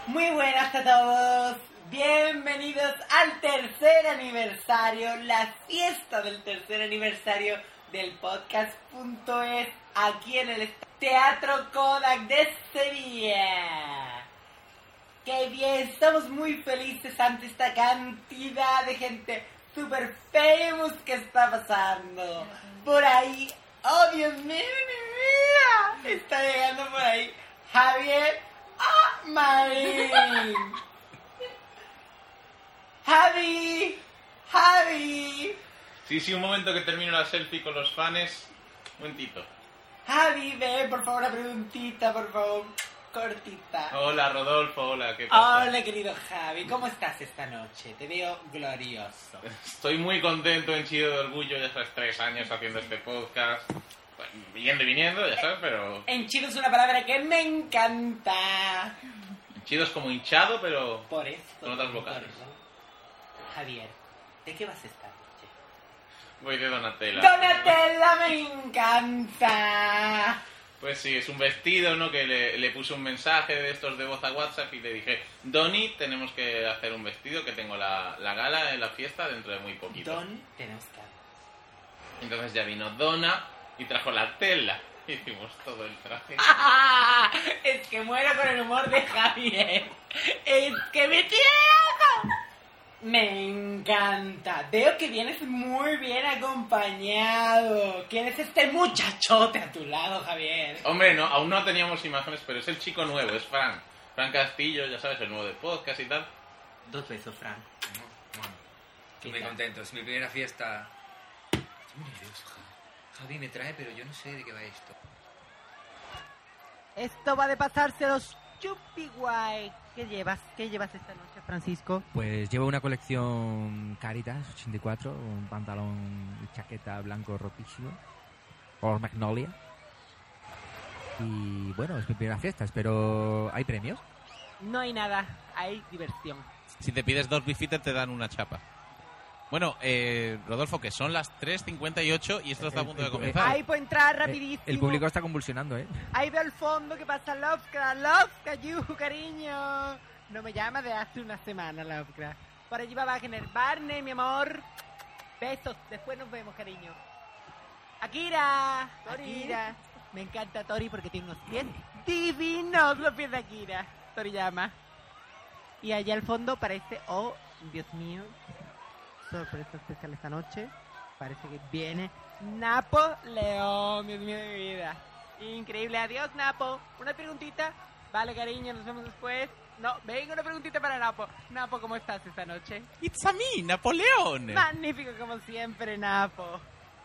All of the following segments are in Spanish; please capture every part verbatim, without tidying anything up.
Muy buenas a todos, bienvenidos al tercer aniversario, la fiesta del tercer aniversario del podcast.es aquí en el Teatro Kodak de Sevilla. ¡Qué bien! Estamos muy felices ante esta cantidad de gente super famous que está pasando. Por ahí, ¡oh Dios mío, mi vida! Está llegando por ahí Javier ¡Ah, Marín! ¡Javi! ¡Javi! Sí, sí, un momento que termino la selfie con los fans. Un momentito. Javi, ven, por favor, una preguntita, por favor. Cortita. Hola, Rodolfo, hola, ¿qué pasa? Hola, querido Javi, ¿cómo estás esta noche? Te veo glorioso. Estoy muy contento, henchido de orgullo, ya sabes, tres años haciendo este podcast. Bueno, yendo y viniendo, ya sabes, pero... Henchido es una palabra que me encanta. Henchido es como hinchado, pero... Por eso. Con otras vocales. Javier, ¿de qué vas esta noche? Voy de Donatella. ¡Donatella me encanta! Pues sí, es un vestido, ¿no? Que le, le puse un mensaje de estos de voz a WhatsApp y le dije, Doni, tenemos que hacer un vestido, que tengo la, la gala en la fiesta dentro de muy poquito. Don, tenemos que hablar. Entonces ya vino Donna y trajo la tela. Hicimos todo el traje. ¡Ah! Es que muero con el humor de Javier. Es que me tierra. Me encanta. Veo que vienes muy bien acompañado. ¿Quién es este muchachote a tu lado, Javier? Hombre, no, aún no teníamos imágenes, pero es el chico nuevo, es Fran. Fran Castillo, ya sabes, el nuevo de podcast y tal. Dos besos, Fran. Bueno, estoy muy contento. Es mi primera fiesta. Estoy muy nervioso, Javi. Javi me trae, pero yo no sé de qué va esto. Esto va de pasarse los chupi guay. ¿Qué llevas? ¿Qué llevas esta noche, Francisco? Pues llevo una colección Caritas ochenta y cuatro, un pantalón y chaqueta blanco rotísimo, color Magnolia. Y bueno, es mi primera fiesta, pero ¿hay premios? No hay nada, hay diversión. Si te pides dos bifites te dan una chapa. Bueno, eh, Rodolfo, que son las tres cincuenta y ocho y esto está a punto de comenzar. Ahí puedo entrar rapidísimo. El público está convulsionando, ¿eh? Ahí veo al fondo que pasa Lovecraft. Lovecraft, yuju, cariño. No me llama de hace una semana, Lovecraft. Por allí va Wagner. Barney, mi amor. Besos. Después nos vemos, cariño. Akira. Akira. Me encanta Tori porque tiene unos pies divinos, los pies de Akira. Toriyama. Y allá al fondo parece... Oh, Dios mío. Sorpresa especial esta noche. Parece que viene Napoleón, Dios mío de mi vida. Increíble. Adiós, Napo. Una preguntita. Vale, cariño, nos vemos después. No, venga, una preguntita para Napo. Napo, ¿cómo estás esta noche? It's a me, Napoleón. Magnífico como siempre, Napo.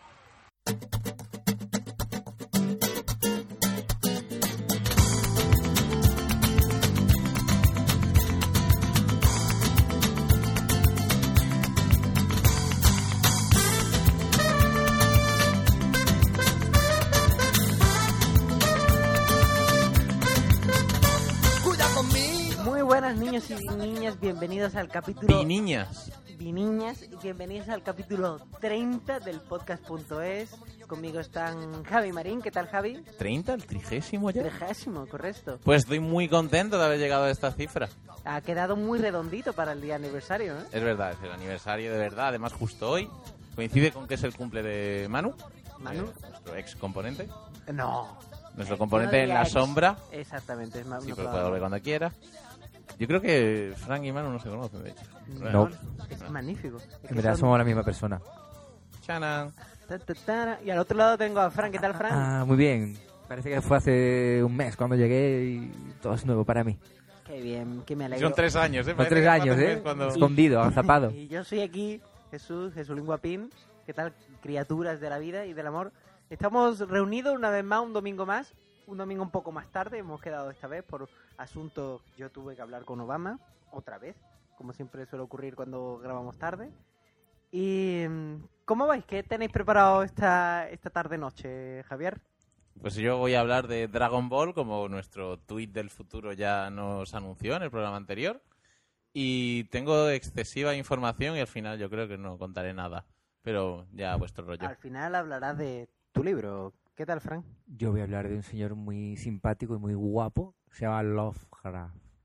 Buenas niños y niñas, bienvenidos al capítulo... Y niñas. Y niñas, bienvenidos al capítulo treinta del podcast.es. Conmigo están Javi Marín, ¿qué tal, Javi? ¿treinta? ¿El trigésimo ya? Trigésimo, correcto. Pues estoy muy contento de haber llegado a esta cifra. Ha quedado muy redondito para el día aniversario, ¿no? Es verdad, es el aniversario de verdad. Además, justo hoy coincide con que es el cumple de Manu. Manu. Eh, nuestro ex componente. No. Nuestro componente no en la ex. sombra. Exactamente. Es más, Sí, no pero puedo puede volver cuando quiera. Yo creo que Frank y Manu no se conocen, de hecho. No. Es magnífico. Es que En verdad son- somos la misma persona. Chanan. Ta, ta, ta. Y al otro lado tengo a Fran, ¿qué tal, Fran? Ah, muy bien. Parece que fue hace un mes cuando llegué y todo es nuevo para mí. Qué bien, que me alegro. Son tres años, ¿eh? Con Parece tres que años, hace un ¿eh? mes cuando- Escondido, agazapado. Y yo soy aquí, Jesús, Jesulín Guapín. ¿Qué tal, criaturas de la vida y del amor? Estamos reunidos una vez más, un domingo más. Un domingo un poco más tarde. Hemos quedado esta vez por asunto. Yo tuve que hablar con Obama, otra vez. Como siempre suele ocurrir cuando grabamos tarde. Y... ¿cómo vais? ¿Qué tenéis preparado esta, esta tarde-noche, Javier? Pues yo voy a hablar de Dragon Ball, como nuestro tuit del futuro ya nos anunció en el programa anterior. Y tengo excesiva información y al final yo creo que no contaré nada. Pero ya a vuestro rollo. Al final hablarás de tu libro. ¿Qué tal, Frank? Yo voy a hablar de un señor muy simpático y muy guapo. Se llama Lovecraft.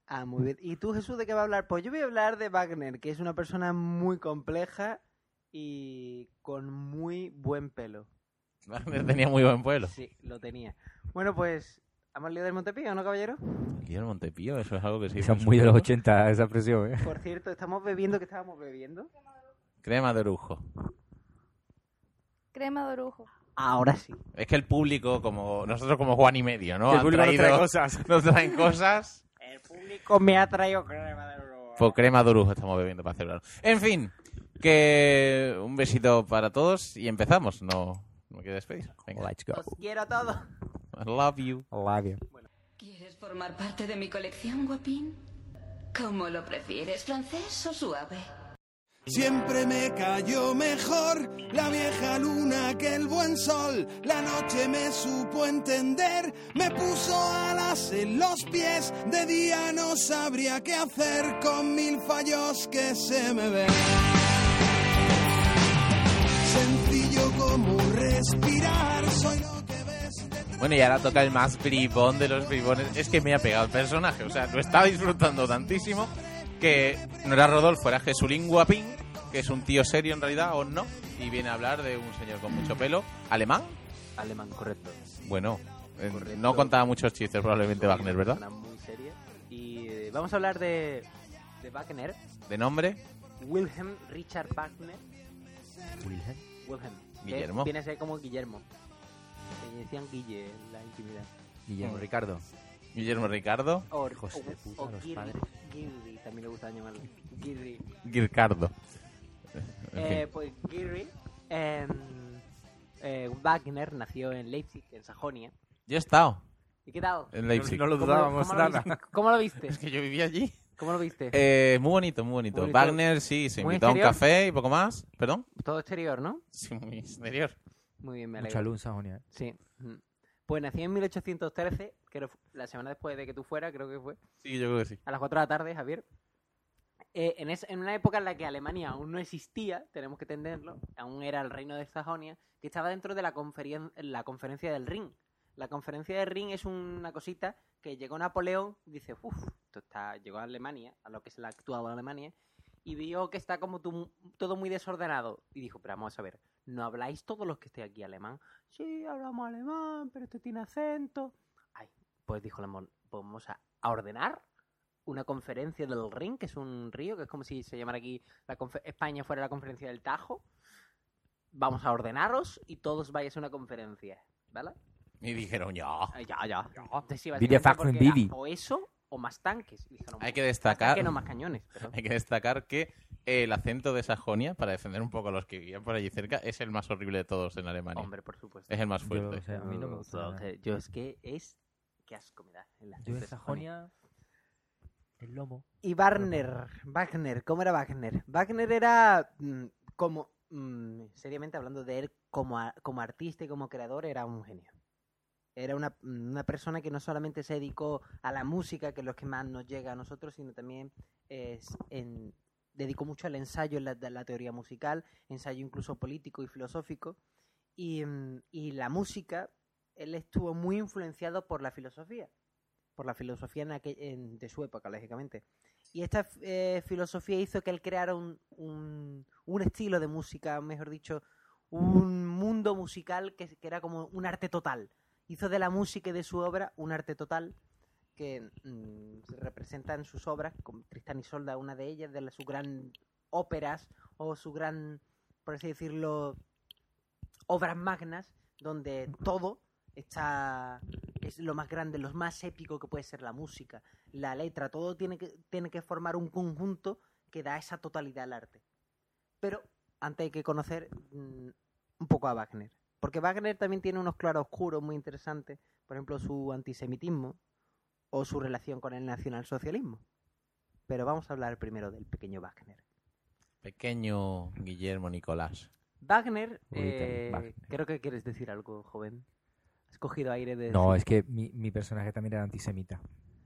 Ah, muy bien. ¿Y tú, Jesús, de qué va a hablar? Pues yo voy a hablar de Wagner, que es una persona muy compleja y con muy buen pelo. Wagner tenía muy buen pueblo. Sí, lo tenía. Bueno, pues, ¿hemos leído del Montepío, no, caballero? Guillermo Montepío, eso es algo que sí. Esa es muy de los ochenta, esa expresión, ¿eh? Por cierto, estamos bebiendo, ¿qué estábamos bebiendo? Crema de orujo. Crema de orujo. Ahora sí. Es que el público, como nosotros como Juan y medio, ¿no? El Han público nos traído- trae cosas. Nos traen cosas. El público me ha traído crema de oro. Pues crema de orujo estamos bebiendo para celebrar. En fin, que un besito para todos y empezamos. No, no me quiero despedir. Venga. Let's go. Os quiero a todos. I love you. Love you. ¿Quieres formar parte de mi colección, guapín? ¿Cómo lo prefieres, francés o suave? Siempre me cayó mejor la vieja luna que el buen sol. La noche me supo entender, me puso alas en los pies. De día no sabría qué hacer con mil fallos que se me ven. Sencillo como respirar, soy lo que ves detrás. Bueno, y ahora toca el más bribón de los bribones. Es que me ha pegado el personaje. O sea, lo estaba disfrutando tantísimo que no era Rodolfo, era Jesulín Guapín, que es un tío serio en realidad, o no, y viene a hablar de un señor con mucho pelo. ¿Alemán? Alemán, correcto. Bueno, eh, Correcto. no contaba muchos chistes probablemente Wagner, ¿verdad? Una muy seria. Y eh, vamos a hablar de, de Wagner. ¿De nombre? Wilhelm Richard Wagner. Wilhelm. Wilhelm. Guillermo. Que viene a ser como Guillermo. Le decían Guille en la intimidad. Guillermo Ricardo. Guillermo Ricardo. O, Hijos o- de puta, o los Guirri. padres. Guirri, también le gusta llamarlo. Guirri. Ricardo. En Eh, fin. pues Guirri. eh, eh, Wagner nació en Leipzig, en Sajonia. Yo he estado ¿Y qué tal? en Leipzig. No lo ¿Cómo- dudábamos cómo lo nada. viste? ¿Cómo lo viste? Es que yo vivía allí. ¿Cómo lo viste? Eh, muy bonito, muy bonito. Muy bonito. Wagner, sí, se Muy invitó a un exterior. café y poco más. ¿Perdón? Todo exterior, ¿no? Sí, muy exterior. Muy bien, me Mucha alegro. luz en Sajonia, ¿eh? Sí. Ujú. Pues nací en mil ochocientos trece, que era la semana después de que tú fueras, creo que fue. Sí, yo creo que sí. A las cuatro de la tarde, Javier. Eh, en, es- en una época en la que Alemania aún no existía, tenemos que entenderlo, aún era el reino de Sajonia, que estaba dentro de la, conferien- la conferencia del Rin. La conferencia del Rin es una cosita que llegó Napoleón y dice, uff, esto está, llegó a Alemania, a lo que es la actual Alemania, y vio que está como tu- todo muy desordenado. Y dijo, pero vamos a ver, ¿no habláis todos los que estéis aquí alemán? Sí, hablamos alemán, pero esto tiene acento. Ay, pues dijo Lemón, pues vamos a, a ordenar una conferencia del Rin, que es un río, que es como si se llamara aquí la confe- España fuera la conferencia del Tajo. Vamos a ordenaros y todos vais a una conferencia, ¿vale? Y dijeron, ya. Eh, ya, ya. Entonces, sí, Video básicamente fucking porque era Bibi. o eso o más tanques. Y dijeron, Hay que más destacar- tanques, no más cañones. Pero... Hay que destacar que el acento de Sajonia, para defender un poco a los que vivían por allí cerca, es el más horrible de todos en Alemania. Hombre, por supuesto. Es el más Yo, fuerte. o sea, a mí no me gusta Yo, nada. que- yo es que es... Qué asco me da. el Yo acento en de Sajonia, el lomo. Y Wagner, Wagner, ¿cómo era Wagner? Wagner era mm, como, mm, seriamente hablando de él como, a- como artista y como creador, era un genio. Era una, una persona que no solamente se dedicó a la música, que es lo que más nos llega a nosotros, sino también es en, dedicó mucho al ensayo en la, de la teoría musical, ensayo incluso político y filosófico. Y, mm, y la música, él estuvo muy influenciado por la filosofía, por la filosofía en aquel- en- de su época, lógicamente. Y esta eh, filosofía hizo que él creara un, un, un estilo de música, mejor dicho, un mundo musical que, que era como un arte total. Hizo de la música y de su obra un arte total que mm, se representa en sus obras, como Tristán y Isolda, una de ellas, de las, sus gran óperas o su gran, por así decirlo, obras magnas, donde todo está es lo más grande, lo más épico que puede ser la música, la letra, todo tiene que, tiene que formar un conjunto que da esa totalidad al arte. Pero antes hay que conocer mm, un poco a Wagner, porque Wagner también tiene unos claroscuros muy interesantes, por ejemplo su antisemitismo o su relación con el nacionalsocialismo. Pero vamos a hablar primero del pequeño Wagner. Pequeño Guillermo Nicolás. Wagner, Ahorita, eh, Wagner. creo que quieres decir algo, joven. Has cogido aire de... No, es que mi, mi personaje también era antisemita.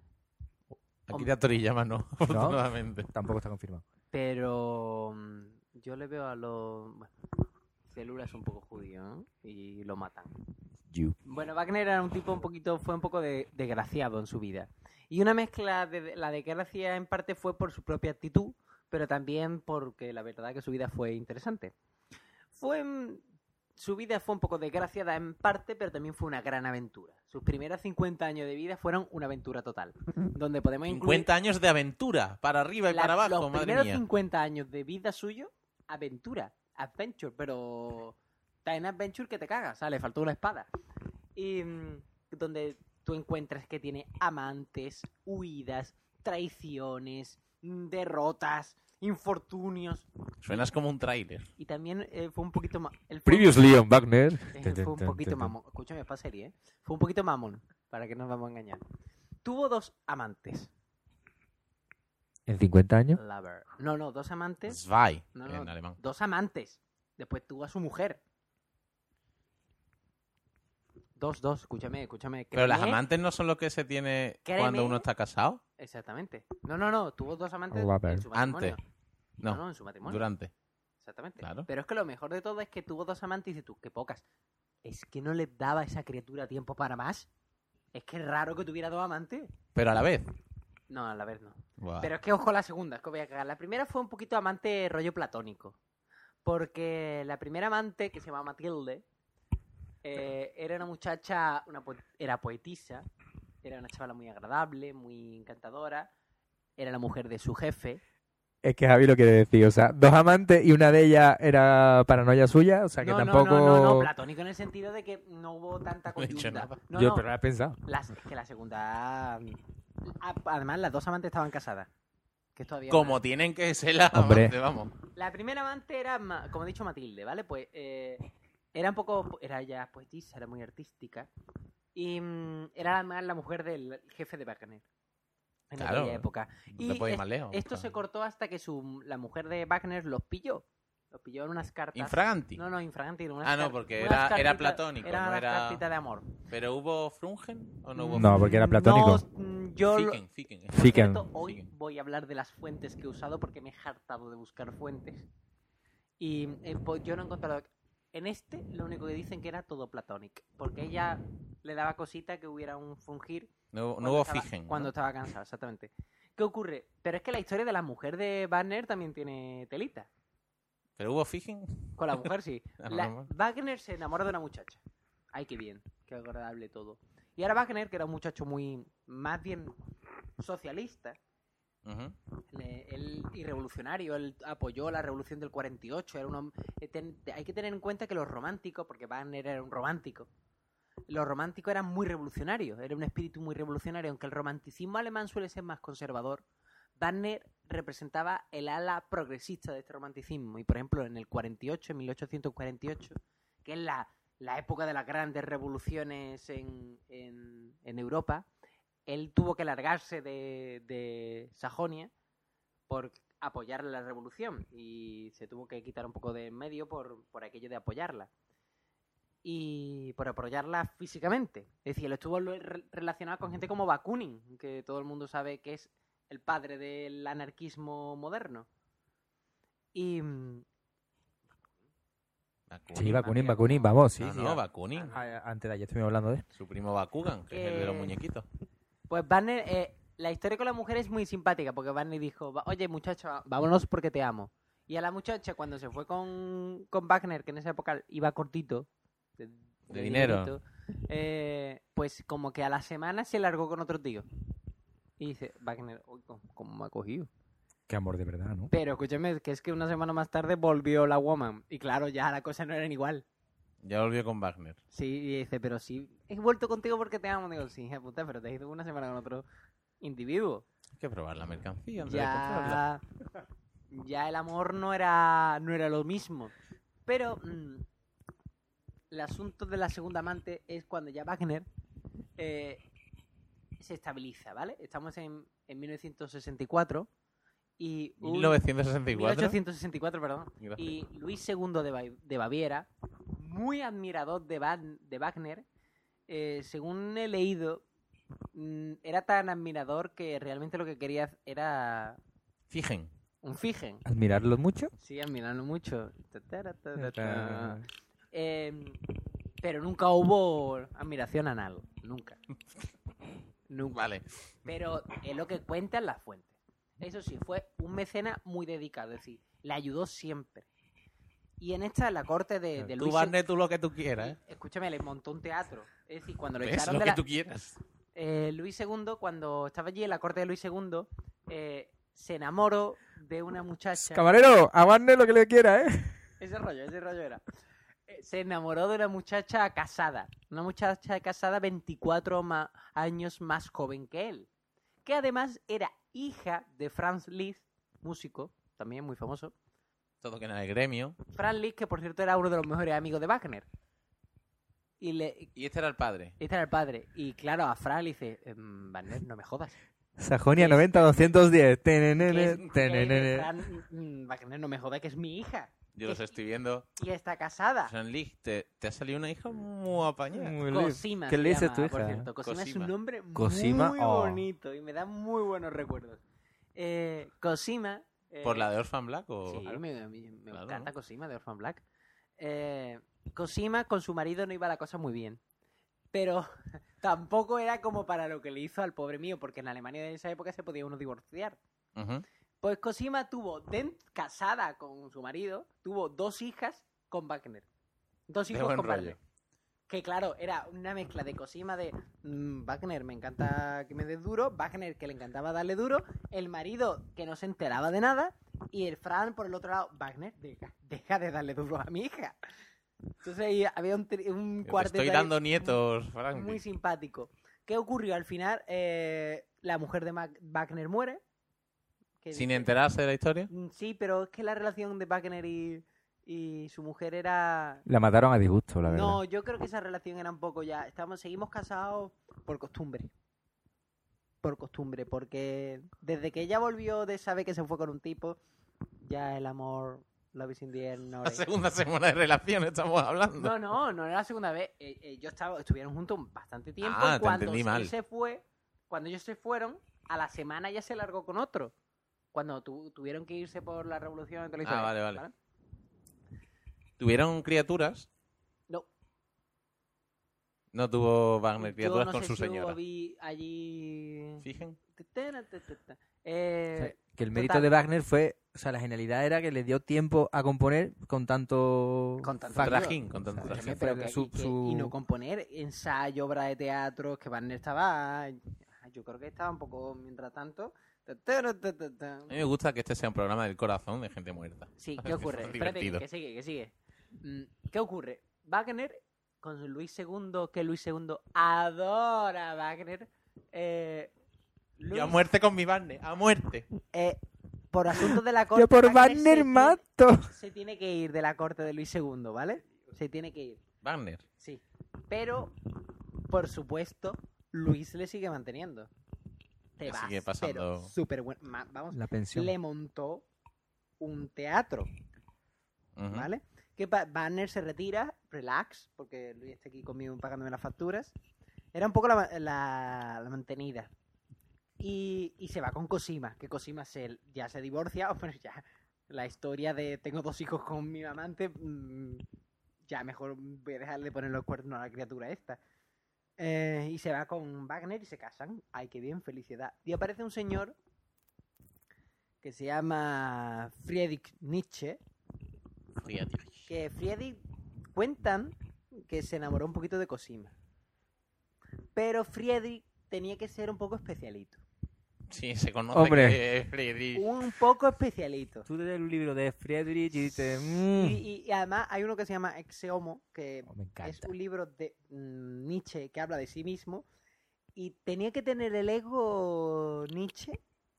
Aquí de Toriyama no, afortunadamente. Tampoco está confirmado. Pero mm, yo le veo a los... Bueno, Célula es un poco judío, ¿no? Y lo matan. You. Bueno, Wagner era un tipo un poquito, fue un poco de- desgraciado en su vida. Y una mezcla de la de que él hacía en parte fue por su propia actitud, pero también porque la verdad que su vida fue interesante. Fue... Su vida fue un poco desgraciada en parte, pero también fue una gran aventura. Sus primeros cincuenta años de vida fueron una aventura total. Donde podemos incluir... cincuenta años de aventura, para arriba y la, para abajo, los madre primeros mía. cincuenta años de vida suyo, aventura, adventure, pero está en adventure que te cagas, o sea, le faltó una espada. Y mm, donde tú encuentras que tiene amantes, huidas, traiciones, mm, derrotas, infortunios. Suenas como un tráiler. Y también eh, fue un poquito más... Previously on Wagner. Fue un poquito mamón. Escúchame, es para serie, ¿eh? Fue un poquito mamón, para que no nos vamos a engañar. Tuvo dos amantes. ¿En cincuenta años? Lover. No, no, dos amantes. Zwei, No, no, en alemán. dos amantes. Después tuvo a su mujer. Dos, dos, escúchame, escúchame. Pero las Créeme. amantes no son lo que se tiene Créeme. cuando uno está casado. Exactamente. No, no, no, tuvo dos amantes Lover. en su matrimonio. Antes. No, No, no, en su matrimonio. durante. Exactamente. Claro. Pero es que lo mejor de todo es que tuvo dos amantes y dices tú, qué pocas. Es que no le daba a esa criatura tiempo para más. Es que es raro que tuviera dos amantes. Pero a la vez. No, a la vez no. Buah. Pero es que ojo la segunda, es que voy a cagar. La primera fue un poquito amante rollo platónico. Porque la primera amante, que se llamaba Matilde, eh, era una muchacha, una po- era poetisa, era una chavala muy agradable, muy encantadora, era la mujer de su jefe. Es que Javi lo quiere decir, o sea, dos amantes y una de ellas era paranoia suya, o sea que no, tampoco... no, no, no, no, platónico en el sentido de que no hubo tanta No he dicho coyunda. nada. No, Yo, no, pero lo he pensado. las- que la segunda... a- Además, las dos amantes estaban casadas. Que es todavía Como más. tienen que ser las Hombre. amantes, vamos. La primera amante era, ma- como he dicho, Matilde, ¿vale? Pues eh, era un poco... Era ya poetisa, era muy artística. Y mm, era además la mujer del jefe de Wagner. En Claro. aquella época. No Y te puedes ir es- más lejos. esto Claro. se cortó hasta que su, la mujer de Wagner los pilló. Los pilló en unas cartas. Infraganti. No, no, infraganti. unas Ah, no, car- porque unas era- era cartitas- platónico, Eran no unas era- cartitas de amor. ¿Pero hubo Frungen o no hubo No, porque era platónico. No, mm, yo... lo- Ficken, Ficken. Por Ficken. cierto, hoy Ficken. voy a hablar de las fuentes que he usado porque me he hartado de buscar fuentes. Y eh, pues yo no he encontrado... En este, lo único que dicen que era todo platónico. Porque ella le daba cosita que hubiera un fungir No, hubo- cuando no hubo estaba- Ficken. Cuando ¿no? estaba cansado, exactamente. ¿Qué ocurre? Pero es que la historia de la mujer de Wagner también tiene telita. ¿Pero hubo Ficken? Con la mujer sí. Ah, La- normal. Wagner se enamora de una muchacha. Ay, qué bien. Qué agradable todo. Y ahora Wagner, que era un muchacho muy... Más bien socialista. Ujú. Eh, Él, y revolucionario, él apoyó la revolución del cuarenta y ocho. Era un hom- eh, ten- hay que tener en cuenta que los románticos, porque Wagner era un romántico, los románticos eran muy revolucionarios, era un espíritu muy revolucionario, aunque el romanticismo alemán suele ser más conservador. Wagner representaba el ala progresista de este romanticismo. Y por ejemplo, en el cuarenta y ocho, en mil ochocientos cuarenta y ocho, que es la, la época de las grandes revoluciones en, en, en Europa, él tuvo que largarse de, de Sajonia por apoyar la revolución y se tuvo que quitar un poco de en medio por, por aquello de apoyarla. Y por apoyarla físicamente. Es decir, él estuvo lo- re- relacionado con gente como Bakunin, que todo el mundo sabe que es el padre del anarquismo moderno. Y... mm, Bakunin. Sí, Bakunin, Mira, Bakunin, como- vamos, sí. no, sí, no, ah, Bakunin. ah, Antes de ayer estuvimos hablando de él. Su primo Bakugan, que es el de los Eh, muñequitos. Pues Barney, eh, la historia con la mujer es muy simpática, porque Barney dijo, "Va- oye muchacha, vámonos porque te amo". Y a la muchacha, cuando se fue con, con Wagner, que en esa época iba cortito, de, De dinero. dinerito, eh, pues como que a la semana se largó con otro tío. Y dice, Wagner, uy, ¿cómo, cómo me ha cogido? Qué amor de verdad, ¿no? Pero escúchame, que es que una semana más tarde volvió la woman. Y claro, ya la cosa no era igual. Ya volvió con Wagner. Sí, y dice, pero sí, he vuelto contigo porque te amo. Digo, sí, hija puta, pero te has ido una semana con otro individuo. Hay que probar la mercancía antes de comprarla. Ya, ya el amor no era, no era lo mismo. Pero mm, el asunto de la segunda amante es cuando ya Wagner eh, se estabiliza, ¿vale? Estamos en, en mil novecientos sesenta y cuatro y un- mil novecientos sesenta y cuatro. mil ochocientos sesenta y cuatro, perdón. Gracias. Y Luis segundo de, Ba- de Baviera, muy admirador de, Van- de Wagner, eh, según he leído, mm, era tan admirador que realmente lo que quería era Fijen. un fijen. ¿Admirarlo mucho? Sí, admirarlo mucho. Ta, ta, ta, ta, ta. Eh, pero nunca hubo admiración anal, nunca. Nunca. Vale. Pero es lo que cuentan las fuentes. Eso sí, fue un mecenas muy dedicado, es decir, le ayudó siempre. Y en esta, la corte de, de Tú, Luis... Barney, tú lo que tú quieras, ¿eh? Escúchame, le montó un teatro. Es decir, cuando le ¿Ves? echaron Lo de que la... tú quieras. Eh, Luis segundo, cuando estaba allí en la corte de Luis segundo, eh, se enamoró de una muchacha... Camarero, a Barney lo que le quiera, ¿eh? Ese rollo, ese rollo era. Eh, Se enamoró de una muchacha casada. Una muchacha casada veinticuatro ma- años más joven que él. Que además era hija de Franz Liszt, músico, también muy famoso. Todo que en el gremio. Franz Liszt, que por cierto era uno de los mejores amigos de Wagner. Y le, Y este era el padre. este era el padre. Y claro, a Franz le dice, ehm, Wagner, no me jodas. Sajonia noventa doscientos diez. Que Tenenene, es- que tenenene. Franz, mm, Wagner, no me jodas, que es mi hija. Yo los estoy viendo. Y está casada. Jean Lee, te, te ha salido una hija muy apañada. Muy lindo. Cosima. ¿Qué se le dices llama, tu por hija? cierto. Cosima, es Cosima. un nombre Cosima, muy oh. bonito y me da muy buenos recuerdos. Eh, Cosima. eh, ¿Por la de Orphan Black o...? Sí, me, me- me Claro, encanta ¿no? Cosima de Orphan Black. Eh, Cosima con su marido no iba la cosa muy bien. Pero tampoco era como para lo que le hizo al pobre mío, porque en Alemania de esa época se podía uno divorciar. Ujú. Pues Cosima tuvo, den- casada con su marido, tuvo dos hijas con Wagner. Dos De hijos buen con rollo. Wagner. Que claro, era una mezcla de Cosima de mm, Wagner, me encanta que me des duro, Wagner que le encantaba darle duro, el marido que no se enteraba de nada, y el Fran por el otro lado, Wagner, deja, deja de darle duro a mi hija. Entonces ahí había un, tri- un Te cuarteto estoy ahí dando nietos, Frank. muy simpático. ¿Qué ocurrió? Al final, eh, la mujer de Mac- Wagner muere. que Sin dice- enterarse de la historia. Mm, Sí, pero es que la relación de Wagner y, y su mujer era... La mataron a disgusto, la verdad. No, yo creo que esa relación era un poco ya... Estamos, seguimos casados por costumbre. Por costumbre, porque desde que ella volvió de saber que se fue con un tipo, ya el amor, Love is in the air, no La le- segunda semana de relación estamos hablando. No, no, no era la segunda vez. Eh, eh, yo estaba, estuvieron juntos bastante tiempo Ah, y te cuando entendí él mal. se fue, cuando ellos se fueron, a la semana ya se largó con otro. Cuando tu- tuvieron que irse por la revolución. y toda la Ah, historia, vale, vale. ¿Tuvieron criaturas? No. No tuvo Wagner Yo criaturas no con sé su si hubo señora. vi allí... Fijen. Eh, O sea, que el mérito total. de Wagner fue, o sea, la genialidad era que le dio tiempo a componer con tanto Con tanto factor. Trajín, con tanto O sea, trajín. ese pero fue que- su- y, que- su- y no componer ensayo, obra de teatro, que Wagner estaba... Yo creo que estaba un poco, mientras tanto... A mí me gusta que este sea un programa del corazón de gente muerta. Sí, Es ¿qué ocurre? más Espérate, divertido. que sigue, que sigue. Mm, ¿Qué ocurre? Wagner, con su Luis segundo, que Luis segundo adora a Wagner, eh, Y Luis, a muerte con mi Wagner, a muerte. eh, por asuntos de la corte... Yo por se Wagner tiene- mato. Se tiene que ir de la corte de Luis segundo, ¿vale? Se tiene que ir, Wagner. sí. Pero, por supuesto, Luis le sigue manteniendo. Te Le vas, sigue pasando- pero súper bueno. Ma- Vamos, La pensión. le montó un teatro. Ujú. ¿Vale? Que pa- Banner se retira, relax, porque Luis está aquí conmigo pagándome las facturas. Era un poco la, la- la mantenida. Y, y se va con Cosima, que Cosima se, ya se divorcia, o bueno, ya la historia de tengo dos hijos con mi amante, mm, ya mejor voy a dejarle de poner los cuernos a la criatura esta. Eh, y se va con Wagner y se casan. Ay, qué bien, felicidad. Y aparece un señor que se llama Friedrich Nietzsche, Friedrich. que Friedrich cuentan que se enamoró un poquito de Cosima. Pero Friedrich tenía que ser un poco especialito. Sí, se conoce Hombre. que es Friedrich. Un poco especialito. Tú te lees un libro de Friedrich y dices... "Mm". Y, y- y además hay uno que se llama Exe Homo, que Oh, me encanta. es un libro de mm, Nietzsche que habla de sí mismo. Y tenía que tener el ego Nietzsche.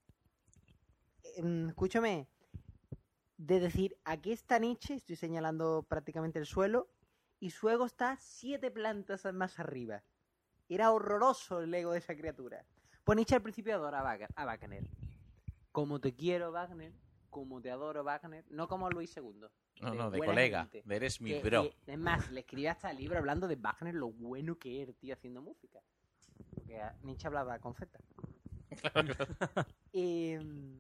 Em, escúchame. De decir, aquí está Nietzsche, estoy señalando prácticamente el suelo, y su ego está siete plantas más arriba. Era horroroso el ego de esa criatura. Pues Nietzsche al principio adora a Wagner, a Wagner. Como te quiero, Wagner, como te adoro, Wagner, no como Luis segundo. No, no, de buena colega. gente. De eres mi Que- bro. que- es más, le escribí hasta el libro hablando de Wagner, lo bueno que era, tío, haciendo música. Porque a- Nietzsche hablaba con Z. y,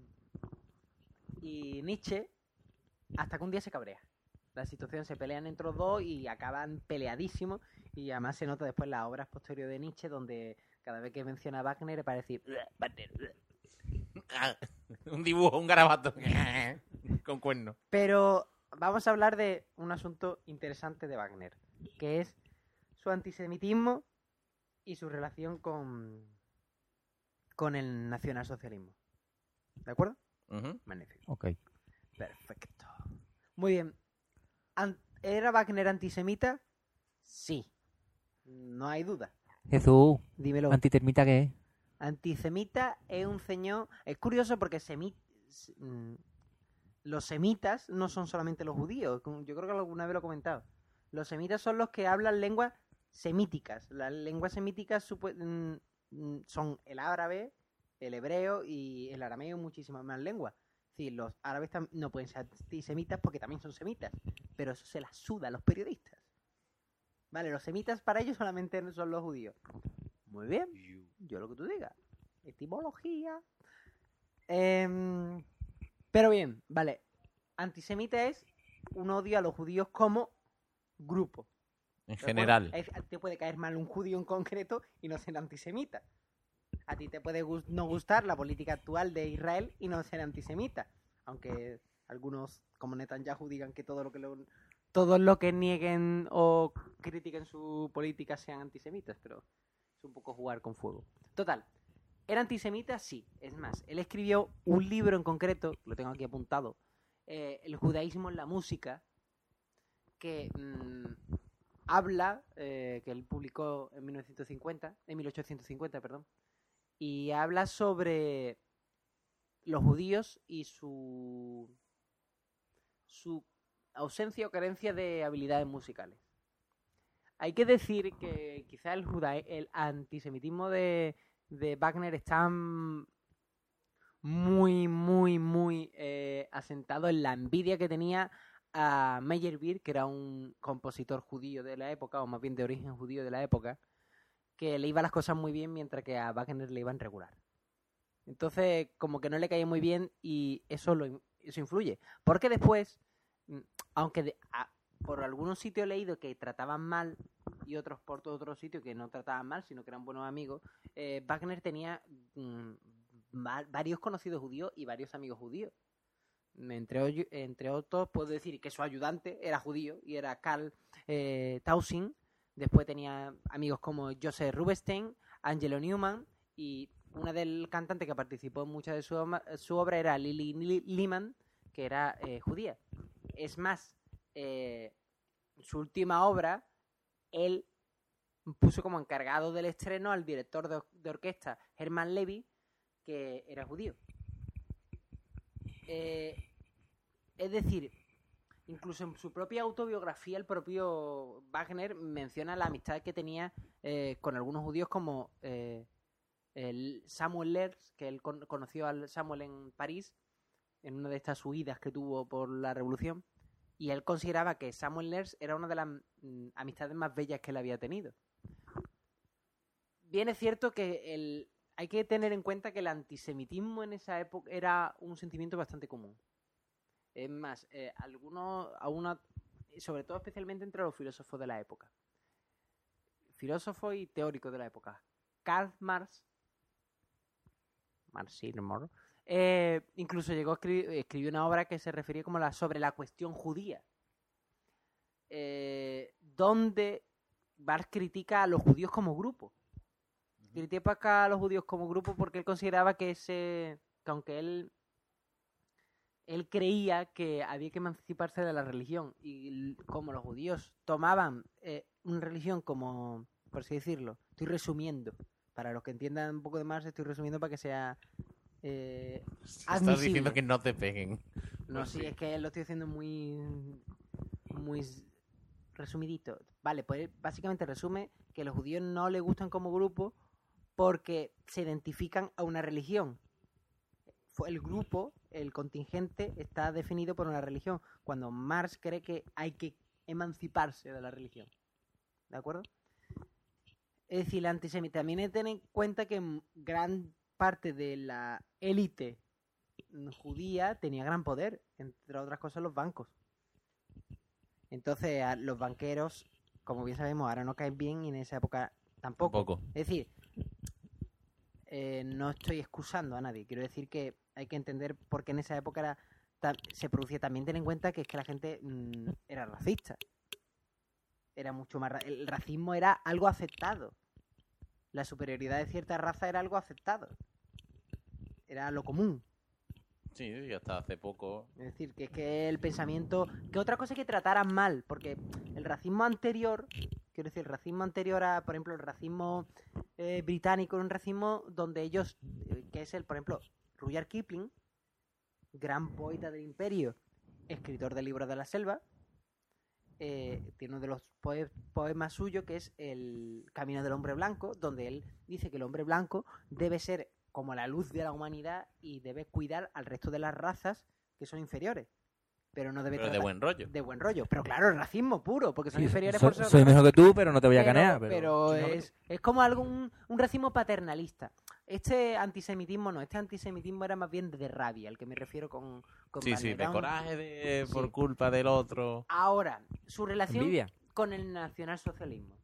y Nietzsche, hasta que un día se cabrea. La situación, se pelean entre los dos y acaban peleadísimos. Y además se nota después las obras posteriores de Nietzsche donde Cada vez que menciona a Wagner es para decir Wagner. Un dibujo, un garabato. Con cuernos. Pero vamos a hablar de un asunto interesante de Wagner, que es su antisemitismo y su relación con, con el nacionalsocialismo. ¿De acuerdo? Uh-huh. Magnífico. Ok. Perfecto. Muy bien. An- ¿Era Wagner antisemita? Sí. No hay duda. Jesús, Dímelo. ¿antitermita qué es? Antisemita es un señor... Es curioso porque semi... mm, los semitas no son solamente los judíos. Yo creo que alguna vez lo he comentado. Los semitas son los que hablan lenguas semíticas. Las lenguas semíticas supue- mm, mm, son el árabe, el hebreo y el arameo y muchísimas más lenguas. Es decir, los árabes tam- no pueden ser antisemitas porque también son semitas. Pero eso se las suda a los periodistas. Vale, los semitas para ellos solamente son los judíos. Muy bien. Yo lo que tú digas. Etimología. Em, pero bien, vale. Antisemita es un odio a los judíos como grupo. En ¿De general. acuerdo? Es- te puede caer mal un judío en concreto y no ser antisemita. A ti te puede gus- no gustar la política actual de Israel y no ser antisemita. Aunque algunos, como Netanyahu, digan que todo lo que lo, todos los que nieguen o critiquen su política sean antisemitas, pero es un poco jugar con fuego. Total, ¿era antisemita? Sí. Es más, él escribió un libro en concreto, lo tengo aquí apuntado, eh, El judaísmo en la música, que mmm, habla, eh, que él publicó en mil novecientos cincuenta, en mil ochocientos cincuenta, perdón, y habla sobre los judíos y su su ausencia o carencia de habilidades musicales. Hay que decir que quizá el juda el antisemitismo de, de Wagner está muy, muy, muy eh, asentado en la envidia que tenía a Meyerbeer, que era un compositor judío de la época, o más bien de origen judío de la época, que le iban las cosas muy bien mientras que a Wagner le iban regular. Entonces, como que no le caía muy bien y eso lo eso influye. Porque después, aunque de, a, por algunos sitios he leído que trataban mal y otros por todo otro sitio que no trataban mal, sino que eran buenos amigos, eh, Wagner tenía mmm, varios conocidos judíos y varios amigos judíos. Entre, entre otros, puedo decir que su ayudante era judío y era Karl eh, Tausig. Después tenía amigos como Joseph Rubinstein, Angelo Newman, y una del cantante que participó en mucha de su, su obra era Lili Lehmann, que era eh, judía. Es más, eh, su última obra, él puso como encargado del estreno al director de, de orquesta Hermann Levy, que era judío. Eh, es decir, incluso en su propia autobiografía, el propio Wagner menciona la amistad que tenía eh, con algunos judíos como eh, el Samuel Lerch, que él con- conoció al Samuel en París, en una de estas huidas que tuvo por la Revolución, y él consideraba que Samuel Lerch era una de las mm, amistades más bellas que él había tenido. Bien es cierto que el, hay que tener en cuenta que el antisemitismo en esa época era un sentimiento bastante común. Es más, eh, algunos, a una, sobre todo especialmente entre los filósofos de la época. Filósofos y teóricos de la época. Karl Marx, Marxismo, eh, incluso llegó a escribir, escribió una obra que se refería como la, sobre la cuestión judía, eh, donde Marx critica a los judíos como grupo. Uh-huh. Critica a los judíos como grupo porque él consideraba que ese, que aunque él él creía que había que emanciparse de la religión, y como los judíos tomaban eh, una religión como, por así decirlo, estoy resumiendo, para los que entiendan un poco de más, estoy resumiendo para que sea eh, admisible. Estás diciendo que no te peguen. No, pues sí, sí, es que lo estoy haciendo muy muy resumidito. Vale, pues básicamente resume que los judíos no les gustan como grupo porque se identifican a una religión. El grupo, el contingente, está definido por una religión, cuando Marx cree que hay que emanciparse de la religión. ¿De acuerdo? Es decir, el antisemitismo. También hay que tener en cuenta que gran parte de la élite judía tenía gran poder, entre otras cosas los bancos. Entonces, a los banqueros, como bien sabemos, ahora no caen bien y en esa época tampoco. Tampoco. Es decir, eh, no estoy excusando a nadie. Quiero decir que hay que entender por qué en esa época era, ta- se producía. También ten en cuenta que es que la gente mmm, era racista. Era mucho más... Ra- el racismo era algo aceptado. La superioridad de cierta raza era algo aceptado. Era lo común. Sí, y hasta hace poco. Es decir, que es que el pensamiento... Que otra cosa es que trataran mal, porque el racismo anterior... Quiero decir, el racismo anterior a, por ejemplo, el racismo eh, británico, era un racismo donde ellos... Eh, que es el, por ejemplo, Rudyard Kipling, gran poeta del imperio, escritor del libro de la selva, eh, tiene uno de los poe- poemas suyos que es El camino del hombre blanco, donde él dice que el hombre blanco debe ser como la luz de la humanidad y debe cuidar al resto de las razas que son inferiores. Pero no debe Pero de tratar- buen rollo. de buen rollo. Pero claro, el racismo puro, porque son Sí, inferiores so- por ser soy otra mejor que tú, pero no te voy a pero, canear. Pero, pero soy mejor que es, es como algo un, un racismo paternalista. Este antisemitismo no, este antisemitismo era más bien de rabia, al que me refiero con, con Sí, sí, Wagner. de Era un- coraje de, por Sí. culpa del otro. Ahora, su relación Envidia. con el nacionalsocialismo.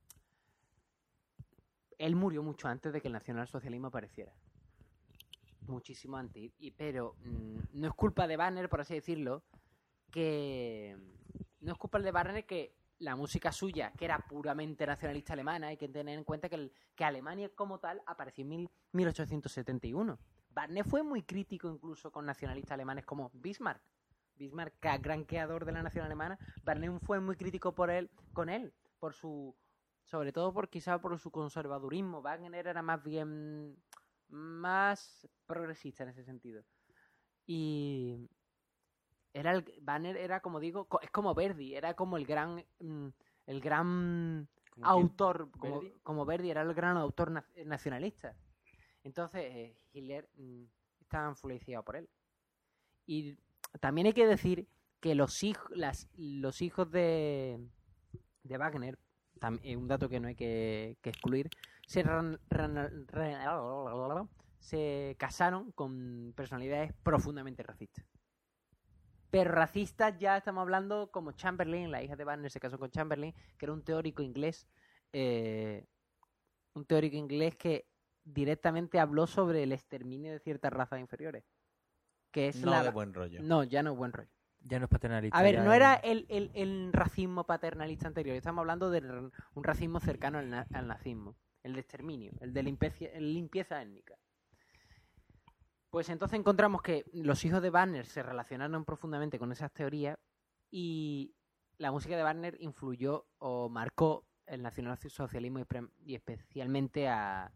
Él murió mucho antes de que el nacionalsocialismo apareciera. Muchísimo antes. Y, pero mm, no es culpa de Wagner, por así decirlo, que... No es culpa de Wagner que la música suya, que era puramente nacionalista alemana, hay que tener en cuenta que, el, que Alemania como tal apareció en mil, mil ochocientos setenta y uno. Wagner fue muy crítico incluso con nacionalistas alemanes como Bismarck. Bismarck, ca- gran creador de la nación alemana, Wagner fue muy crítico por él, con él, por su, sobre todo por quizá por su conservadurismo. Wagner era más bien más progresista en ese sentido. Y era el Wagner era como digo, co- es como Verdi, era como el gran mm, el gran ¿Cómo quién? autor, como ¿Verdi? como Verdi era el gran autor na- nacionalista. Entonces eh, Hitler mm, estaba influenciado por él. Y también hay que decir que los hijos, las, los hijos de, de Wagner, tam- eh, un dato que no hay que, que excluir, se, ran- ran- ran- se casaron con personalidades profundamente racistas. Pero racistas ya estamos hablando como Chamberlain, la hija de Wagner se casó con Chamberlain, que era un teórico inglés, eh, un teórico inglés que directamente habló sobre el exterminio de ciertas razas inferiores. Que es No la... de buen rollo. No, ya no es buen rollo. Ya no es paternalista. A ver, ya no es- era el, el, el racismo paternalista anterior, estamos hablando de r- un racismo cercano al, na- al nazismo, el de exterminio, el de limpieza, el limpieza étnica. Pues entonces encontramos que los hijos de Wagner se relacionaron profundamente con esas teorías y la música de Wagner influyó o marcó el nacionalsocialismo y, pre- y especialmente a,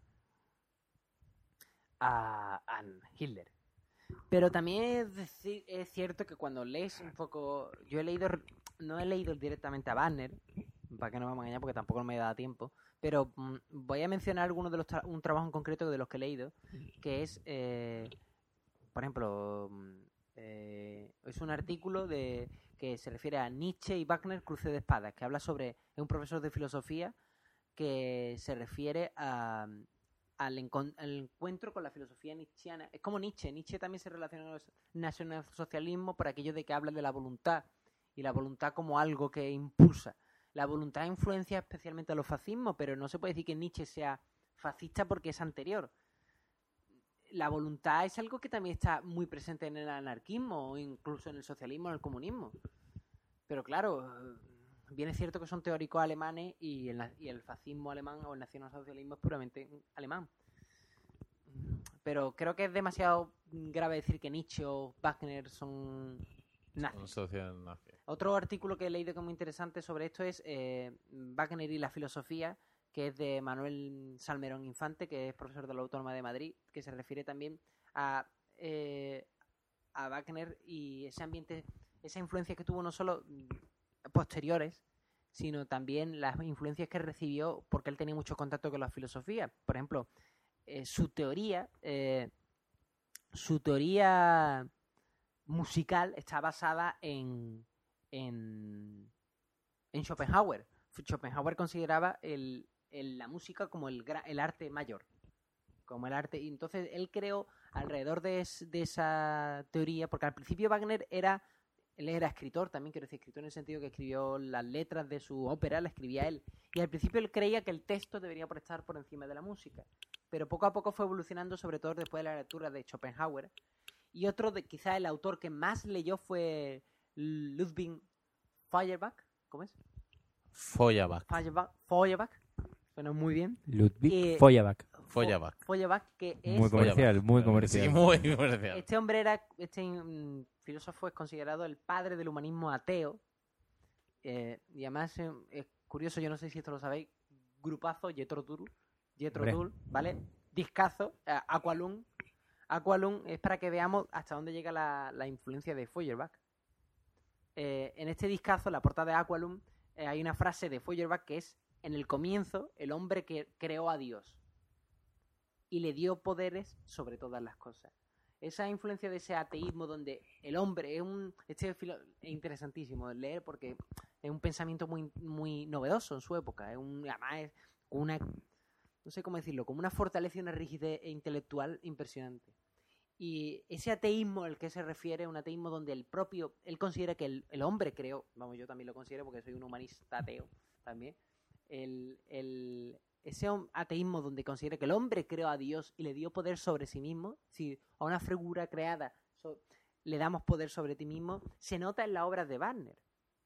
a, a Hitler. Pero también es, decir, es cierto que cuando lees un poco... Yo he leído... No he leído directamente a Wagner, para que no me vamos a engañar porque tampoco me da tiempo, pero mm, voy a mencionar algunos de los tra- un trabajo en concreto de los que he leído, que es, eh, por ejemplo, mm, eh, es un artículo de que se refiere a Nietzsche y Wagner, cruce de espadas, que habla sobre... Es un profesor de filosofía que se refiere a... Al, encon- al encuentro con la filosofía nietzscheana. Es como Nietzsche. Nietzsche también se relaciona con el nacionalsocialismo por aquello de que habla de la voluntad y la voluntad como algo que impulsa. La voluntad influencia especialmente a los fascismos, pero no se puede decir que Nietzsche sea fascista porque es anterior. La voluntad es algo que también está muy presente en el anarquismo o incluso en el socialismo o en el comunismo. Pero claro, bien es cierto que son teóricos alemanes y el, y el fascismo alemán o el nacionalsocialismo es puramente alemán. Pero creo que es demasiado grave decir que Nietzsche o Wagner son nazis. Un social nazi. Otro artículo que he leído que es muy interesante sobre esto es eh, Wagner y la filosofía, que es de Manuel Salmerón Infante, que es profesor de la Autónoma de Madrid, que se refiere también a, eh, a Wagner y ese ambiente, esa influencia que tuvo no solo posteriores, sino también las influencias que recibió porque él tenía mucho contacto con la filosofía. Por ejemplo, eh, su teoría, eh, su teoría musical está basada en, en, en Schopenhauer. Schopenhauer consideraba el, el, la música como el, el arte mayor, como el arte, y entonces él creó alrededor de, es, de esa teoría, porque al principio Wagner era Él era escritor también, quiero decir, escritor en el sentido que escribió las letras de su ópera, la escribía él. Y al principio él creía que el texto debería por estar por encima de la música. pero poco a poco fue evolucionando, sobre todo después de la lectura de Schopenhauer. Y otro, de quizás el autor que más leyó fue Ludwig Feuerbach. ¿Cómo es? Feuerbach. Feuerbach. Feuerbach. Suena muy bien. Ludwig Eh, Feuerbach. Feuerbach. Feuerbach, que es... Muy comercial, muy comercial. Sí, muy comercial. Este hombre era, este mm, filósofo es considerado el padre del humanismo ateo. Eh, y además eh, es curioso, yo no sé si esto lo sabéis, grupazo Jethro Tull, Jethro Hombre. Tull, ¿vale? Discazo, eh, Aqualung. Aqualung es para que veamos hasta dónde llega la, la influencia de Feuerbach. Eh, en este discazo, la portada de Aqualung, eh, hay una frase de Feuerbach que es: en el comienzo, el hombre que creó a Dios y le dio poderes sobre todas las cosas. Esa influencia de ese ateísmo donde el hombre es un... Este filo, es interesantísimo de leer porque es un pensamiento muy, muy novedoso en su época. Es un, además es una... No sé cómo decirlo, como una fortaleza y una rigidez intelectual impresionante. Y ese ateísmo al que se refiere, un ateísmo donde el propio... Él considera que el, el hombre creó... Vamos, yo también lo considero porque soy un humanista ateo también. El... el ese ateísmo donde considera que el hombre creó a Dios y le dio poder sobre sí mismo, si a una figura creada so, le damos poder sobre ti mismo, se nota en las obras de Wagner.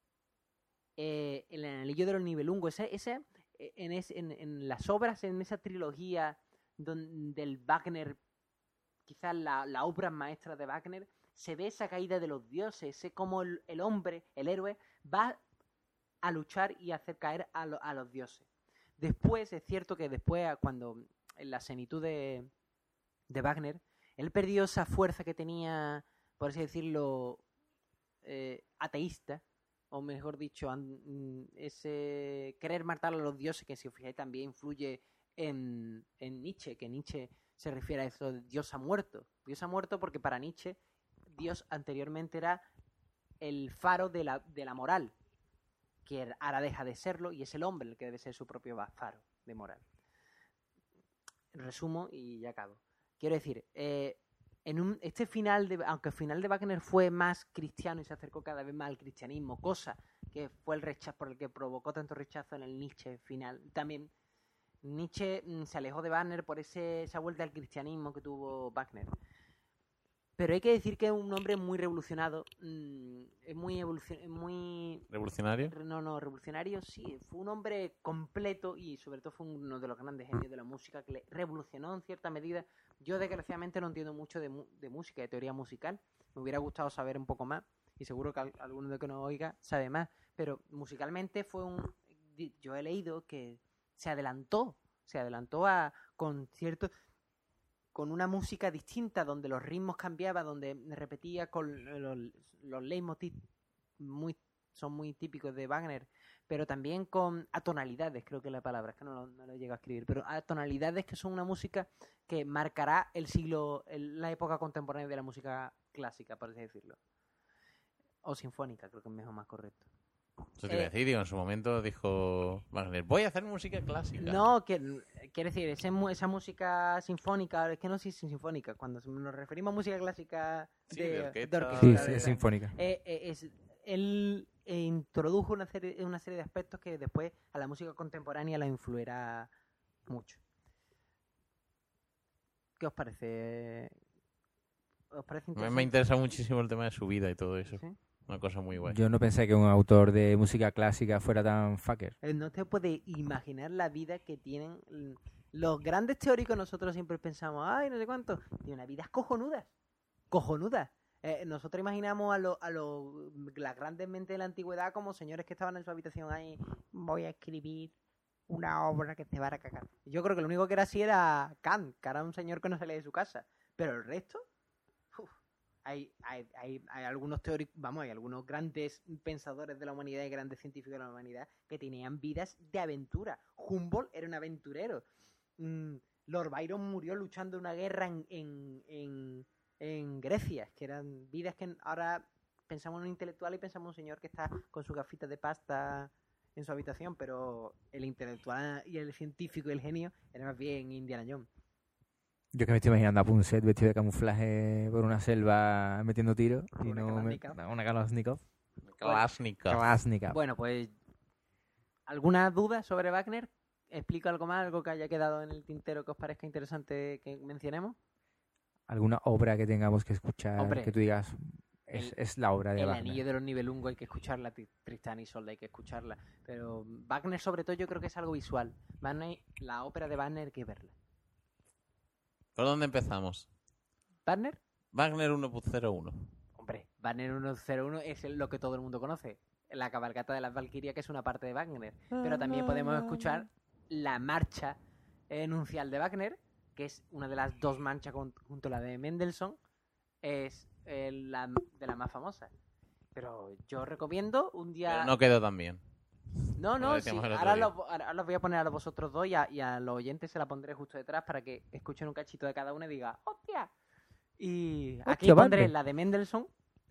Eh, en el Anillo de los Nibelungos, ese, ese, en, ese, en, en las obras, en esa trilogía don, del Wagner, quizás la, la obra maestra de Wagner, se ve esa caída de los dioses, sé cómo el, el hombre, el héroe, va a luchar y hacer caer a, lo, a los dioses. Después, es cierto que después, cuando en la senitud de, de Wagner, él perdió esa fuerza que tenía, por así decirlo, eh, ateísta, o mejor dicho, an, ese querer matar a los dioses, que si os fijáis también influye en, en Nietzsche, que Nietzsche se refiere a eso de Dios ha muerto. Dios ha muerto porque para Nietzsche Dios anteriormente era el faro de la, de la moral, que ahora deja de serlo y es el hombre el que debe ser su propio faro de moral. Resumo y ya acabo. Quiero decir, eh, en un, este final, de, aunque el final de Wagner fue más cristiano y se acercó cada vez más al cristianismo, cosa que fue el rechazo por el que provocó tanto rechazo en el Nietzsche final, también Nietzsche mm, se alejó de Wagner por ese, esa vuelta al cristianismo que tuvo Wagner. Pero hay que decir que es un hombre muy revolucionado, mmm, es muy evolucion muy ¿Revolucionario? No, no, revolucionario sí, fue un hombre completo y sobre todo fue uno de los grandes genios de la música que le revolucionó en cierta medida. Yo desgraciadamente no entiendo mucho de, mu de música, de teoría musical, me hubiera gustado saber un poco más y seguro que al alguno de que nos oiga sabe más, pero musicalmente fue un... Yo he leído que se adelantó, se adelantó a conciertos con una música distinta, donde los ritmos cambiaban, donde repetía con los, los leitmotiv muy, son muy típicos de Wagner, pero también con atonalidades, creo que es la palabra, es que no lo, no lo llego a escribir, pero atonalidades que son una música que marcará el siglo, el, la época contemporánea de la música clásica, por así decirlo. O sinfónica, creo que es mejor, más correcto. Eso te iba a decir, digo, en su momento dijo Wagner, voy a hacer música clásica. No, que, quiere decir, ese, esa música sinfónica, es que no sé si es sinfónica, cuando nos referimos a música clásica de, sí, de orquesta, de orquesta, Sí, de, sí, de, es sinfónica. Eh, eh, es, él eh, introdujo una serie, una serie de aspectos que después a la música contemporánea la influirá mucho. ¿Qué os parece? ¿Os parece interesante? Me interesa muchísimo el tema de su vida y todo eso. ¿Sí? Una cosa muy guay. Yo no pensé que un autor de música clásica fuera tan fucker. Eh, No te puedes imaginar la vida que tienen los grandes teóricos. Nosotros siempre pensamos, ay, no sé cuánto. Tienen unas vidas cojonudas. Cojonudas. Eh, nosotros imaginamos a, lo, a lo, las grandes mentes de la antigüedad como señores que estaban en su habitación ahí. Voy a escribir una obra que te va a cagar. Yo creo que lo único que era así era Kant, que era un señor que no salía de su casa. Pero el resto... Hay, hay, hay, hay algunos teóricos, vamos, hay algunos grandes pensadores de la humanidad y grandes científicos de la humanidad que tenían vidas de aventura. Humboldt era un aventurero. Mm, Lord Byron murió luchando una guerra en, en, en, en Grecia, que eran vidas que ahora pensamos en un intelectual y pensamos en un señor que está con su gafita de pasta en su habitación, pero el intelectual y el científico y el genio era más bien Indiana Jones. Yo que me estoy imaginando a Punset vestido de camuflaje por una selva metiendo tiros. Y Una no me... Kalashnikov. Una Kalashnikov. Kalashnikov. Kalashnikov. Bueno, pues, ¿alguna duda sobre Wagner? ¿Explico algo más, algo que haya quedado en el tintero que os parezca interesante que mencionemos? ¿Alguna obra que tengamos que escuchar Hombre, que tú digas es, el- es la obra de El Wagner? Anillo de los Nibelungos hay que escucharla, Tri- Tristán y Isolde hay que escucharla. Pero Wagner, sobre todo, yo creo que es algo visual. Wagner, la ópera de Wagner hay que verla. ¿Por dónde empezamos? ¿Wagner? Wagner uno punto cero uno. Hombre, Wagner uno cero uno es el- lo que todo el mundo conoce. La cabalgata de las Valquirias, que es una parte de Wagner. Pero también podemos escuchar la marcha eh, nupcial de Wagner, que es una de las dos marchas con- junto a la de Mendelssohn. Es eh, la de las más famosas. Pero yo recomiendo un día... Pero no quedó tan bien. No, Como no, sí, decíamos el otro ahora día. los, ahora los voy a poner a vosotros dos y a, y a los oyentes se la pondré justo detrás para que escuchen un cachito de cada uno y diga ¡hostia! Y aquí Hostia, pondré Wagner. la de Mendelssohn.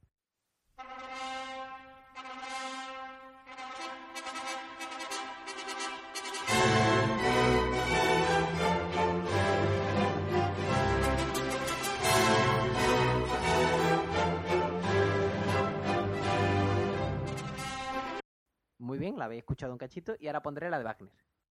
Muy bien, la habéis escuchado un cachito y ahora pondré la de Wagner.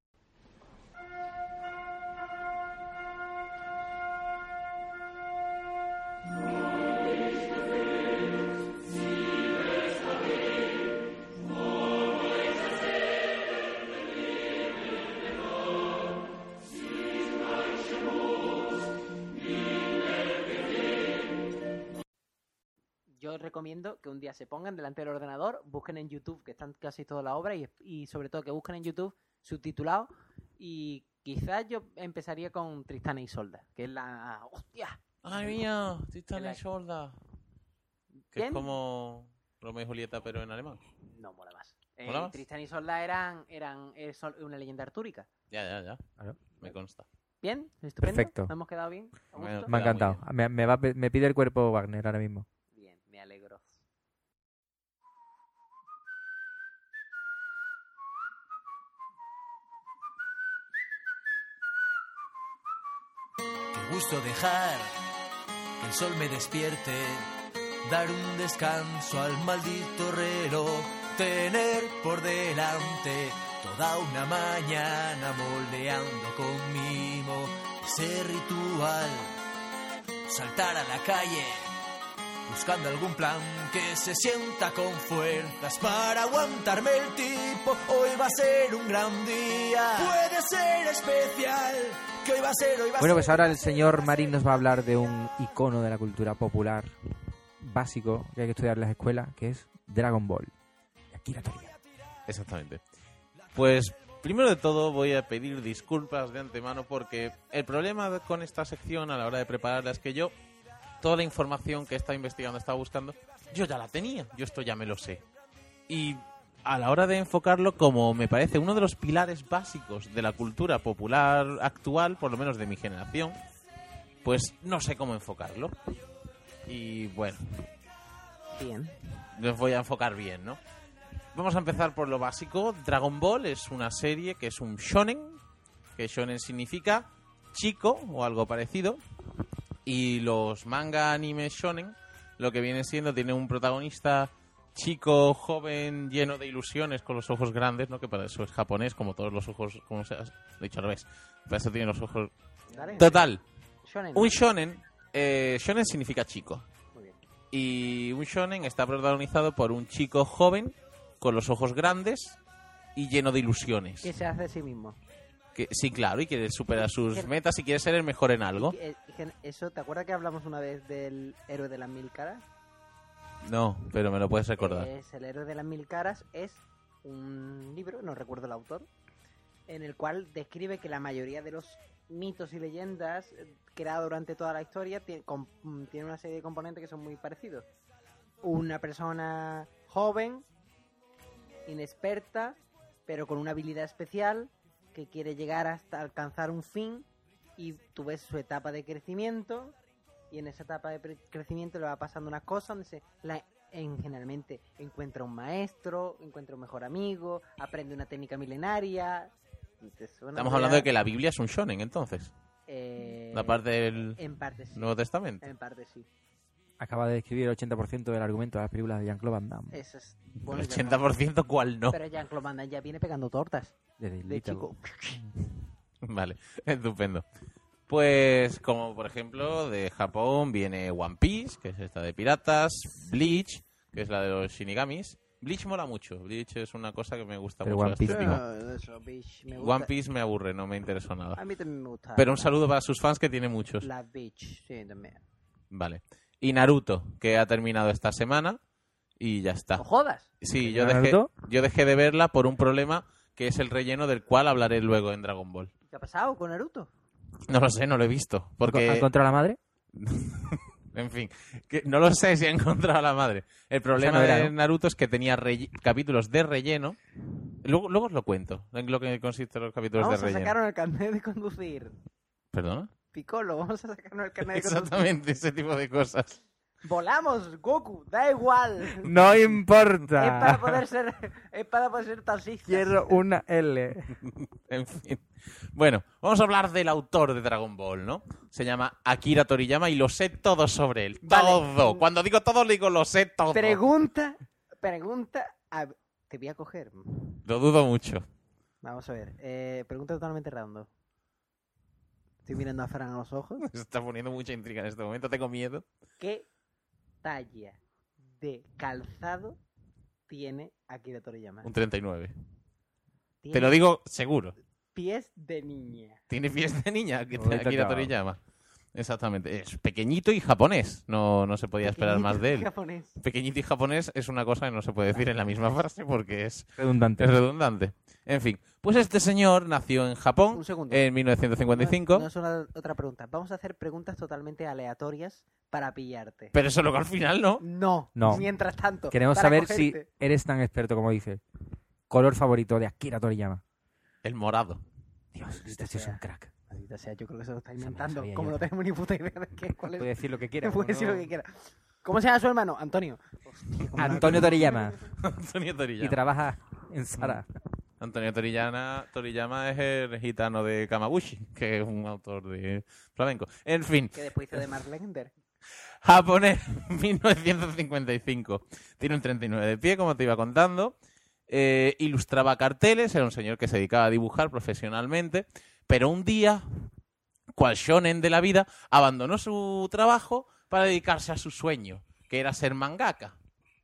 Yo os recomiendo que un día se pongan delante del ordenador, busquen en YouTube, que están casi toda la obra, y, y sobre todo que busquen en YouTube subtitulado. Y quizás yo empezaría con Tristán e Isolda, que es la... ¡Hostia! ¡Ay, mía! Tristan El- y Isolda. Que ¿Quién? es como Romeo y Julieta, pero en alemán. No, mola más. Eh, ¿Mola más? Tristán y Isolda eran, eran es sol- una leyenda artúrica. Ya, ya, ya. Claro. Me consta. ¿Bien? ¿Estupendo? Perfecto. ¿Nos hemos quedado bien? ¿A Bueno, gusto? Me ha Queda muy encantado. Me, me, va- me pide el cuerpo Wagner ahora mismo. Bien, me alegro. Qué gusto dejar que el sol me despierte, dar un descanso al maldito reloj, tener por delante toda una mañana moldeando con mimo ese ritual, saltar a la calle buscando algún plan que se sienta con fuerzas para aguantarme el tipo. Hoy va a ser un gran día, puede ser especial, que hoy va a ser, hoy va a Bueno, ser. pues ahora el señor Marín nos va a hablar de un icono de la cultura popular básico que hay que estudiar en las escuelas, que es Dragon Ball. Akira Toriyama. Exactamente. Pues primero de todo voy a pedir disculpas de antemano porque el problema con esta sección a la hora de prepararla es que yo toda la información que he estado investigando, estaba buscando, yo ya la tenía, yo esto ya me lo sé. Y a la hora de enfocarlo, como me parece uno de los pilares básicos de la cultura popular actual, por lo menos de mi generación, pues no sé cómo enfocarlo. Y bueno, Bien. los voy a enfocar bien, ¿no? Vamos a empezar por lo básico. Dragon Ball es una serie que es un shonen, que shonen significa chico o algo parecido. Y los manga anime shonen, lo que viene siendo, tiene un protagonista chico, joven, lleno de ilusiones, con los ojos grandes, ¿no? Que para eso es japonés, como todos los ojos, como se ha dicho al revés. Para eso tiene los ojos... Dale. Total, Shonen. un shonen, eh, shonen significa chico. Muy bien. Y un shonen está protagonizado por un chico joven, con los ojos grandes y lleno de ilusiones. ¿Qué se hace de sí mismo? Que, sí, claro, y quiere superar sus Que- metas y quiere ser el mejor en algo. Y que- y que eso, ¿te acuerdas que hablamos una vez del héroe de las mil caras? No, pero me lo puedes recordar. Es el héroe de las mil caras es un libro, no recuerdo el autor, en el cual describe que la mayoría de los mitos y leyendas eh, creados durante toda la historia tiene, com- mm, tiene una serie de componentes que son muy parecidos. Una persona joven, inexperta, pero con una habilidad especial que quiere llegar hasta alcanzar un fin, y tú ves su etapa de crecimiento, y en esa etapa de pre- crecimiento le va pasando unas cosas donde se la, en, generalmente encuentra un maestro, encuentra un mejor amigo, aprende una técnica milenaria. ¿Te suena Estamos ya? hablando de que la Biblia es un shonen, entonces. Eh, La parte del en parte sí. Nuevo Testamento. En parte sí. acaba de describir el ochenta por ciento del argumento de las películas de Jean-Claude Van Damme. Eso es bueno. El ochenta por ciento, ¿cuál no? Pero Jean-Claude Van Damme ya viene pegando tortas. Desde De Little. chico. Vale, estupendo. Pues, como por ejemplo, de Japón viene One Piece, que es esta de piratas, Bleach, que es la de los Shinigamis. Bleach mola mucho, Bleach es una cosa que me gusta Pero mucho. One Piece la estética. Ah, eso, bitch, me gusta. One Piece me aburre, no me interesó A nada. mí también me gusta. Pero un la- saludo para sus fans, que tiene muchos. La bitch, sí, también. Vale. Y Naruto, que ha terminado esta semana y ya está. ¡No jodas! Sí, yo ¿Terminó dejé, Naruto? yo dejé de verla por un problema que es el relleno del cual hablaré luego en Dragon Ball. ¿Qué ha pasado con Naruto? No lo sé, no lo he visto. ¿Ha Porque, encontrado a la madre? en fin, que no lo sé si ha encontrado a la madre. El problema no era, de ¿no? Naruto es que tenía relle- capítulos de relleno. Luego, luego os lo cuento, en lo que consisten los capítulos Vamos de a relleno. sacarnos el carnet de conducir. ¿Perdona? Piccolo, vamos a sacarnos el carnet de conducir. Exactamente, ese tipo de cosas. Volamos, Goku, da igual. No Es importa. para poder ser, es para poder ser taxista. Quiero una L. En fin. Bueno, vamos a hablar del autor de Dragon Ball, ¿no? Se llama Akira Toriyama y lo sé todo sobre él. Vale. Todo. Cuando digo todo, digo lo sé todo. Pregunta, pregunta, a- te voy a coger. Lo dudo mucho. Vamos a ver, eh, pregunta totalmente random. Estoy mirando a Fran a los ojos. Se está poniendo mucha intriga en este momento, tengo miedo. ¿Qué talla de calzado tiene Akira Toriyama? Un treinta y nueve. Tiene Te lo digo seguro. pies de niña. Tiene pies de niña Muy Akira tocado. Toriyama. Exactamente. Es pequeñito y japonés. No, no se podía esperar más de él. Japonés. Pequeñito y japonés es una cosa que no se puede decir en la misma frase porque es, Redundante. es redundante. En fin, pues este señor nació en Japón Un segundo. en mil novecientos cincuenta y cinco. No, no es una, otra pregunta. Vamos a hacer preguntas totalmente aleatorias para pillarte. Pero eso luego al final no. No, No. mientras tanto. Queremos para saber cogerte. si eres tan experto como dices. Color favorito de Akira Toriyama. El morado. Dios, Maldita este tío es sea. un crack. Maldita sea, yo creo que se lo está Eso no lo inventando. sabía Como yo. no tenemos ni puta idea de qué, cuál es. Puede decir lo que quiera. Puede decir ¿no? lo que quiera. ¿Cómo se llama su hermano? Antonio. Hostia, cómo no- Antonio Toriyama. Antonio Y Toriyama. trabaja en Sara. Antonio Toriyama, Toriyama es el gitano de Kamaguchi, que es un autor de flamenco. En fin, Que después hizo de Mark Legender. japonés, mil novecientos cincuenta y cinco. Tiene un treinta y nueve de pie, como te iba contando. Eh, ilustraba carteles, era un señor que se dedicaba a dibujar profesionalmente, pero un día, cual shonen de la vida, abandonó su trabajo para dedicarse a su sueño, que era ser mangaka.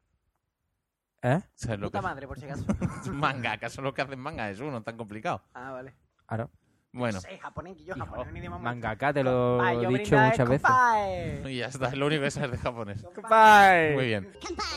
¿Eh? ¿Sabes lo Puta que madre, por si acaso. mangaka? Son los que hacen manga, eso no es tan complicado. Ah, vale. Claro. Bueno, No sé, japonés, que yo Hijo, japonés es un idioma muy- Mangaka, te lo Compadre, he yo dicho brindar, muchas veces. compadre. y ya está, es lo único que sabes de japonés. Compadre. Muy bien.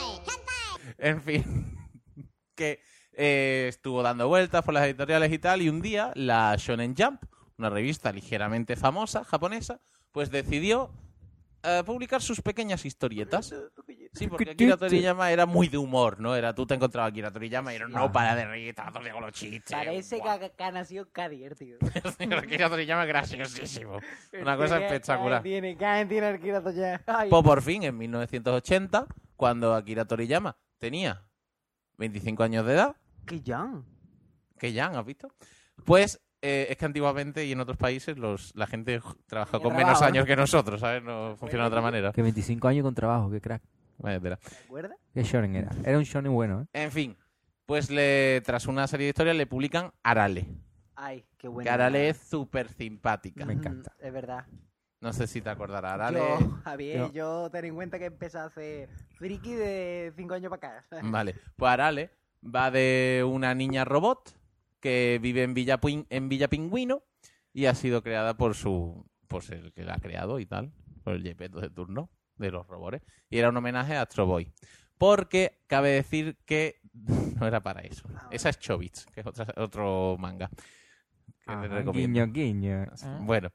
En fin, que eh, estuvo dando vueltas por las editoriales y tal, y un día la Shonen Jump, una revista ligeramente famosa, japonesa, pues decidió eh, publicar sus pequeñas historietas. Sí, porque Akira Toriyama era muy de humor, ¿no? Era tú te encontrabas a Akira Toriyama y era no para de reír, estaba todo el día con los chistes. Parece Guau. que, que ha nacido Cadier, tío. Akira Toriyama es graciosísimo. Una cosa ¿Qué- espectacular. qué tiene, ¿qué tiene Akira Toriyama? Ay, Pues por fin, en mil novecientos ochenta, cuando Akira Toriyama tenía veinticinco años de edad, qué young. que ya has visto, pues eh, es que antiguamente y en otros países los, la gente trabaja Tenía con trabajo, menos ¿no? años que nosotros, ¿sabes? No funciona de otra manera. Que veinticinco años con trabajo, qué crack. Vaya tela. ¿Te acuerdas? Qué shonen era. Era un shonen bueno, ¿eh? En fin, pues le, tras una serie de historias le publican Arale. Ay, qué bueno. Que Arale es súper simpática. Me encanta. Es verdad. No sé si te acordarás, Arale. Yo, Javier, Yo- yo ten en cuenta que empecé a hacer friki de cinco años para acá. Vale, pues Arale va de una niña robot que vive en Villa, Pin- en Villa Pingüino y ha sido creada por su pues el que la ha creado y tal, por el Gepetto de turno de los robots. Y era un homenaje a Astro Boy. Porque cabe decir que no era para eso. Esa es Chobits, que es otra, otro manga. Que Ah, le recomiendo. guiño, guiño. Bueno.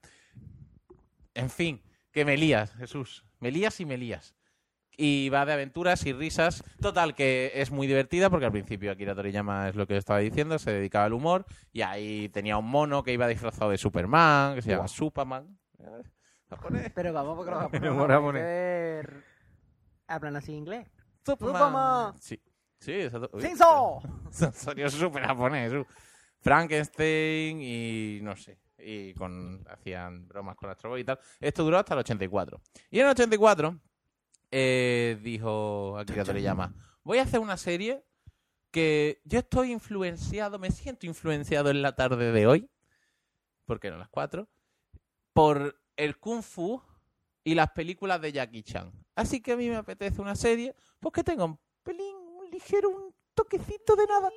En fin, que me lías, Jesús. Me lías y me lías. Y va de aventuras y risas. Total, que es muy divertida porque al principio Akira Toriyama es lo que estaba diciendo, se dedicaba al humor y ahí tenía un mono que iba disfrazado de Superman, que se llama Superman. Japonés. Pero vamos, porque los japoneses Humor japonés. japoneses hablan así inglés. Superman. Superman. Sí, sí, exacto. Uy, ¡Cinzo! Sonido súper japonés. uh. Frankenstein y no sé. Y con hacían bromas con Astro Boy y tal. Esto duró hasta el ochenta y cuatro. Y en el ochenta y cuatro eh, dijo Akira Toriyama, voy a hacer una serie que yo estoy influenciado, me siento influenciado en la tarde de hoy, ¿por qué no las cuatro? Por el Kung Fu y las películas de Jackie Chan. Así que a mí me apetece una serie pues que tenga un pelín, un ligero, un toquecito de nada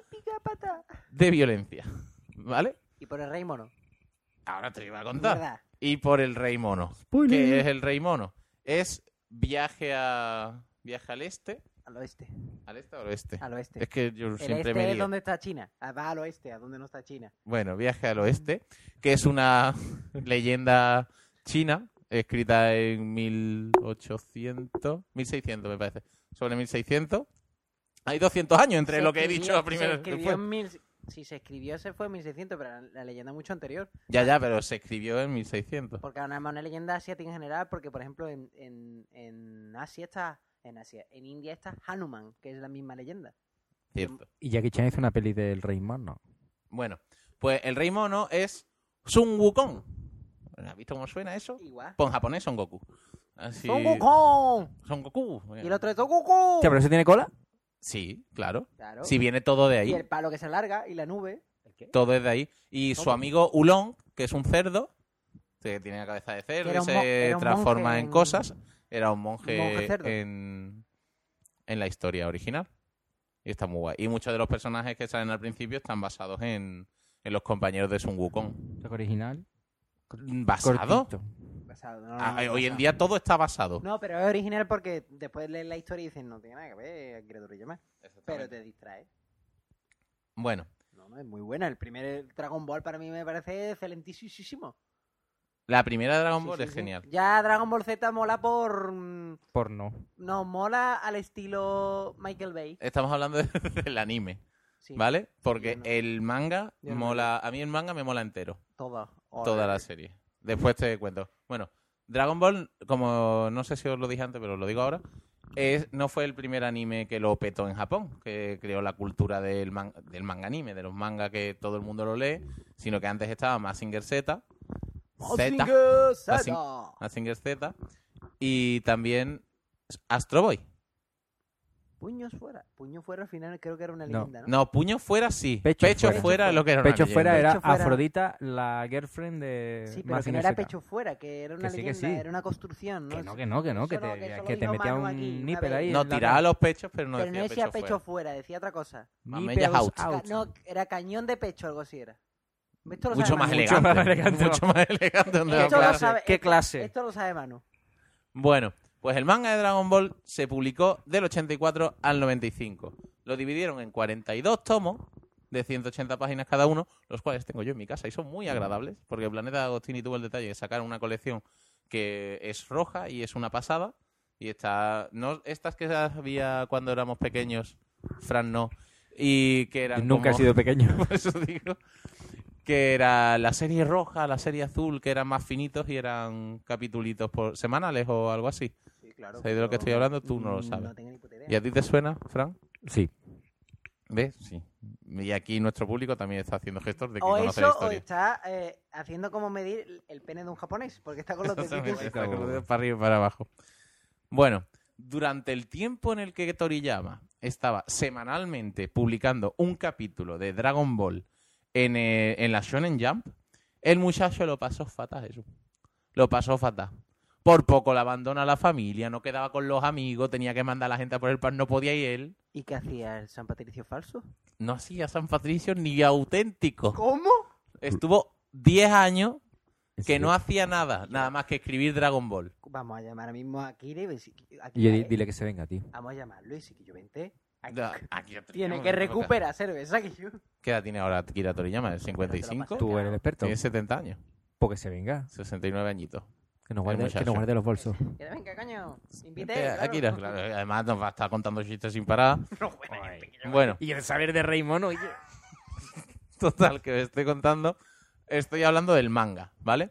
de violencia, ¿vale? Y por el Rey Mono. Ahora te lo iba a contar. ¿Verdad? Y por el Rey Mono. ¿Qué es el Rey Mono? Es viaje a viaje al este. Al oeste. ¿Al este o al oeste? Al oeste. Es que yo El siempre este me es lío. donde está China. Ah, va al oeste, a donde no está China. Bueno, viaje al oeste, que es una leyenda china escrita en mil ochocientos, mil seiscientos me parece. Sobre mil seiscientos. Hay doscientos años entre Se lo que he escribió- dicho primero se y escribió después. en mil... Si se escribió, se fue en mil seiscientos, pero la, la leyenda mucho anterior. Ya, ya, pero se escribió en mil seiscientos. Porque ahora una leyenda asiática en general, porque por ejemplo en, en, en Asia está... En Asia, en India está Hanuman, que es la misma leyenda. Cierto. Y Jackie Chan hizo una peli del Rey Mono. Bueno, pues el Rey Mono es Sun Wukong. ¿Has visto cómo suena eso? Igual. Pues en japonés Son Goku. Así... ¡Son Wukong! Son Goku. Y el otro es Son Goku. Hostia, ¿pero eso tiene cola? Sí, claro. Claro. Si viene todo de Y ahí. el palo que se alarga y la nube. ¿El qué? Todo es de ahí. Y su ¿Cómo? amigo Ulong, que es un cerdo, que tiene la cabeza de cerdo Era y un mo- se era un transforma monje en en- cosas, era un monje, un monje cerdo. en, en la historia original. Y está muy guay. Y muchos de los personajes que salen al principio están basados en, en los compañeros de Sun Wukong. ¿Es original? ¿Basado? Cortito. Basado, no, no, Ah, no, hoy en basado. día todo está basado. No, pero es original porque después lees la historia y dices, no tiene nada que ver, Akira Toriyama. Pero te distrae. Bueno, No, no, es muy buena. El primer Dragon Ball para mí me parece excelentísimo. la primera de Dragon Sí, Ball sí, es sí. genial. Ya Dragon Ball Z mola por... mm, Porno. No, mola al estilo Michael Bay. Estamos hablando de- del anime, Sí, ¿vale? Porque yo no- el manga yo no mola... A mí el manga me mola entero. Toda. Toda la serie. Después te cuento. Bueno, Dragon Ball, como no sé si os lo dije antes, pero os lo digo ahora, es, no fue el primer anime que lo petó en Japón, que creó la cultura del, man- del manga anime, de los mangas que todo el mundo lo lee, sino que antes estaba Mazinger Z, Z, Mazinger Z. Mazing- Mazinger Z, y también Astro Boy. Puños fuera. Puño fuera al final creo que era una No. leyenda, ¿no? No, puño fuera sí. Pecho Pecho, fuera. fuera es lo que era una Pecho leyenda. fuera era Pecho fuera. Afrodita, la girlfriend de Sí, pero que Mazinger no era Z. pecho fuera, que era una Que sí, que leyenda, sí. era una construcción, ¿no? Que no, que no, que no, que Eso no, te, que eso lo que te dijo metía Manu un aquí una nipple vez. ahí. No, en la tiraba cara. los pechos, pero no pero no decía decía pecho, pecho fuera. fuera, decía otra cosa. Mamella Nipples out. Ca- out. No, era cañón de pecho, algo así era. Esto lo Mucho sabe más Manu. elegante. más elegante. Mucho más elegante. donde Esto lo lo clase. sabe- ¿Qué esto- clase? Esto lo sabe Manu. Bueno, pues el manga de Dragon Ball se publicó del ochenta y cuatro al noventa y cinco. Lo dividieron en cuarenta y dos tomos de ciento ochenta páginas cada uno, los cuales tengo yo en mi casa y son muy agradables, porque Planeta Agostini tuvo el detalle de sacar una colección que es roja y es una pasada, y está no estas que había cuando éramos pequeños, Fran no, y que eran Nunca he como- sido pequeño. por eso digo que era la serie roja, la serie azul, que eran más finitos y eran capitulitos por semanales o algo así. Sí, claro. ¿Sabes de lo que estoy hablando? Tú no lo Mm, sabes. No tengo ni puta idea. ¿Y a ti te suena, Fran? Sí. ¿Ves? Sí. Y aquí nuestro público también está haciendo gestos de que O conoce la eso, o historia. está eh, haciendo como medir el pene de un japonés, porque está con los Exactamente, deditos. está con los dedos para arriba y para abajo. Bueno, durante el tiempo en el que Toriyama estaba semanalmente publicando un capítulo de Dragon Ball en, eh, en la Shonen Jump, el muchacho lo pasó fatal, eso. Lo pasó fatal. Por poco le abandona a la familia, no quedaba con los amigos, tenía que mandar a la gente a por el pan, no podía ir él. ¿Y qué hacía el San Patricio falso? No hacía San Patricio ni auténtico. ¿Cómo? Estuvo diez años ¿En que serio? no hacía nada, nada más que escribir Dragon Ball. Vamos a llamar ahora mismo a Kira y ver si- aquí Y yo va, di- ¿eh? dile que se venga, tío. Vamos a llamarlo y si que yo vente. Aquí. Da- aquí ya Tiene tenemos que el recuperar cerveza que yo. ¿Qué edad tiene ahora Akira Toriyama? ¿El cincuenta y cinco? Tú eres el experto. Tiene setenta años. Porque se venga. sesenta y nueve añitos. Que nos guarde, muchacho. que nos guarde los bolsos. Que venga, coño. Invite. Eh, claro. Akira, claro, además nos va a estar contando chistes sin parar. Bueno, Y el saber de Rey Mono. oye. total, que os estoy contando. Estoy hablando del manga, ¿vale?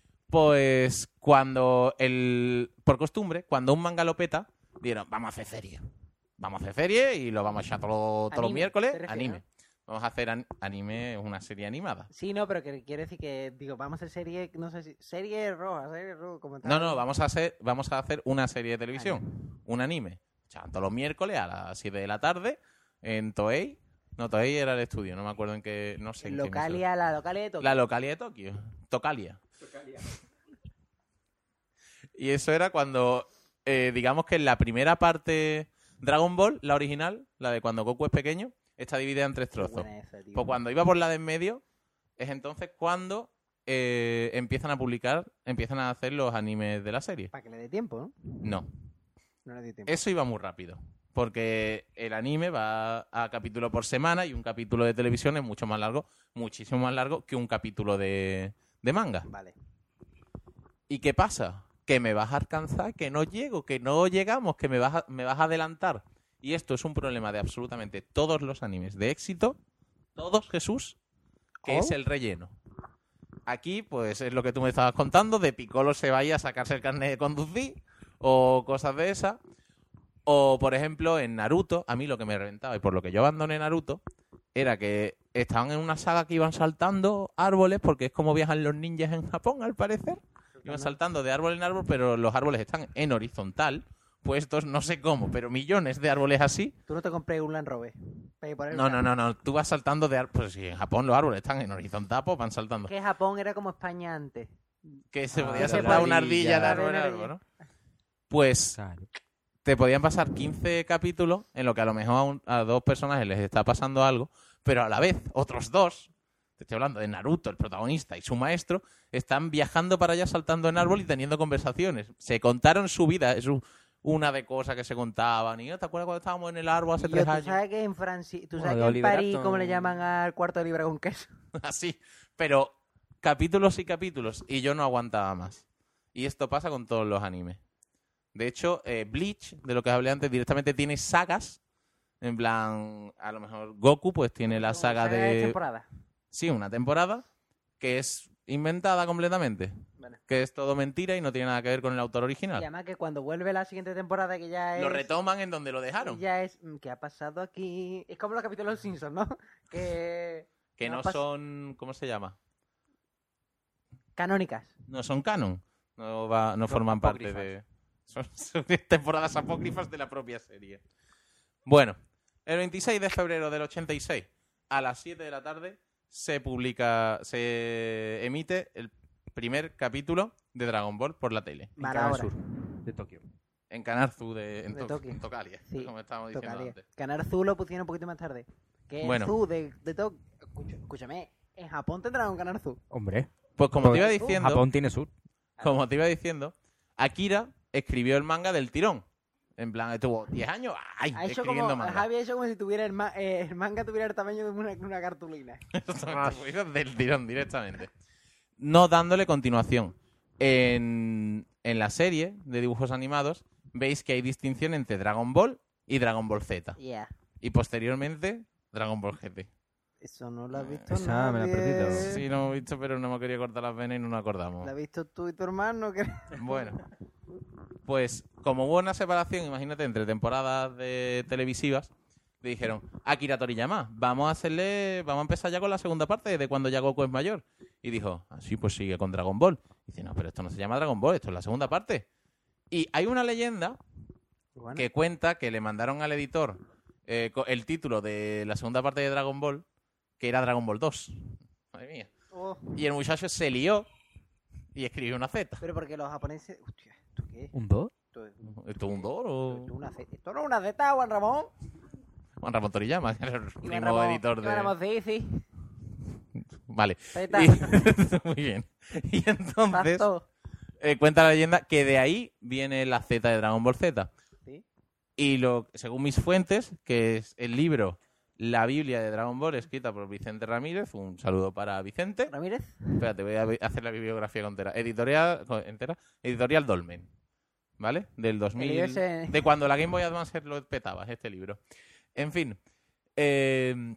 Pues cuando el... Por costumbre, cuando un manga lo peta, dijeron, vamos a hacer serie. Vamos a hacer serie y lo vamos a echar todo- todos los Anime, miércoles. te refieres, Anime. ¿no? Vamos a hacer an- anime, una serie animada. Sí, no, pero que quiere decir que, digo, vamos a hacer serie, no sé si, serie roja, serie roja, como tal. No, no, vamos a hacer, vamos a hacer una serie de televisión. Ah, un anime. Echaban todos los miércoles a las siete de la tarde en Toei. No, Toei era el estudio, no me acuerdo en qué... No sé en qué Localia, la Localia de Tokio. La Localia de Tokio. Tocalia. Localia. Y eso era cuando, eh, digamos que en la primera parte Dragon Ball, la original, la de cuando Goku es pequeño, está dividida en tres trozos. Esa, pues cuando iba por la de en medio, es entonces cuando eh, empiezan a publicar, empiezan a hacer los animes de la serie. Para que le dé tiempo, ¿no? No. No le dé tiempo. Eso iba muy rápido. Porque el anime va a capítulo por semana y un capítulo de televisión es mucho más largo, muchísimo más largo que un capítulo de, de manga. Vale. ¿Y qué pasa? Que me vas a alcanzar, que no llego, que no llegamos, que me vas a, me vas a adelantar. Y esto es un problema de absolutamente todos los animes de éxito, todos, Jesús, que ¿Oh? es el relleno. Aquí, pues, es lo que tú me estabas contando, de Piccolo se vaya a sacarse el carnet de conducir, o cosas de esas. O, por ejemplo, en Naruto, a mí lo que me reventaba, y por lo que yo abandoné Naruto, era que estaban en una saga que iban saltando árboles, porque es como viajan los ninjas en Japón, al parecer. Iban saltando de árbol en árbol, pero los árboles están en horizontal, puestos no sé cómo, pero millones de árboles así. ¿Tú no te compré un Land Rover? No, no, no, no, tú vas saltando de árboles. Pues si en Japón los árboles están en horizontal, pues van saltando. Que Japón era como España antes. Que se Ah, podía esa saltar una ardilla. ardilla de árbol en árbol, ¿no? Pues Claro. te podían pasar quince capítulos en lo que a lo mejor a, un- a dos personajes les está pasando algo, pero a la vez otros dos, te estoy hablando de Naruto, el protagonista, y su maestro, están viajando para allá saltando en árbol y teniendo conversaciones. Se contaron su vida, es un- una de cosas que se contaban. Y ¿no? ¿Te acuerdas cuando estábamos en el árbol hace Y yo, tres ¿tú años? sabes que en Francia, tú Bueno, sabes de que en Oliver París, Atom. cómo le llaman al cuarto de libra con queso? Así, pero capítulos y capítulos, y yo no aguantaba más. Y esto pasa con todos los animes. De hecho, eh, Bleach, de lo que hablé antes, directamente tiene sagas. En plan, a lo mejor Goku pues tiene la Como saga saga de... temporada. Sí, una temporada que es inventada completamente. Vale. Que es todo mentira y no tiene nada que ver con el autor Y original. además que cuando vuelve la siguiente temporada, que ya es... Lo retoman en donde lo dejaron. Ya es... mm, ¿Qué ha pasado aquí? Es como los capítulos de los Simpsons, ¿no? Que... Que no no pas- son... ¿Cómo se llama? Canónicas. No son canon. No, va, no Son forman parte apócrifas. de... Son, son temporadas apócrifas de la propia serie. Bueno, el veintiséis de febrero del ochenta y seis, a las siete de la tarde, se publica, se emite el primer capítulo de Dragon Ball por la tele. En Mala Canal hora. Sur de Tokio. En Kanarzu de, en De To- Tokio. en Tocalia, Sí, como estábamos diciendo Tocaría. antes. Canal Zoo lo pusieron un poquito más tarde. Que Bueno. el Zoo de, de Tokio... Escucha- Escúchame, en Japón tendrán un Canal Zoo. Hombre, Pues como te iba Pues, diciendo, Japón tiene sur. como te iba diciendo, Akira escribió el manga del tirón. En plan, estuvo diez años ¡ay! Ha hecho escribiendo como, manga. Javi ha hecho como si tuviera el, ma- eh, el manga tuviera el tamaño de una, una cartulina. del tirón directamente. No dándole continuación. En, en la serie de dibujos animados veis que hay distinción entre Dragon Ball y Dragon Ball Z. Yeah. Y posteriormente Dragon Ball G T. Eso no lo has visto Esa me la he nadie. perdido. Sí, lo hemos visto, pero no me quería cortar las venas y no nos acordamos. ¿Lo has visto tú y tu hermano? Que... Bueno, pues como hubo una separación, imagínate, entre temporadas de televisivas, le dijeron, Akira Toriyama, vamos a hacerle, vamos a empezar ya con la segunda parte de cuando ya Goku es mayor. Y dijo, así pues sigue con Dragon Ball. Y dice, no, pero esto no se llama Dragon Ball, esto es la segunda parte. Y hay una leyenda Bueno, que cuenta que le mandaron al editor eh, co- el título de la segunda parte de Dragon Ball, que era Dragon Ball dos. Madre mía. oh, Y el muchacho se lió y escribió una Z. pero porque los japoneses... Hostia, ¿esto qué es? ¿Un dos? Esto es, ¿Esto es un Dor o...? esto es una Z. ¿Esto no es una Z, Juan Ramón? Juan Ramón Toriyama, que era el Juan primo Ramón, editor Juan Ramón, de... sí, sí. Vale. Z. Y- Muy bien. Y entonces Pasto. eh, cuenta la leyenda que de ahí viene la Z de Dragon Ball Z. Sí. Y lo, según mis fuentes, que es el libro La Biblia de Dragon Ball, escrita por Vicente Ramírez, un saludo para Vicente. ¿Ramírez? Espérate, voy a vi- hacer la bibliografía entera. Editorial, co- entera. Editorial Dolmen. ¿Vale? Del dos mil. libro ese- De cuando la Game Boy Advance lo petaba, este libro. En fin. eh,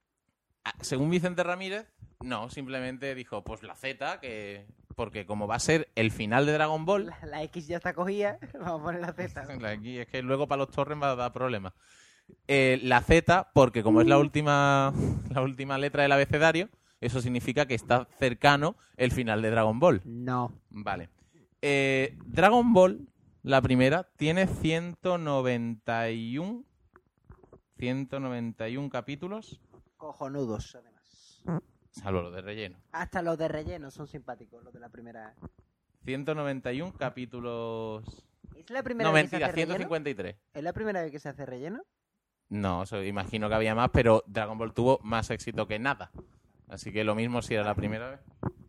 a- según Vicente Ramírez, no, simplemente dijo, pues la Z, que porque como va a ser el final de Dragon Ball, La, la X ya está cogida, vamos a poner la Z. aquí es que luego para los torrents va a dar problemas. Eh, la Z, porque como es la última, la última letra del abecedario, eso significa que está cercano el final de Dragon Ball. No. Vale. Eh, Dragon Ball la primera, tiene ciento noventa y uno, ciento noventa y uno capítulos, Cojonudos, además. salvo los de relleno. Hasta los de relleno son simpáticos, los de la primera. ciento noventa y uno capítulos... ¿Es la primera No, vez que se mentira, hace ciento relleno? cincuenta y tres. ¿Es la primera vez que se hace relleno? No, o sea, imagino que había más, pero Dragon Ball tuvo más éxito que nada. Así que lo mismo si era la primera vez.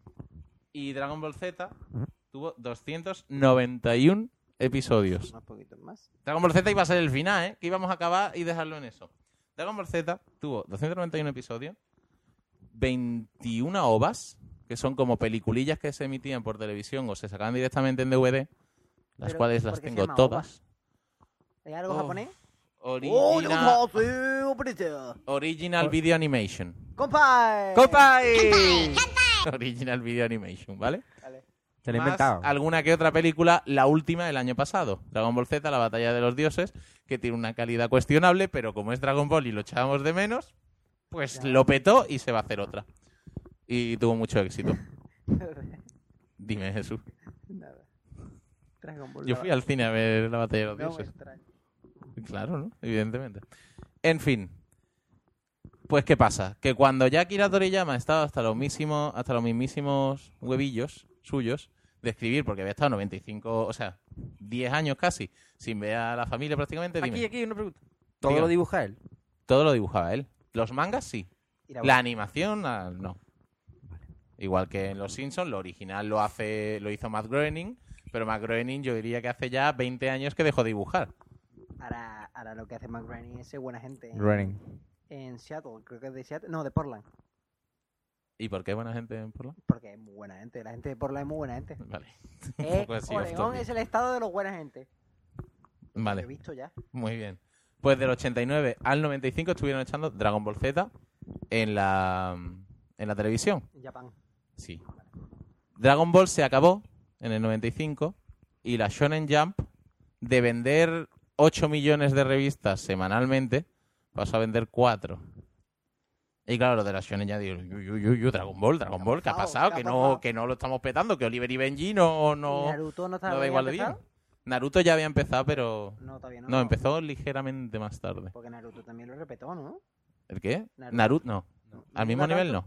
Y Dragon Ball Z tuvo doscientos noventa y uno episodios. Unos poquitos más. Dragon Ball Z iba a ser el final, ¿eh? Que íbamos a acabar y dejarlo en eso. Dragon Ball Z tuvo doscientos noventa y uno episodios, veintiuna ovas, que son como peliculillas que se emitían por televisión o se sacaban directamente en D V D, las Pero, cuales ¿por las qué se tengo llama todas. ¿Es algo Oh. japonés? Original, ¡Oh, original Video Animation. ¡Compay! ¡Compay! Original Video Animation, ¿vale? Vale. Se lo he Más inventado. alguna que otra película, la última del año pasado. Dragon Ball Z, la batalla de los dioses, que tiene una calidad cuestionable, pero como es Dragon Ball y lo echábamos de menos, pues Ya. lo petó y se va a hacer otra. Y tuvo mucho éxito. Dime, Jesús. Nada. Dragon Ball. Yo fui al cine a ver la batalla de los No me dioses. extraña. Claro, ¿no? Evidentemente. En fin. Pues, ¿qué pasa? Que cuando ya Akira Toriyama estaba hasta los mismísimos, hasta los mismísimos huevillos suyos de escribir, porque había estado noventa y cinco, o sea, diez años casi, sin ver a la familia prácticamente, dime. Aquí, aquí, una pregunta. ¿Todo Diga. lo dibuja él? Todo lo dibujaba él. Los mangas, sí. Y la La animación, ah, no. Igual que en Los Simpsons, lo original lo hace, lo hizo Matt Groening, pero Matt Groening yo diría que hace ya veinte años que dejó de dibujar. Ahora, ahora lo que hace Matt Groening es ser buena gente en, Running. en Seattle. Creo que es de Seattle. No, de Portland. ¿Y por qué buena gente en Portland? Porque es muy buena gente. La gente de Portland es muy buena gente. Vale. Un Eh, poco así, off Oregón topic. es el estado de los buena gente. Lo he Vale, visto ya. muy bien. Pues del ochenta y nueve al noventa y cinco estuvieron echando Dragon Ball Z en la, en la televisión. En Japón. Sí. Dragon Ball se acabó en el noventa y cinco y la Shonen Jump, de vender ocho millones de revistas semanalmente, pasó a vender cuatro. Y claro, los de la Shonen Jump dijeron, "Yu, yu, yu, yu, Dragon Ball, Dragon Ball, ¿qué ha pasado? ¿Qué ha Que no, pasado? que no lo estamos petando, que Oliver y Benji no, ¿Y no, Naruto no estaba no da igual de bien. empezado? Naruto ya había empezado, pero... No, todavía no. No, empezó ligeramente más tarde. Porque Naruto también lo repetó, ¿no? ¿El qué? Naruto. Naruto, no. Al mismo Naruto. nivel no.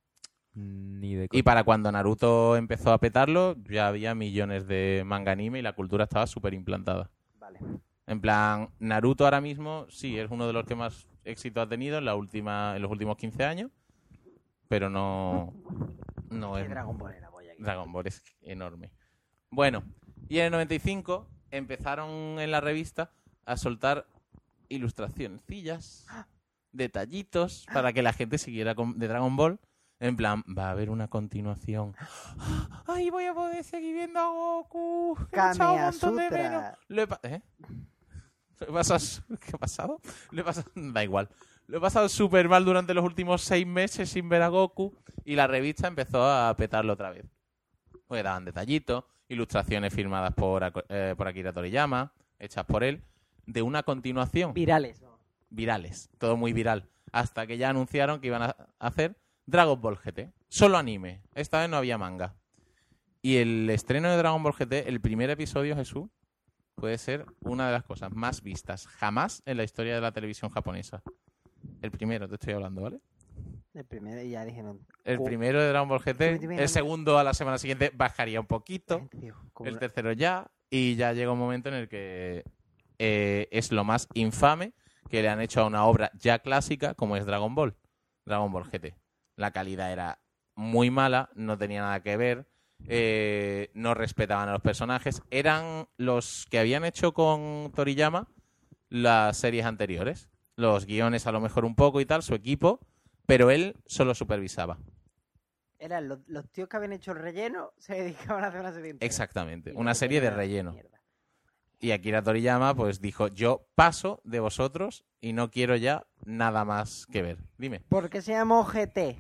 Ni de Y coña. para cuando Naruto empezó a petarlo, ya había millones de manga anime y la cultura estaba súper implantada. Vale. En plan, Naruto ahora mismo sí es uno de los que más éxito ha tenido en la última, en los últimos quince años, pero no, no Que es... Dragon Ball era boya. Dragon Ball es enorme. Bueno, y en el noventa y cinco empezaron en la revista a soltar ilustracioncillas, detallitos, para que la gente siguiera con, de Dragon Ball. En plan, va a haber una continuación. ¡Ay, voy a poder seguir viendo a Goku! He echado un Kamea montón de Sutra. menos. Lo he pa- ¿Eh? Lo he pasado... su- ¿Qué ha pasado? Lo he pasado... Da igual. Lo he pasado súper mal durante los últimos seis meses sin ver a Goku y la revista empezó a petarlo otra vez. Pues daban detallitos, ilustraciones firmadas por, Ako- eh, por Akira Toriyama, hechas por él, de una continuación. Virales. ¿no? Virales, todo muy viral. Hasta que ya anunciaron que iban a hacer Dragon Ball G T. Solo anime. Esta vez no había manga. Y el estreno de Dragon Ball G T, el primer episodio, Jesús, puede ser una de las cosas más vistas jamás en la historia de la televisión japonesa. El primero, te estoy hablando, ¿vale? El primero ya dijeron. El "Co- primero de Dragon Ball G T, Dime, dime, el segundo a la semana siguiente bajaría un la poquito, gente dijo, como el la- tercero ya, y ya llega un momento en el que eh, es lo más infame que le han hecho a una obra ya clásica como es Dragon Ball, Dragon Ball G T. La calidad era muy mala, no tenía nada que ver, eh, no respetaban a los personajes, eran los que habían hecho con Toriyama las series anteriores, los guiones a lo mejor un poco y tal, su equipo, pero él solo supervisaba. Eran los, los tíos que habían hecho el relleno, se dedicaban a hacer una serie entera. Exactamente, Y una luego serie de tenía- relleno. mierda. Y Akira Toriyama pues dijo, yo paso de vosotros y no quiero ya nada más que ver. Dime. ¿Por qué se llamó G T?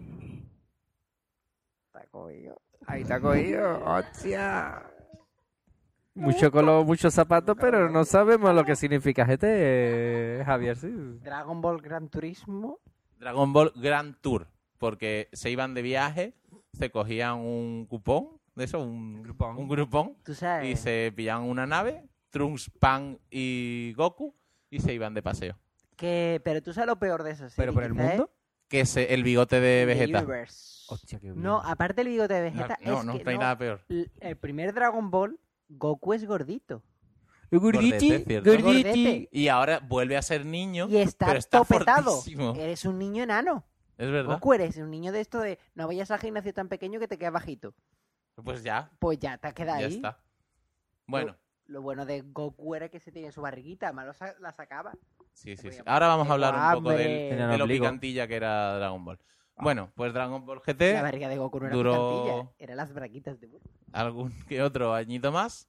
Está cogido. Ahí está cogido. ¡Hostia! Mucho color, muchos zapatos, pero no sabemos lo que significa G T, eh, Javier. Sí. Dragon Ball Gran Turismo. Dragon Ball Grand Tour, porque se iban de viaje, se cogían un cupón, de eso, un Grupón. un grupón, Tú sabes. y se pillaban una nave Trunks, Pan y Goku y se iban de paseo. Que, pero tú sabes lo peor de eso. ¿Pero por el quizás es mundo? Que es el bigote de The Vegeta. Universe. Hostia, qué bien. No, aparte el bigote de Vegeta No, es no, que no hay nada peor. l- el primer Dragon Ball, Goku es gordito. Gorditi, Gordete, ¿cierto? gorditi. Gordete. Y ahora vuelve a ser niño, Y está, pero está topetado. fortísimo. Eres un niño enano. Es verdad. Goku eres un niño de esto de no vayas al gimnasio tan pequeño que te quedas bajito. Pues ya, Pues ya te queda ya ahí. está. Bueno, Lo, lo bueno de Goku era que se tenía su barriguita, además lo sa- la sacaba. sí, sí, sí. Podía Ahora vamos a poner hablar un poco hambre. del- Tenía de el lo ombligo. picantilla que era Dragon Ball. Bueno, pues Dragon Ball G La T, barriga de Goku no era duró- picantilla, eran las braquitas de Goku. algún que otro añito más,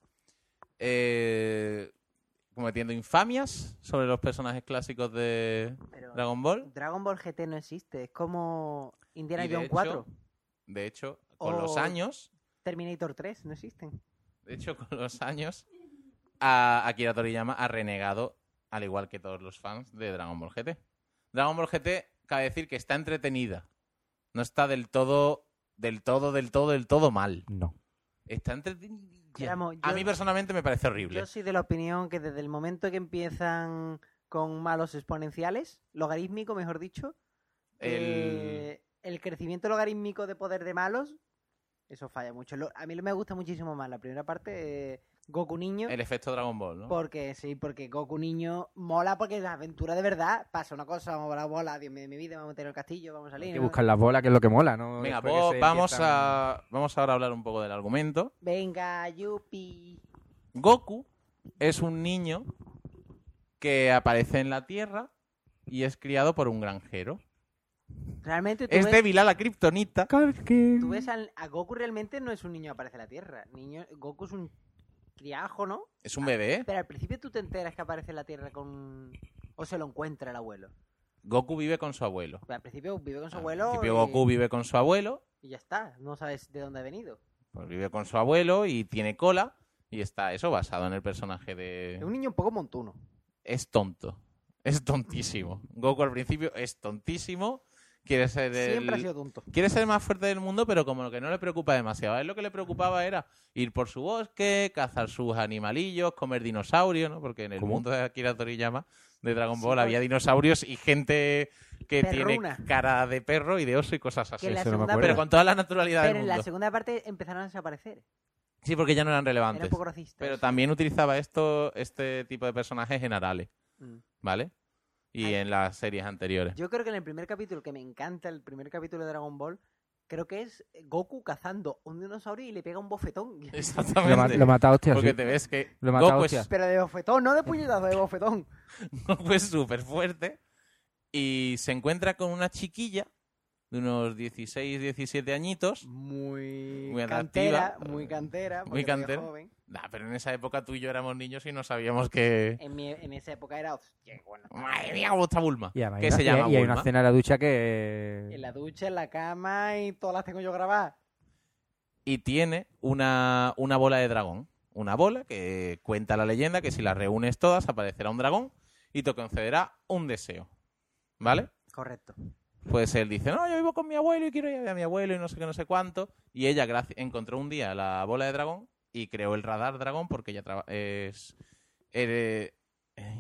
eh, cometiendo infamias sobre los personajes clásicos de Pero Dragon Ball. Dragon Ball G T no existe, es como Indiana Y de Jones hecho- cuatro, De hecho, con O- los años, Terminator tres, no existen. de hecho, con los años, a Akira Toriyama ha renegado, al igual que todos los fans de Dragon Ball G T. Dragon Ball G T, cabe decir que está entretenida. No está del todo, del todo, del todo, del todo mal. No. Está entretenida. Vamos, A yo- mí personalmente me parece horrible. Yo soy de la opinión que desde el momento que empiezan con malos exponenciales, logarítmico, mejor dicho, El- eh, el crecimiento logarítmico de poder de malos, eso falla mucho. Lo- a mí me gusta muchísimo más la primera parte, eh, Goku niño, El efecto Dragon Ball, ¿no? porque sí, porque Goku niño mola porque la aventura de verdad pasa una cosa, vamos a la bola, Dios mío de mi vida, vamos a meter el castillo, vamos a salir. Hay que ¿no? buscar las bolas, que es lo que mola, ¿no? Venga, Después que vos- se vamos, empiezan- a, vamos ahora a hablar un poco del argumento. Venga, yupi. Goku es un niño que aparece en la Tierra y es criado por un granjero. Realmente tú Es ves, débil a la kriptonita. tú ves al- a Goku realmente no es un niño que aparece en la Tierra. Niño, Goku es un criajo, ¿no? Es un bebé. ¿eh? Pero al principio tú te enteras que aparece en la Tierra con... O se lo encuentra el abuelo. Goku vive con su abuelo. Pero al principio vive con su Al abuelo principio y... Goku vive con su abuelo. y ya está. No sabes de dónde ha venido. Pues vive con su abuelo y tiene cola. Y está eso basado en el personaje de... Es un niño un poco montuno. Es tonto. Es tontísimo. Goku al principio es tontísimo. Quiere ser el... Siempre ha sido tonto. Quiere ser el más fuerte del mundo, pero como lo que no le preocupa demasiado. A él lo que le preocupaba era ir por su bosque, cazar sus animalillos, comer dinosaurios, ¿no? Porque en el ¿Cómo? mundo de Akira Toriyama, de Dragon Sí, Ball, pues- había dinosaurios y gente que Perruna. tiene cara de perro y de oso y cosas así. Que en la Eso no me segunda acuerdo. Pero con toda la naturalidad Pero del en la mundo. segunda parte empezaron a desaparecer. Sí, porque ya no eran Era relevantes. un poco racista. Pero eso. también utilizaba esto, este tipo de personajes en Arale, Mm. ¿vale? Y Ay. en las series anteriores. Yo creo que en el primer capítulo, que me encanta el primer capítulo de Dragon Ball, creo que es Goku cazando un dinosaurio y le pega un bofetón. Lo, ma- Exactamente. lo mata a hostias, Porque sí. te ves que Lo mata a Goku hostias. es, Pero de bofetón, no de puñetazo, de bofetón. Goku es súper fuerte y se encuentra con una chiquilla de unos dieciséis, diecisiete añitos. Muy, Muy cantera, atractiva. muy cantera. Muy porque cantera. soy joven. Nah, pero en esa época tú y yo éramos niños y no sabíamos que... En, mi, en esa época era... hostia, bueno, Madre mía, cómo está Bulma. Y además Que hay se una- llama y hay Bulma. una escena en la ducha que... en la ducha, en la cama y todas las tengo yo grabadas. Y tiene una, una bola de dragón. Una bola que cuenta la leyenda que si las reúnes todas aparecerá un dragón y te concederá un deseo. ¿Vale? Correcto. Pues él dice, no, yo vivo con mi abuelo y quiero ir a ver a mi abuelo y no sé qué, no sé cuánto. Y ella graci- encontró un día la bola de dragón y creó el radar dragón porque ella traba- es... eh, eh,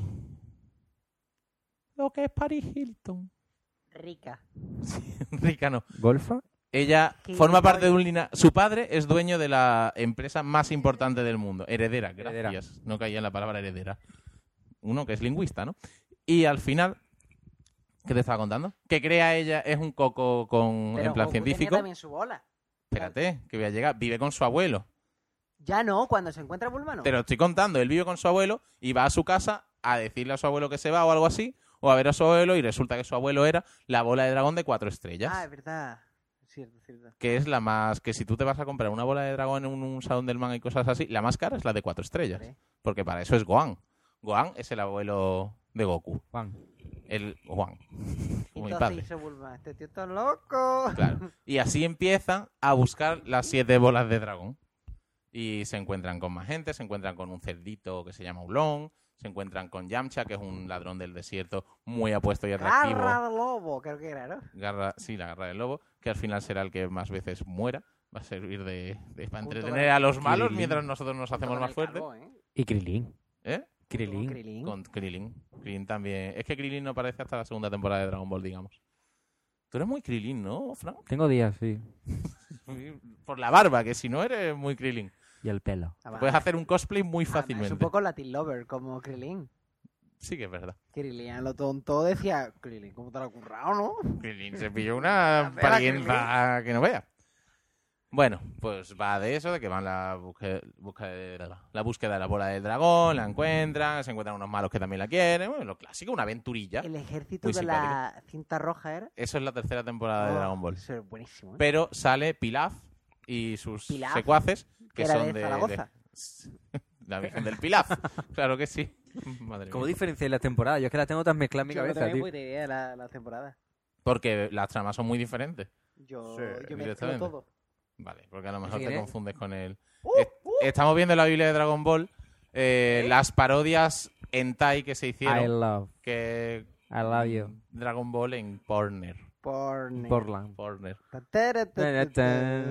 lo que es Paris Hilton. Rica. Rica no. ¿Golfa? Ella Qué forma guay. parte de un linaje... Su padre es dueño de la empresa más importante del mundo. Heredera, Heredera. gracias. No caía en la palabra heredera. Uno que es lingüista, ¿no? Y al final... ¿Qué te estaba contando? Que crea ella es un coco con Pero en plan Goku científico. tenía también su bola. Espérate, que voy a llegar. Vive con su abuelo. Ya no, cuando se encuentra Bulma no. Te lo estoy contando. Él vive con su abuelo y va a su casa a decirle a su abuelo que se va o algo así, o a ver a su abuelo y resulta que su abuelo era la bola de dragón de cuatro estrellas. Ah, es verdad. Cierto, cierto. Que es la más... Que si tú te vas a comprar una bola de dragón en un, un salón del manga y cosas así, la más cara es la de cuatro estrellas. Vale. Porque para eso es Gohan. Gohan es el abuelo de Goku. Juan. El Gohan. Y Como mi entonces padre. hizo Bulma. Este tío está loco. Claro. Y así empiezan a buscar las siete bolas de dragón. Y se encuentran con más gente, se encuentran con un cerdito que se llama Ulón, se encuentran con Yamcha, que es un ladrón del desierto muy apuesto y atractivo. Garra de lobo, creo que era, ¿no? Garra, sí, la garra del lobo, que al final será el que más veces muera. Va a servir de, de para Junto entretener con a los malos Krillin. mientras nosotros nos hacemos Con más el fuertes. calvo, ¿eh? Y Krilin. ¿Eh? Krillin. Krillin. Con Krillin. Krillin también. Es que Krillin no aparece hasta la segunda temporada de Dragon Ball, digamos. Tú eres muy Krillin, ¿no, Frank? Tengo días, sí. Por la barba, que si no eres muy Krillin. Y el pelo. Ah, va. Puedes hacer un cosplay muy Ah, fácilmente. Es un poco Latin Lover, como Krillin. Sí que es verdad. Krillin a lo tonto decía, Krillin, ¿cómo te lo ha currado, no? Krillin se pilló una Hacer a parienta que no vea. Bueno, pues va de eso, de que van la búsqueda, la búsqueda de la bola del dragón, la encuentran, se encuentran unos malos que también la quieren, bueno, lo clásico, una aventurilla. El ejército Muy de la cinta roja era. Eso es la tercera temporada de Oh, Dragon Ball. Eso es buenísimo, ¿eh? Pero sale Pilaf y sus Pilaf, secuaces, que que era son de de, Zaragoza. de- la Virgen del Pilaf. Claro que sí. Madre ¿Cómo mía. diferenciáis las temporadas? Yo es que las tengo tan mezcladas en mi Yo no cabeza, tenía tío. puta idea de la, la temporada. Porque las tramas son muy diferentes. Yo, Sí, yo mezclo directamente. todo. Vale, porque a lo mejor ¿Sí, te eh? confundes con el... Uh, Est- Estamos viendo en la Biblia de Dragon Ball eh, las parodias hentai que se I hicieron. love. Que I love you. Dragon Ball en Porner. Porn. Portland. Porner. Ta, ta, ta, ta, ta.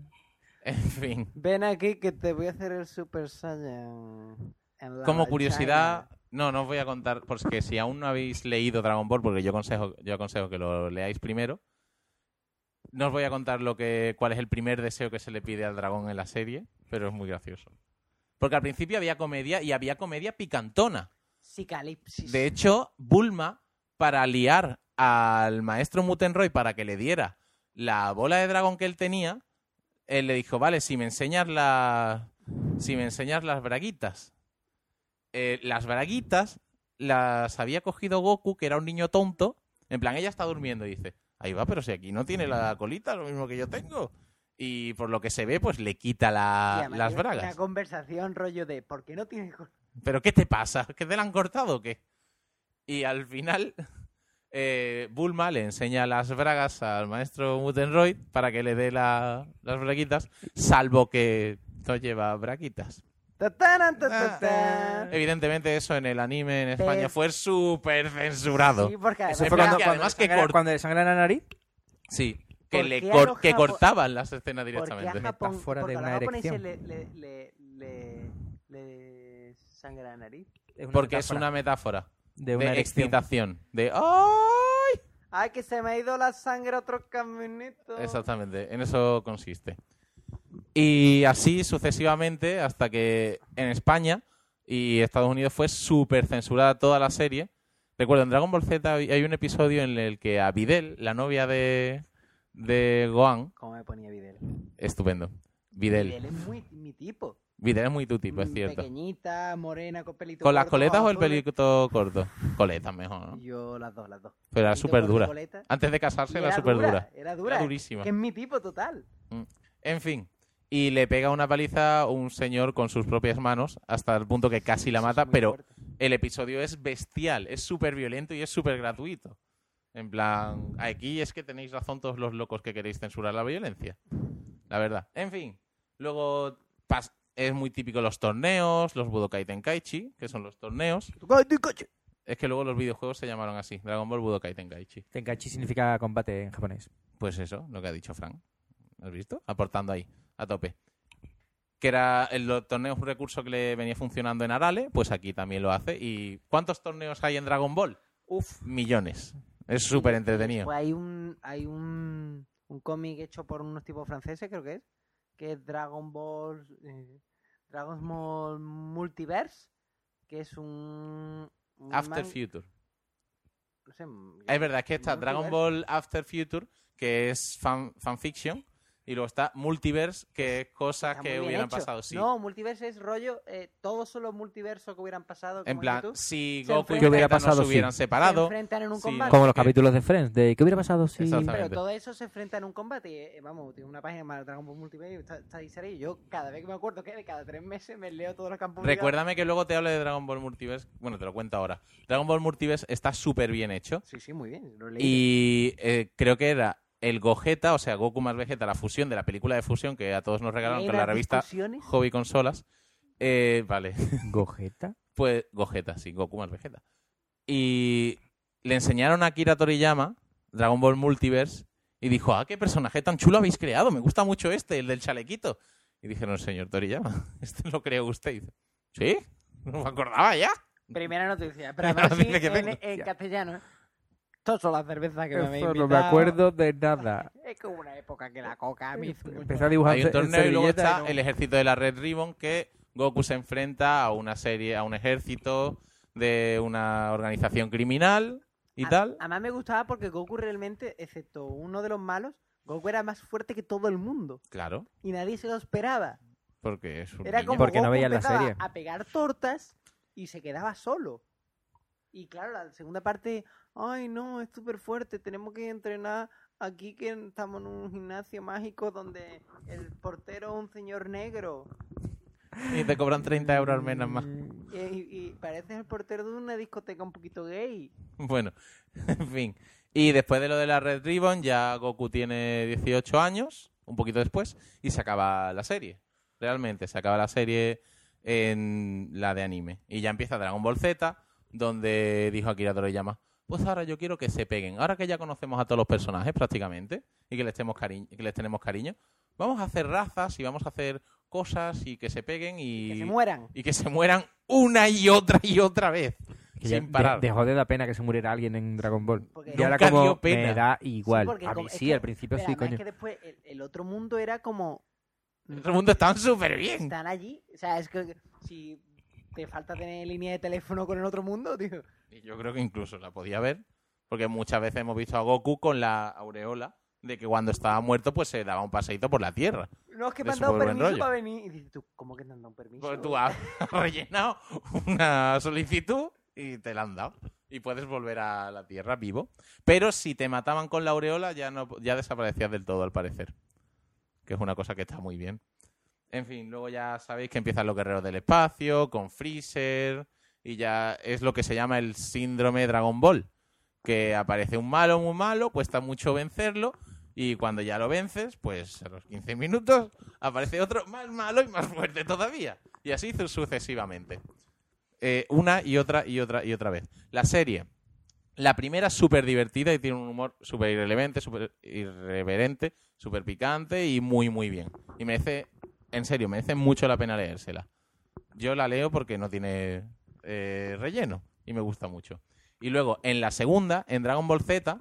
En fin. Ven aquí que te voy a hacer el Super Saiyan. en la Como curiosidad, vagina. no, no os voy a contar, porque si aún no habéis leído Dragon Ball, porque yo aconsejo, yo aconsejo que lo leáis primero, no os voy a contar lo que, cuál es el primer deseo que se le pide al dragón en la serie, pero es muy gracioso. Porque al principio había comedia y había comedia picantona. Psicalipsis. De hecho, Bulma, para liar al maestro Mutenroy para que le diera la bola de dragón que él tenía, él le dijo, vale, si me enseñas la... si me enseñas las braguitas. Eh, las braguitas las había cogido Goku, que era un niño tonto. En plan, ella está durmiendo y dice, ahí va, pero si aquí no tiene la colita, lo mismo que yo tengo. Y por lo que se ve, pues le quita Y la, además las tiene bragas. Una conversación rollo de ¿por qué no tienes col-?" ¿Pero qué te pasa? ¿Que te la han cortado o qué? Y al final, eh, Bulma le enseña las bragas al maestro Mutenroy para que le dé la- las braguitas, salvo que no lleva braguitas. Ta, taran, ta, ta, ta. Evidentemente eso en el anime en España Pero- fue súper censurado. Sí, porque Eso En fue plan cuando, que cuando, además le que sangra- cort- cuando le sangra la nariz. Sí, que, ¿Por le qué a cor- los que japo- cortaban las escenas Porque a directamente. Japón, Está fuera porque de a una los japoneses erección. le, le, le, le, le sangra la nariz. Es una Porque es metáfora una metáfora de de, una erección. excitación. De ¡ay! Ay, que se me ha ido la sangre a otro caminito. Exactamente, en eso consiste. Y así sucesivamente hasta que en España y Estados Unidos fue súper censurada toda la serie. Recuerdo, en Dragon Ball Z hay hay un episodio en el que a Videl, la novia de, de Gohan, ¿Cómo me ponía Videl? estupendo. Videl. Videl es muy mi tipo. Videl es muy tu tipo, es Mm, cierto. Pequeñita, morena, con pelito ¿Con las corto, coletas o el azules. pelito corto? Coletas mejor, ¿no? Yo las dos, las dos. Pero era Pelito súper corto, dura. coleta. Antes de casarse Y era era súper dura, dura. Era dura. Era durísima. Que es mi tipo total. En fin. Y le pega una paliza a un señor con sus propias manos hasta el punto que casi la Eso mata, es muy pero fuerte. el episodio es bestial, es súper violento y es súper gratuito. En plan, aquí es que tenéis razón todos los locos que queréis censurar la violencia. La verdad. En fin. Luego pas- es muy típico los torneos, los Budokai Tenkaichi, que son los torneos. Es que luego los videojuegos se llamaron así, Dragon Ball Budokai Tenkaichi. Tenkaichi significa combate en japonés. Pues eso, lo que ha dicho Frank. ¿Has visto? Aportando ahí, a tope. Que era el los torneos un recurso que le venía funcionando en Arale, pues aquí también lo hace. ¿Y cuántos torneos hay en Dragon Ball? Uf, millones. Es súper entretenido. Pues hay un hay un, un cómic hecho por unos tipos franceses, creo que es, que es Dragon Ball eh, Dragon Ball Multiverse, que es un, un After man- Future. no sé, Es verdad, es que está Multiverse. Dragon Ball After Future, que es fan, fanfiction, y luego está Multiverse, que es cosas Está que muy bien hubieran hecho. pasado. Sí. No, multiverse es rollo, eh, todos son los multiversos que hubieran pasado. En como plan, dices tú, si se Goku y enfrentan- hubiera Vegeta no pasado, se hubieran sí. se separado. enfrentan en un sí, combate. Como los que- capítulos de Friends, de ¿qué hubiera pasado si...? Exactamente. Pero todo eso se enfrenta en un combate. Y, eh, vamos, tiene una página llamada Dragon Ball Multiverse y está, está ahí serie, y yo cada vez que me acuerdo que de cada tres meses me leo todos los campos. Recuérdame que luego te hable de Dragon Ball Multiverse. Bueno, te lo cuento ahora. Dragon Ball Multiverse está súper bien hecho. Sí, sí, muy bien. Lo leí. Y eh, creo que era el Gogeta, o sea, Goku más Vegeta, la fusión de la película de fusión que a todos nos regalaron Hay con la unas revista discusiones. Hobby Consolas. Eh, vale, ¿Gogeta? pues Gogeta, sí, Goku más Vegeta. Y le enseñaron a Akira Toriyama Dragon Ball Multiverse y dijo, ah, qué personaje tan chulo habéis creado, me gusta mucho este, el del chalequito. Y dijeron, señor Toriyama, este lo creó usted. Y dice, ¿sí? No me acordaba ya. Primera noticia. Pero Primera además sí, noticia que en, tengo. en castellano. Todas son las cervezas que me habéis Eso invitado. no me acuerdo de nada. Es como una época que la coca me hizo mucho. Empecé a dibujar Hay un en torneo y luego servilleta está y no- el ejército de la Red Ribbon, que Goku se enfrenta a una serie, a un ejército de una organización criminal y A- tal. Además me gustaba porque Goku realmente, excepto uno de los malos, Goku era más fuerte que todo el mundo. Claro, Y nadie se lo esperaba. porque es un Era niño. como Porque no Goku veían la empezaba serie. a pegar tortas y se quedaba solo. Y claro, la segunda parte, ay no, es súper fuerte, tenemos que entrenar aquí que estamos en un gimnasio mágico donde el portero es un señor negro. Y te cobran treinta euros al menos más. Y, y, y parece el portero de una discoteca un poquito gay. Bueno, en fin. Y después de lo de la Red Ribbon, ya Goku tiene dieciocho años, un poquito después, y se acaba la serie. Realmente, se acaba la serie en la de anime. Y ya empieza Dragon Ball Z, donde dijo Akira Toriyama, pues ahora yo quiero que se peguen. Ahora que ya conocemos a todos los personajes prácticamente, y que les, tenemos cariño, que les tenemos cariño, vamos a hacer razas y vamos a hacer cosas y que se peguen y Que se mueran. y que se mueran una y otra y otra vez. Que ya sin de- parar. dejó de dar pena que se muriera alguien en Dragon Ball. Porque Y ahora nunca como dio pena. me da igual. Sí, porque a como- mí es sí, que- al principio pero sí, además coño. es que después el, el otro mundo era como... El mundo estaba súper bien. Están allí. O sea, es que si te falta tener línea de teléfono con el otro mundo, tío. Y yo creo que incluso la podía ver, porque muchas veces hemos visto a Goku con la aureola de que cuando estaba muerto pues se daba un paseíto por la Tierra. No, es que De me han su dado buen permiso rollo. para venir. Y dices tú, ¿cómo que te han dado un permiso? Pues tú has rellenado una solicitud y te la han dado. Y puedes volver a la Tierra vivo. Pero si te mataban con la aureola ya, no, ya desaparecías del todo, al parecer. Que es una cosa que está muy bien. En fin, luego ya sabéis que empiezan los guerreros del espacio, con Freezer, y ya es lo que se llama el síndrome Dragon Ball, que aparece un malo muy malo, cuesta mucho vencerlo, y cuando ya lo vences, pues a los quince minutos aparece otro más malo y más fuerte todavía. Y así su- sucesivamente. Eh, una y otra y otra y otra vez. La serie, la primera es súper divertida y tiene un humor súper irrelevante, súper irreverente, súper picante y muy, muy bien. Y merece, en serio, merece mucho la pena leérsela. Yo la leo porque no tiene eh, relleno y me gusta mucho. Y luego, en la segunda, en Dragon Ball Z,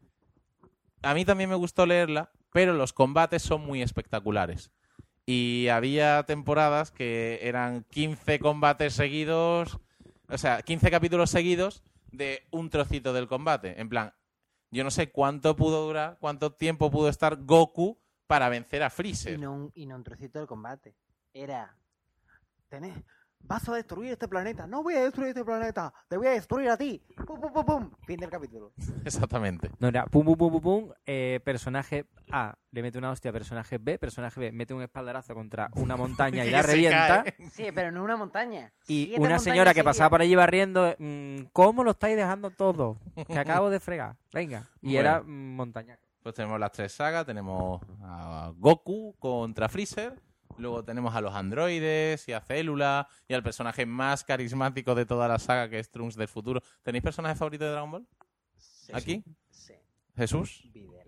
a mí también me gustó leerla, pero los combates son muy espectaculares. Y había temporadas que eran quince combates seguidos, o sea, quince capítulos seguidos de un trocito del combate. En plan, yo no sé cuánto pudo durar, cuánto tiempo pudo estar Goku para vencer a Y Freezer. no, un, y no un trocito del combate. Era... Tenés... Vas a destruir este planeta. No voy a destruir este planeta. Te voy a destruir a ti. Pum, pum, pum, pum. Fin del capítulo. Exactamente. No era pum, pum, pum, pum, pum. eh, personaje A le mete una hostia a personaje B. Personaje B mete un espaldarazo contra una montaña y Que la se revienta. cae. Sí, pero no una montaña. Y Siete una montañas señora que pasaba seguidas. por allí barriendo. mm, ¿Cómo lo estáis dejando todo? Que acabo de fregar. Venga. Y Bueno. era mm, montaña. Pues tenemos las tres sagas, tenemos a Goku contra Freezer, luego tenemos a los androides y a Célula y al personaje más carismático de toda la saga que es Trunks del futuro. ¿Tenéis personaje favorito de Dragon Ball? Sí, ¿Aquí? Sí. ¿Jesús? Videl.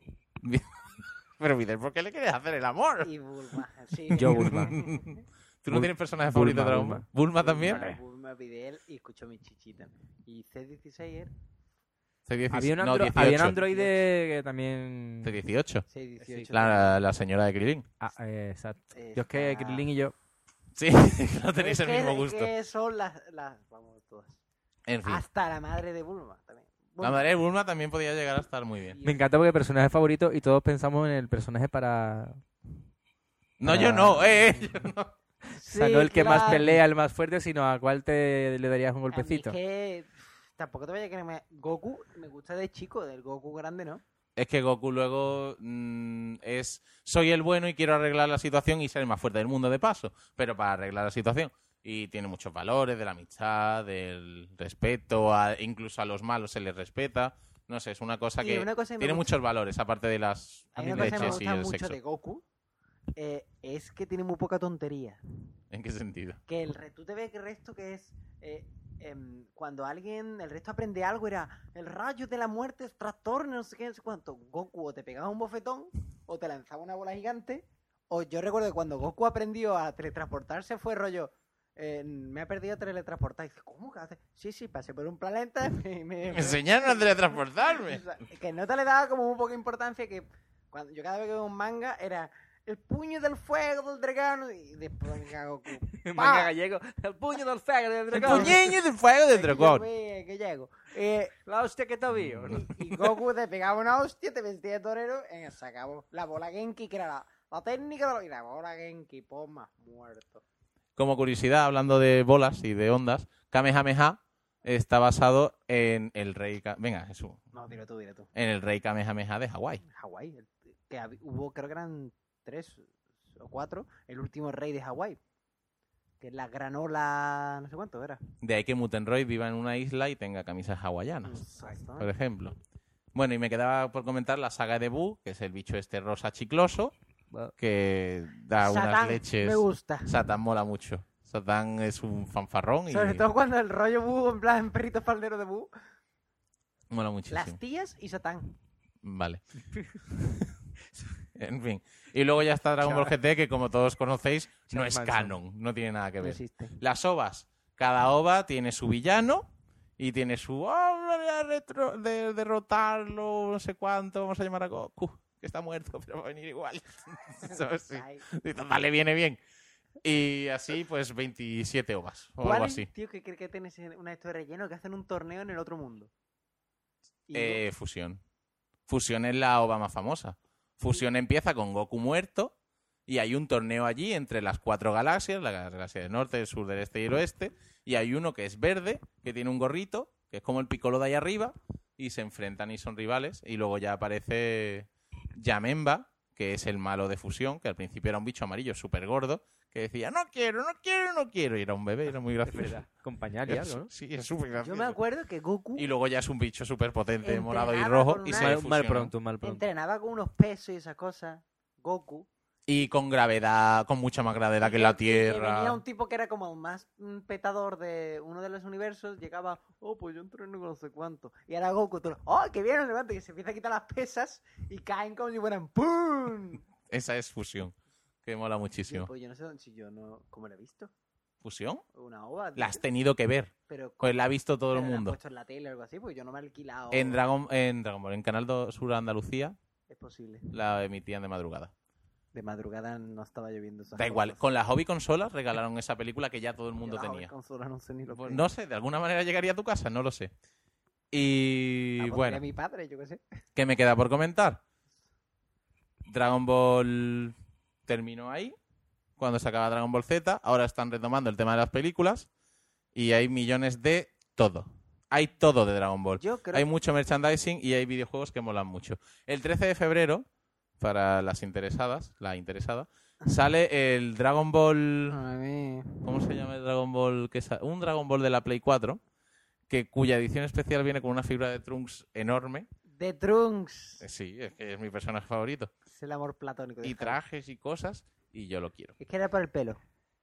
Pero Videl, ¿por qué le quieres hacer el amor? Y Bulma. Sí. Yo, Bulma. ¿Tú no Bul- tienes personaje favorito de Bulma, Dragon Bulma. Ball? ¿Bulma también? Bulma, Bulma, Videl y escucho mi chichita. Y C dieciséis era... C dieciséis, Había un, no, andro- dieciocho. había un androide que también. C dieciocho. C dieciocho. La, la señora de Krilin. Ah, eh, exacto. Está- Yo es que Krilin y yo. Sí, no tenéis Es el que- mismo es gusto. que son las, las... Vamos, todas. En fin. Hasta la madre de Bulma también. La madre de Bulma también podía llegar a estar muy bien. Me encanta porque personaje favorito y todos pensamos en el personaje para. No, para- yo no, eh. eh, yo no. O sea, Sí, no el que más claro. pelea, el más fuerte, sino a cuál te le darías un A mí golpecito. es que pff, tampoco te vaya a creer. me- Goku me gusta de chico, del Goku grande, ¿no? Es que Goku luego mm, es soy el bueno y quiero arreglar la situación y ser el más fuerte del mundo de paso, pero para arreglar la situación. Y tiene muchos valores de la amistad, del respeto, a- incluso a los malos se les respeta. No sé, es una cosa Y que una cosa que me tiene gusta- muchos valores, aparte de las Hay una cosa que me leches y gusta el mucho sexo. de Goku, eh, es que tiene muy poca tontería. ¿En qué sentido? Que el re- tú te ves que el resto que es eh, em, cuando alguien, el resto aprende algo, era el rayo de la muerte es trastorno, no sé qué, no sé cuánto. Goku o te pegaba un bofetón o te lanzaba una bola gigante. O yo recuerdo que cuando Goku aprendió a teletransportarse fue rollo, eh, me ha perdido teletransportar. Y dice, ¿cómo que hace? Sí, sí, pasé por un planeta y me, me, Me enseñaron a teletransportarme. O sea, que no te le daba como muy poca importancia que cuando yo cada vez que veo un manga era el puño del fuego del dragón y después venga Goku. Manga gallego. El puño del fuego del El dragón. puñeño del fuego del dragón. Que, que llego. Eh, La hostia que te vio. y, y Goku te pegaba una hostia, te vestía de torero, en se acabó. La bola Genki, que era la, la técnica de la, y la bola Genki, poma, muerto. Como curiosidad, hablando de bolas y de ondas, Kamehameha está basado en el rey... Ka- Venga, Jesús. No, dilo tú, dilo tú. En el rey Kamehameha de Hawái. Hawái, el- que hab- hubo, creo que eran tres o cuatro, el último rey de Hawái. Que es la granola, no sé cuánto era. De ahí que Mutenroid viva en una isla y tenga camisas hawaianas, Exacto. por ejemplo. Bueno, y me quedaba por comentar la saga de Buu, que es el bicho este rosa chicloso, que da unas Satán, leches. me gusta. Satán mola mucho. Satán es un fanfarrón y Sobre todo cuando el rollo Buu, en plan perrito faldero de Buu. mola muchísimo. Las tías y Satán. Vale. En fin. Y luego ya está Dragon Ball G T, que como todos conocéis, no Charles es Manson. canon, no tiene nada que No ver. existe. Las ovas. Cada ova tiene su villano y tiene su... Oh, voy a retro- de- derrotarlo, no sé cuánto, vamos a llamar a Goku, que está muerto, pero va a venir igual. ¿Sabes? Sí. Ay. Y total, le viene bien. Y así, pues, veintisiete ovas o ¿Cuál algo es así. el tío que cree que tiene ese- una de estos rellenos que hacen un torneo en el otro mundo? Y Eh, Fusión. Fusión es la ova más famosa. Fusión empieza con Goku muerto y hay un torneo allí entre las cuatro galaxias, la galaxia del norte, del sur, del este y el oeste, y hay uno que es verde, que tiene un gorrito, que es como el Piccolo de ahí arriba, y se enfrentan y son rivales, y luego ya aparece Yamemba, que es el malo de Fusión, que al principio era un bicho amarillo súper gordo, que decía, no quiero, no quiero, no quiero, y era un bebé, era muy gracioso. Con pañal y algo, ¿no? Sí, es súper Yo gracioso. me acuerdo que Goku Y luego ya es un bicho súper potente, Entrenaba morado y con rojo, una- y se Mal, fusiona. mal pronto, mal pronto. entrenaba con unos pesos y esas cosas. Goku. Y con gravedad, con mucha más gravedad que en la Y que venía Tierra. un tipo que era como más un petador de uno de los universos, llegaba, oh, pues yo entreno con no sé cuánto. Y ahora Goku, tú, oh, que viene el levante, que se empieza a quitar las pesas y caen como si fueran ¡pum! Esa es Fusión, que mola Tío, muchísimo. pues yo no sé dónde- si yo no, ¿cómo lo he visto? ¿Fusión? Una ova. La has tenido que ver, pero pues la ha visto todo el pero la han mundo. puesto en la tele o algo así, pues yo no me he alquilado. En Dragon, en Dragon Ball, en Canal dos Sur Andalucía, Es posible. la emitían de madrugada. De madrugada no estaba lloviendo. esas Da igual, cosas. con las hobby consolas regalaron esa película que ya todo el Yo mundo la tenía. consola no sé ni lo Pues que es. no sé, de alguna manera llegaría a tu casa, no lo sé. Y La pondría bueno, mi padre, yo qué sé. ¿qué me queda por comentar? Dragon Ball terminó ahí, cuando se acaba Dragon Ball Z. Ahora están retomando el tema de las películas y hay millones de todo. Hay todo de Dragon Ball. Yo creo Hay mucho merchandising y hay videojuegos que molan mucho. El trece de febrero, para las interesadas, la interesada, sale el Dragon Ball... A mí... ¿Cómo se llama el Dragon Ball? Que sa- un Dragon Ball de la Play cuatro, que cuya edición especial viene con una figura de Trunks enorme. The Trunks. Eh, Sí, es que es mi personaje favorito. Es el amor platónico. de Y Javi. trajes y cosas, y yo lo quiero. Es que era por el pelo.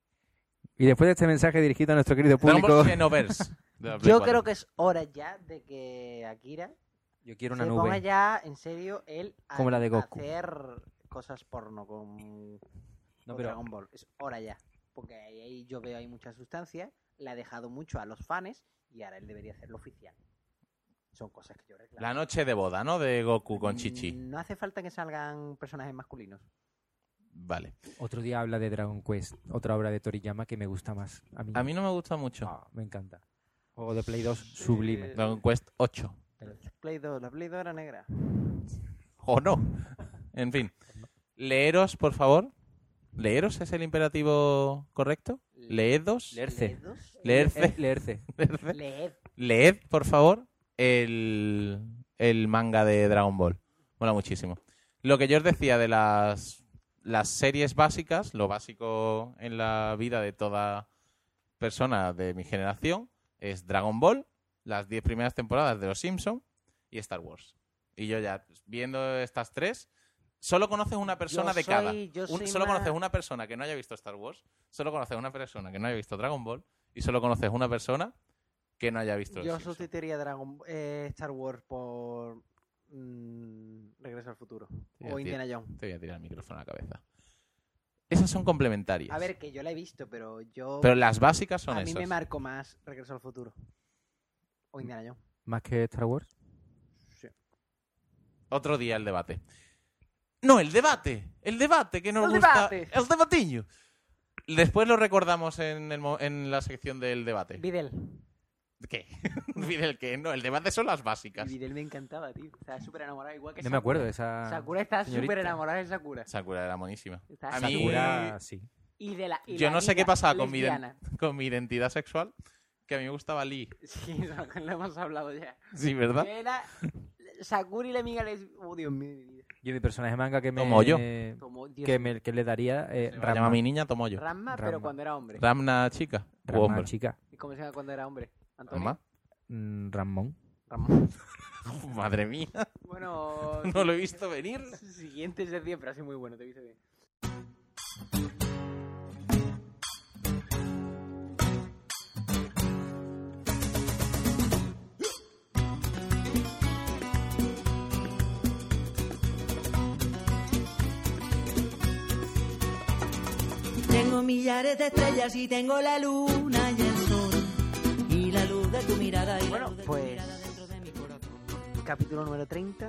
Y después de este mensaje dirigido a nuestro querido Dragon público, Ball Xenoverse. de la Play Yo cuatro. creo que es hora ya de que Akira yo quiero una se ponga nube. ya en serio él a Como la de Goku. hacer cosas porno con, No, con pero Dragon Ball. Es hora ya. Porque ahí, ahí yo veo ahí mucha sustancia. Le ha dejado mucho a los fans y ahora él debería hacerlo oficial. Son cosas que yo reclamo. La noche de boda, ¿no? De Goku con Chichi. No hace falta que salgan personajes masculinos. Vale. otro día habla de Dragon Quest, otra obra de Toriyama que me gusta más. A mí, A mí no me gusta mucho. Ah, me encanta. Juego de Play dos sublime. Eh, Dragon Quest ocho. Play dos, la Play dos era negra. ¿O no? En fin. Leeros, por favor. ¿Leeros es el imperativo correcto? Leedos. Leerse. ¿Leedos? Leerse. Eh, leerse. Leed. Leed, por favor, el, el manga de Dragon Ball. Mola muchísimo. Lo que yo os decía de las, las series básicas, lo básico en la vida de toda persona de mi generación, es Dragon Ball, las diez primeras temporadas de Los Simpson y Star Wars. Y yo ya, viendo estas tres, solo conoces una persona Yo de soy- cada. yo Un- soy solo más- conoces una persona que no haya visto Star Wars, solo conoces una persona que no haya visto Dragon Ball y solo conoces una persona que no haya visto Los Yo Simpson. sustituiría Dragon eh, Star Wars por mm, Regreso al Futuro Te voy a o ti- Indiana Jones. Te voy a tirar el micrófono a la cabeza. Esas son complementarias. A ver, que yo la he visto, pero yo... Pero las básicas son a mí esas. me marcó más Regreso al Futuro. O Indiana Jones. ¿Más que Star Wars? Sí. Otro día el debate. No, el debate. El debate que nos El gusta. debate. El debatiño. Después lo recordamos en, el mo- en la sección del debate. Videl. ¿Qué? Videl, ¿qué? No, el debate son las básicas. Videl me encantaba, tío. Estaba súper enamorada, igual que No Sakura. me acuerdo de esa... Sakura está señorita. súper enamorada de Sakura. Sakura era buenísima. Está A mí, Sakura, sí. Y de la, y yo la no sé qué amiga pasaba con mi, iden- lesbiana. con mi identidad sexual, que a mí me gustaba Lee. Sí, eso lo hemos hablado ya. Sí, ¿verdad? Que era Sakura y la amiga lesbiana. Oh, Dios mío, de mi vida. Yo mi personaje manga que me... Tomoyo. Como, Dios Que, me, que le daría eh, Se llama mi niña Tomoyo. Ranma, Ranma. pero cuando era hombre. Ramna chica. O Ranma, hombre. chica. ¿Y cómo se llama cuando era hombre? Antonio. Ramma. Mm, Ramón. Ramón. Madre mía. Bueno, No lo he visto venir. siguiente sección, pero así muy bueno, te he visto bien. Tengo millares de estrellas y tengo la luna y el sol y la luz de tu mirada y Bueno, la luz de pues- tu mirada dentro de mi corazón. Capítulo número treinta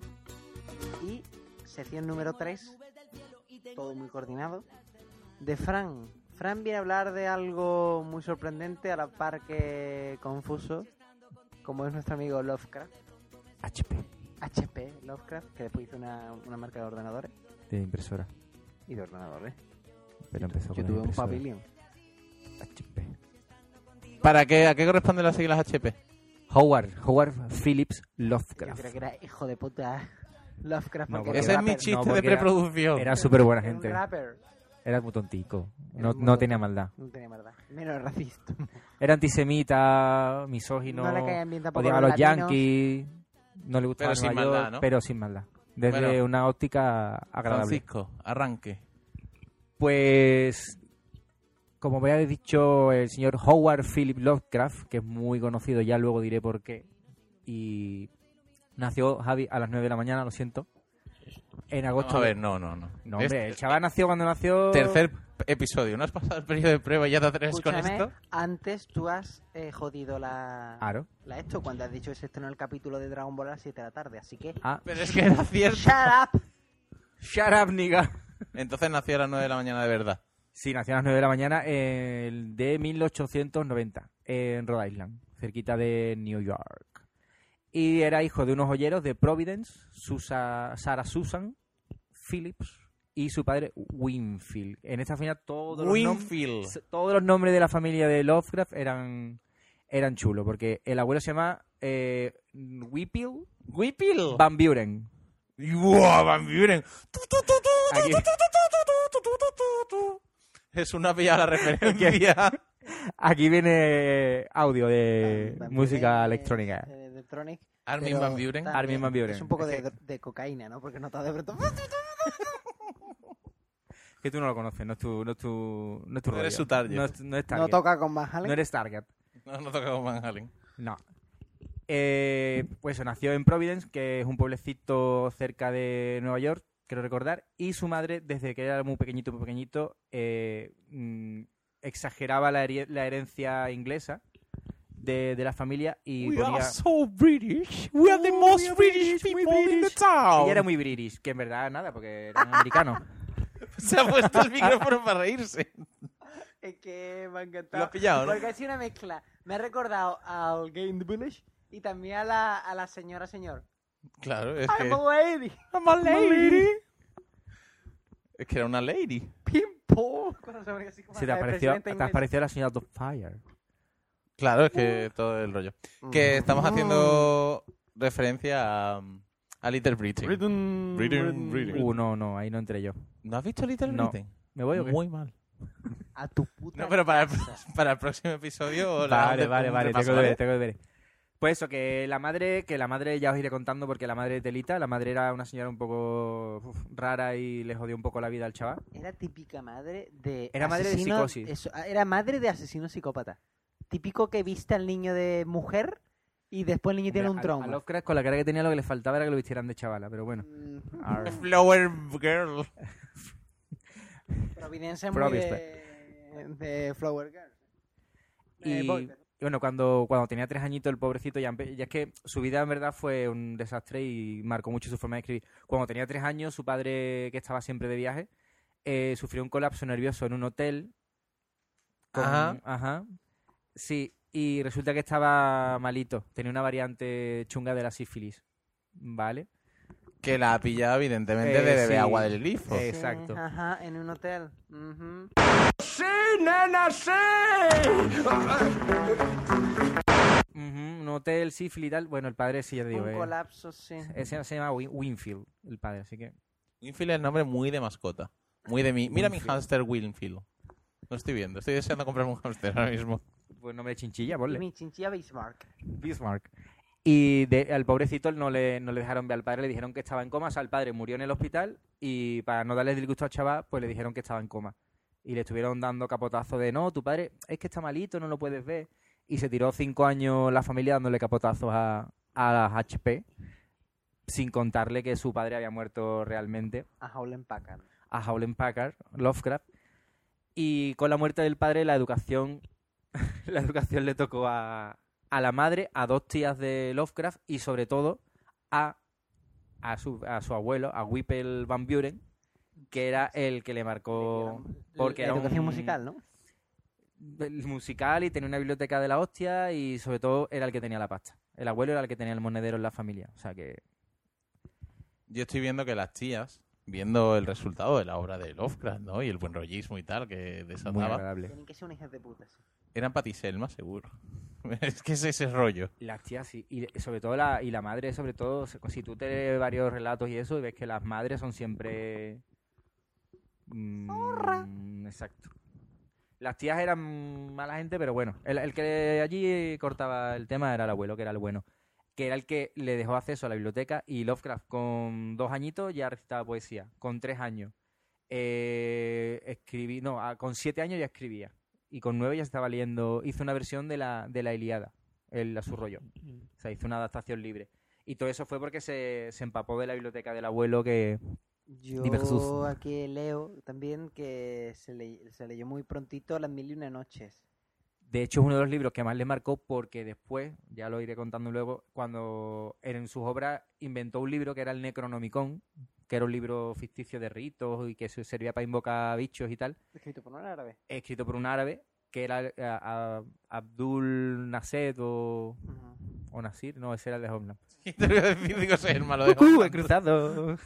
y sección número tres, todo muy coordinado, de Fran. Fran viene a hablar de algo muy sorprendente, a la par que confuso, como es nuestro amigo Lovecraft, H P. H P Lovecraft, que después hizo una, una marca de ordenadores De impresora. y de ordenadores. Pero empezó Yo con tuve la un impresora. pavilion. H P. ¿Para qué? ¿A qué corresponden las siglas H P? Howard. Howard Phillips Yo Lovecraft. creo que era hijo de puta Lovecraft. No, porque porque era Ese es un mi rapper. chiste No, de porque era- preproducción. Era súper buena Era un gente. rapper. Era muy tontico. Era No, muy no tonto. tenía maldad. No tenía maldad. Menos racista. Era antisemita, misógino. No le caían bien tampoco odiaba a los los latinos. yankees. No le gustaba Pero sin Nueva York, maldad, ¿no? pero sin maldad. Desde Bueno. una óptica agradable. Francisco, arranque. Pues, como me había dicho el señor Howard Philip Lovecraft, que es muy conocido, ya luego diré por qué. Y nació Javi a las nueve de la mañana, lo siento. En agosto. Vamos a ver, no, no, no. No, hombre, Este- el chaval nació cuando nació. Tercer episodio. ¿No has pasado el periodo de prueba y ya te atreves con Escúchame, esto? antes tú has eh, jodido la, Claro. la esto cuando has dicho que se estrenó el capítulo de Dragon Ball a las siete de la tarde, así que... Ah, Pero es que era cierto. ¡Shut up! shut up, nigga. Entonces nació a las nueve de la mañana de verdad. Sí, nació a las nueve de la mañana eh, de mil ochocientos noventa en Rhode Island, cerquita de New York. Y era hijo de unos joyeros de Providence, Susa, Sarah Susan Phillips y su padre Winfield. En esta familia todos los, nom- Winfield. s- todos los nombres de la familia de Lovecraft eran, eran chulos, porque el abuelo se llama eh, Whipple Whipple. Van Buren. ¡Wow, Van Buren! Aquí, Es una pillada la referencia. aquí viene audio de Van música Buren, electrónica. eh, de electronic, Armin pero Van Buren. también Armin Van Buren. Es un poco de, de cocaína, ¿no? Porque no está de pronto... Que tú no lo conoces, no es tu, no es tu, no es tu No eres rollo. su target. No, es- no es target. No toca con Van Halen. No eres target. No, no toca con Van Halen. No. Eh, pues eso, nació en Providence, que es un pueblecito cerca de Nueva York, quiero recordar, y su madre, desde que era muy pequeñito, muy pequeñito, eh, mm, exageraba la, heri- la herencia inglesa de, de la familia y We ponía... are so British. We are the Oh, most we are British, British, we people in the British. town. Ella era muy british, que en verdad nada, porque era un americano. Se ha puesto el micrófono para reírse. Es que me ha encantado. Lo has pillado, ¿no? Porque ha sido una mezcla. Me ha recordado al Game in the Village y también a la, a la señora señor. Claro, es I'm que... a lady. I'm a lady. Es que era una lady. Pimpo. Cuando se ponía así como Se te la de apareció, presidenta te inglesa. apareció la señora Fire. Claro, es que todo el rollo. Que estamos haciendo referencia a, a Little Britain. Britain, Britain, Britain. Uh, no, no, ahí no entré yo. ¿No has visto Little No. Britain? ¿Me voy o qué? Muy mal. A tu puta No, pero para el, casa. para el próximo episodio... la Vale, de- vale, un vale, repaso, tengo que ¿vale? ver, tengo que ver. Pues eso, que la madre, que la madre ya os iré contando porque la madre de Telita, la madre era una señora un poco uf, rara y le jodió un poco la vida al chaval. Era típica madre de. Era madre de asesino- psicosis. eso, era madre de asesino psicópata. Típico que viste al niño de mujer y después el niño tiene un Hombre, a- trauma. A Lovecraft con la cara que tenía lo que le faltaba era que lo vistieran de chavala, pero bueno. Mm, Arr. Flower Girl. Providencia es muy Providence. de, de Flower Girl. Y, Eh, voy. y bueno, cuando, cuando tenía tres añitos el pobrecito ya, empe- ya es que su vida en verdad fue un desastre y marcó mucho su forma de escribir. Cuando tenía tres años, su padre, que estaba siempre de viaje, eh, sufrió un colapso nervioso en un hotel. con- Ajá. Ajá. Sí, y resulta que estaba malito. Tenía una variante chunga de la sífilis. ¿Vale? Que la ha pillado, evidentemente, Eh, de beber sí. agua del grifo. Eh, Exacto. Sí, ajá, en un hotel. Ujú. Ujú, un hotel, sífilis y tal. Bueno, el padre sí, ya te digo. Un eh, colapso, sí. ese se llama Win- Winfield, el padre, así que... Winfield es el nombre muy de mascota. Muy de mi... Mira mi Winfield. hámster Winfield. Lo estoy viendo. Estoy deseando comprarme un hámster ahora mismo. Pues nombre de chinchilla, ponle. Mi chinchilla Bismarck. Bismarck. Y de- al pobrecito no le, no le dejaron ver al padre, le dijeron que estaba en coma. O sea, el padre murió en el hospital y para no darle disgusto al chaval, pues le dijeron que estaba en coma. Y le estuvieron dando capotazo de, no, tu padre es que está malito, no lo puedes ver. Y se tiró cinco años la familia dándole capotazos a, a las H P, sin contarle que su padre había muerto realmente, A Howland Packard. a Howland Packard, Lovecraft. Y con la muerte del padre, la educación, la educación le tocó a, a la madre, a dos tías de Lovecraft y sobre todo a, a, su, a su abuelo, a Whipple Van Buren, que era el que le marcó... Porque La era educación un- musical, ¿no? el musical y tenía una biblioteca de la hostia y sobre todo era el que tenía la pasta. El abuelo era el que tenía el monedero en la familia. O sea que... Yo estoy viendo que las tías, viendo el resultado de la obra de Lovecraft, ¿no? Y el buen rollismo y tal que Muy desataba, agradable. Tienen que ser unas hijas de puta. Sí. eran Patiselma, seguro. Es que es ese rollo. Las tías sí. Y sobre todo la, y la madre, sobre todo, se- si tú te lees varios relatos y eso, y ves que las madres son siempre... Mm, exacto. Las tías eran mala gente, pero bueno. El, el que allí cortaba el tema era el abuelo, que era el bueno. Que era el que le dejó acceso a la biblioteca y Lovecraft con dos añitos ya recitaba poesía. Con tres años eh, escribí... No, a- con siete años ya escribía. Y con nueve ya estaba leyendo... Hizo una versión de la, de la Ilíada, el, a su rollo. O sea, hizo una adaptación libre. Y todo eso fue porque se, se empapó de la biblioteca del abuelo que... Diversus. Yo aquí leo también que se, le- se leyó muy prontito Las Mil y Una Noches. De hecho, es uno de los libros que más le marcó porque después, ya lo iré contando luego, cuando en sus obras inventó un libro que era el Necronomicon, que era un libro ficticio de ritos y que se servía para invocar bichos y tal, Escrito por un árabe. escrito por un árabe que era eh, a- a- Abdul Nasser o, Ujú. o Nasir, no, ese era el de Homeland. Te voy a decir, digo, soy el malo de ¡Cucú, he Homeland. cruzado!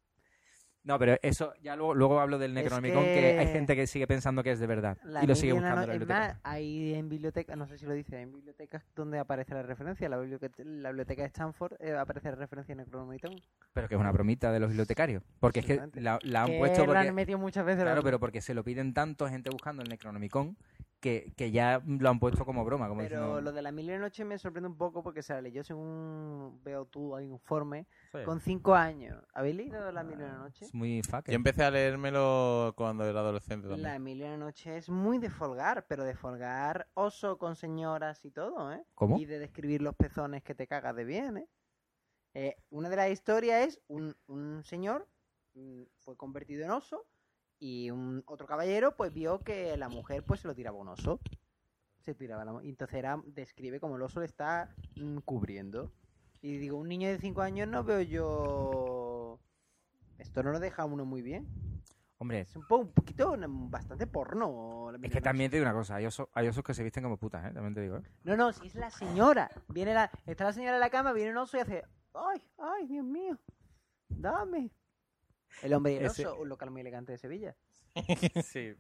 No, pero eso, ya luego, luego hablo del Necronomicon, que... que hay gente que sigue pensando que es de verdad La y lo Mil sigue y Una buscando en la No- es biblioteca. más, hay en biblioteca, no sé si lo dice, hay en bibliotecas donde aparece la referencia. La biblioteca, la biblioteca de Stanford eh, aparece la referencia en el Necronomicon. Pero que es una bromita de los bibliotecarios. Porque es que Absolutamente. la, la han Que puesto la porque... han metido muchas veces. Claro, la- pero porque se lo piden tanto gente buscando el Necronomicon que, que ya lo han puesto como broma. Como Pero diciendo, lo de la Mil y Una Noches me sorprende un poco porque se la leyó según veo tú, hay un informe, "Sí, con cinco años. ¿Habéis leído La Mil y Una Noches? es muy fucker". Yo empecé a leérmelo cuando era adolescente también. La Mil y Una Noches es muy de folgar, pero de folgar oso con señoras y todo, ¿eh? ¿Cómo? Y de describir los pezones que te cagas de bien, ¿eh? Eh, una de las historias es un, un señor mm, fue convertido en oso y un otro caballero pues vio que la mujer pues se lo tiraba a un oso. Se tiraba la, y entonces era, describe como el oso le está mm, cubriendo. Y digo, un niño de cinco años no veo yo... Esto no lo deja a uno muy bien. Hombre, Es un, po- un poquito, mm, bastante porno. La es Mil y que Una también te digo una cosa. Hay osos, hay osos que se visten como putas, ¿eh? También te digo, ¿eh? No, no, si es la señora. Viene la, está la señora en la cama, viene un oso y hace, ay, ay, Dios mío, dame. El hombre y el Ese- oso, un local muy elegante de Sevilla. Sí.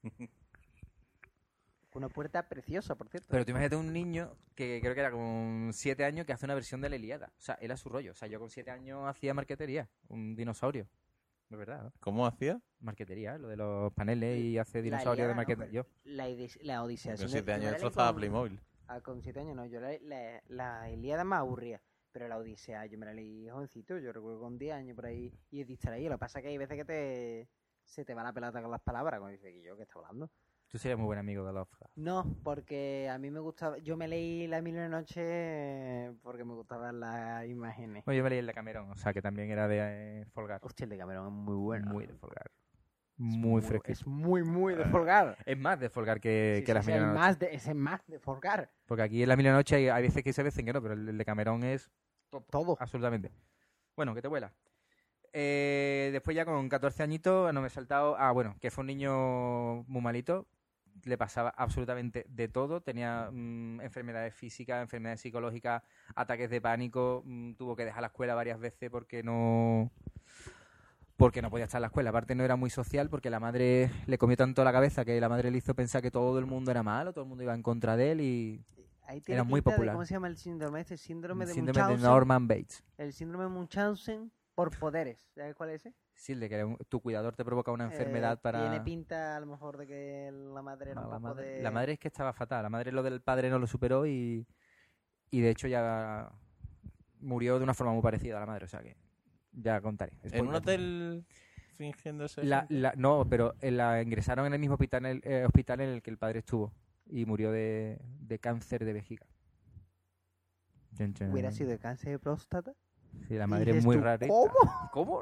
Una puerta preciosa, por cierto. Pero tú imagínate un niño que creo que era con siete años que hace una versión de la Ilíada. O sea, era su rollo. O sea, yo con siete años hacía marquetería. Un dinosaurio. De verdad, ¿no? ¿Cómo hacía? Marquetería, lo de los paneles y hace La dinosaurios de Ilíada, ¿no? marquetería. Yo. La, Idis- la Odisea. Con eso siete me- años yo la leí destrozaba con- Playmobil. Ah, con siete años no, yo la, la, la Ilíada me aburría. Pero la Odisea yo me la leí jovencito, yo recuerdo con diez años por ahí y es distraído. Lo que pasa es que hay veces que te se te va la pelota con las palabras, como dice que yo, ¿qué está hablando? Tú serías muy buen amigo de Lovecraft. No, porque a mí me gustaba, yo me leí La Mil y Una Noches porque me gustaban las imágenes. Bueno, yo me leí el de Cameron, o sea, que también era de eh, Folgar. Hostia, el de Cameron es muy bueno. Muy de Folgar. Muy fresquito. Es muy, muy de Folgar. Es más de Folgar que, Sí, que sí, las sí, Mil y es una Noches. más de, ese es más de Folgar. Porque aquí en las Mil y una Noches hay, hay veces que se dicen que no, pero el, el de Cameron es todo. Absolutamente. Bueno, que te vuela. Eh, después ya con catorce añitos no me he saltado... Ah, bueno, que fue un niño muy malito. Le pasaba absolutamente de todo. Tenía mmm, enfermedades físicas, enfermedades psicológicas, ataques de pánico. Mmm, tuvo que dejar la escuela varias veces porque no... Porque no podía estar en la escuela. Aparte no era muy social porque la madre le comió tanto la cabeza que la madre le hizo pensar que todo el mundo era malo, todo el mundo iba en contra de él y... Ahí tiene Era muy pinta de- popular. ¿Cómo se llama el síndrome este? Síndrome El de síndrome de Munchausen. Norman Bates. El síndrome de Munchausen por poderes. ¿Sabes cuál es ese? Sí, el de que un- tu cuidador te provoca una Eh, enfermedad para... Tiene pinta a lo mejor de que la madre era No, un la, poco madre, de... la madre es que estaba fatal. La madre lo del padre no lo superó y, y de hecho ya murió de una forma muy parecida a la madre. O sea que ya contaré. ¿En Spoiler. un hotel fingiéndose? La, gente? la- no, pero eh, la ingresaron en el mismo hospital, en el, eh, hospital en el que el padre estuvo y murió de, de cáncer de vejiga. Chan, chan. ¿Hubiera sido de cáncer de próstata? Sí, la Y madre es dices muy tú, rarita. ¿cómo? ¿Cómo?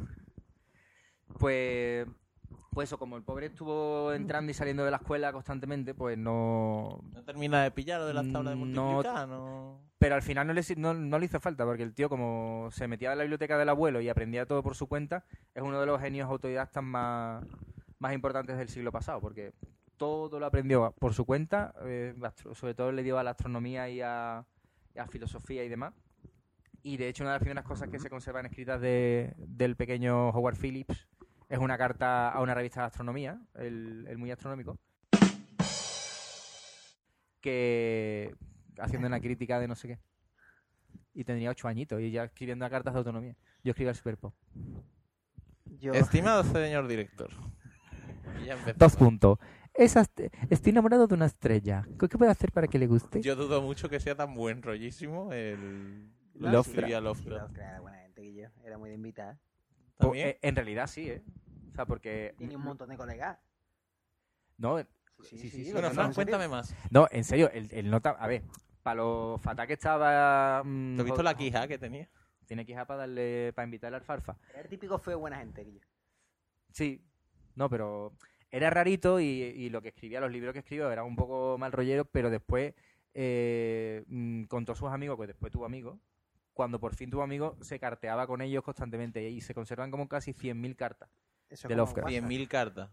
Pues, pues eso, como el pobre estuvo entrando y saliendo de la escuela constantemente, pues no... ¿No termina de pillar lo de las tablas de No- multiplicar? No... Pero al final no le, no, no le hizo falta, porque el tío, como se metía en la biblioteca del abuelo y aprendía todo por su cuenta, es uno de los genios autodidactas más, más importantes del siglo pasado, porque todo lo aprendió por su cuenta, eh, astro- sobre todo le dio a la astronomía y a, y a filosofía y demás. Y de hecho una de las primeras cosas que se conservan escritas de, del pequeño Howard Phillips es una carta a una revista de astronomía, el, el muy astronómico, que haciendo una crítica de no sé qué. Y tendría ocho añitos y ya escribiendo cartas de autonomía. Yo escribí el Superpop. Yo... Estimado señor director. Y ya empezamos. Dos puntos. Esa est- estoy enamorado de una estrella. ¿Qué qué puedo hacer para que le guste? Yo dudo mucho que sea tan buen rollísimo el... Lovecraft. escribía Lovecraft. Lovecraft era buena gente que yo. Era muy de invitar. Po- ¿También? eh, en realidad sí, ¿eh? O sea, porque... Tiene un montón de colegas. No, Sí, sí, sí, sí, sí, Bueno, no, Fran, en serio. cuéntame más. no, en serio, el, el nota... A ver, para lo fatal que estaba... mm, ¿Te has visto jo- la quija que tenía? Tiene quija para darle... Para invitarle al alfalfa. Era el típico feo buena gente que yo. Sí, no, pero era rarito y, y lo que escribía, los libros que escribió eran un poco mal rolleros, pero después, eh, mm, con todos sus amigos, pues después tuvo amigos, cuando por fin tuvo amigos, se carteaba con ellos constantemente y se conservan como casi cien mil cartas. Eso De como Lovecraft. WhatsApp. cien mil cartas.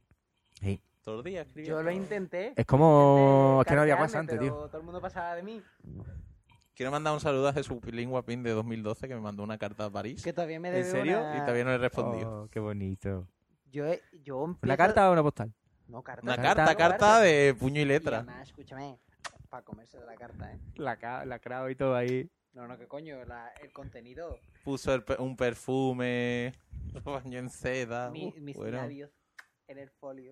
Sí. Todos los días escribía. Yo lo intenté. Es como... intenté Es que no había cartearme, WhatsApp antes, pero tío. todo el mundo pasaba de mí. Quiero mandar un saludo a Jesús Pilín Guapín de dos mil doce que me mandó una carta a París. Que todavía me ¿En debe serio? una... Y todavía no he respondido. Oh, qué bonito. Yo, he- yo empiezo... ¿Una carta o una postal? No, carta. Una Carta, carta, carta de puño y Y letra. además, escúchame, para comerse de la carta, ¿eh? La, ca- la crao y todo ahí. No, no, ¿qué coño? La- el contenido, Puso el pe- un perfume, lo bañó en seda. mi- Uh, mis bueno, labios en el folio.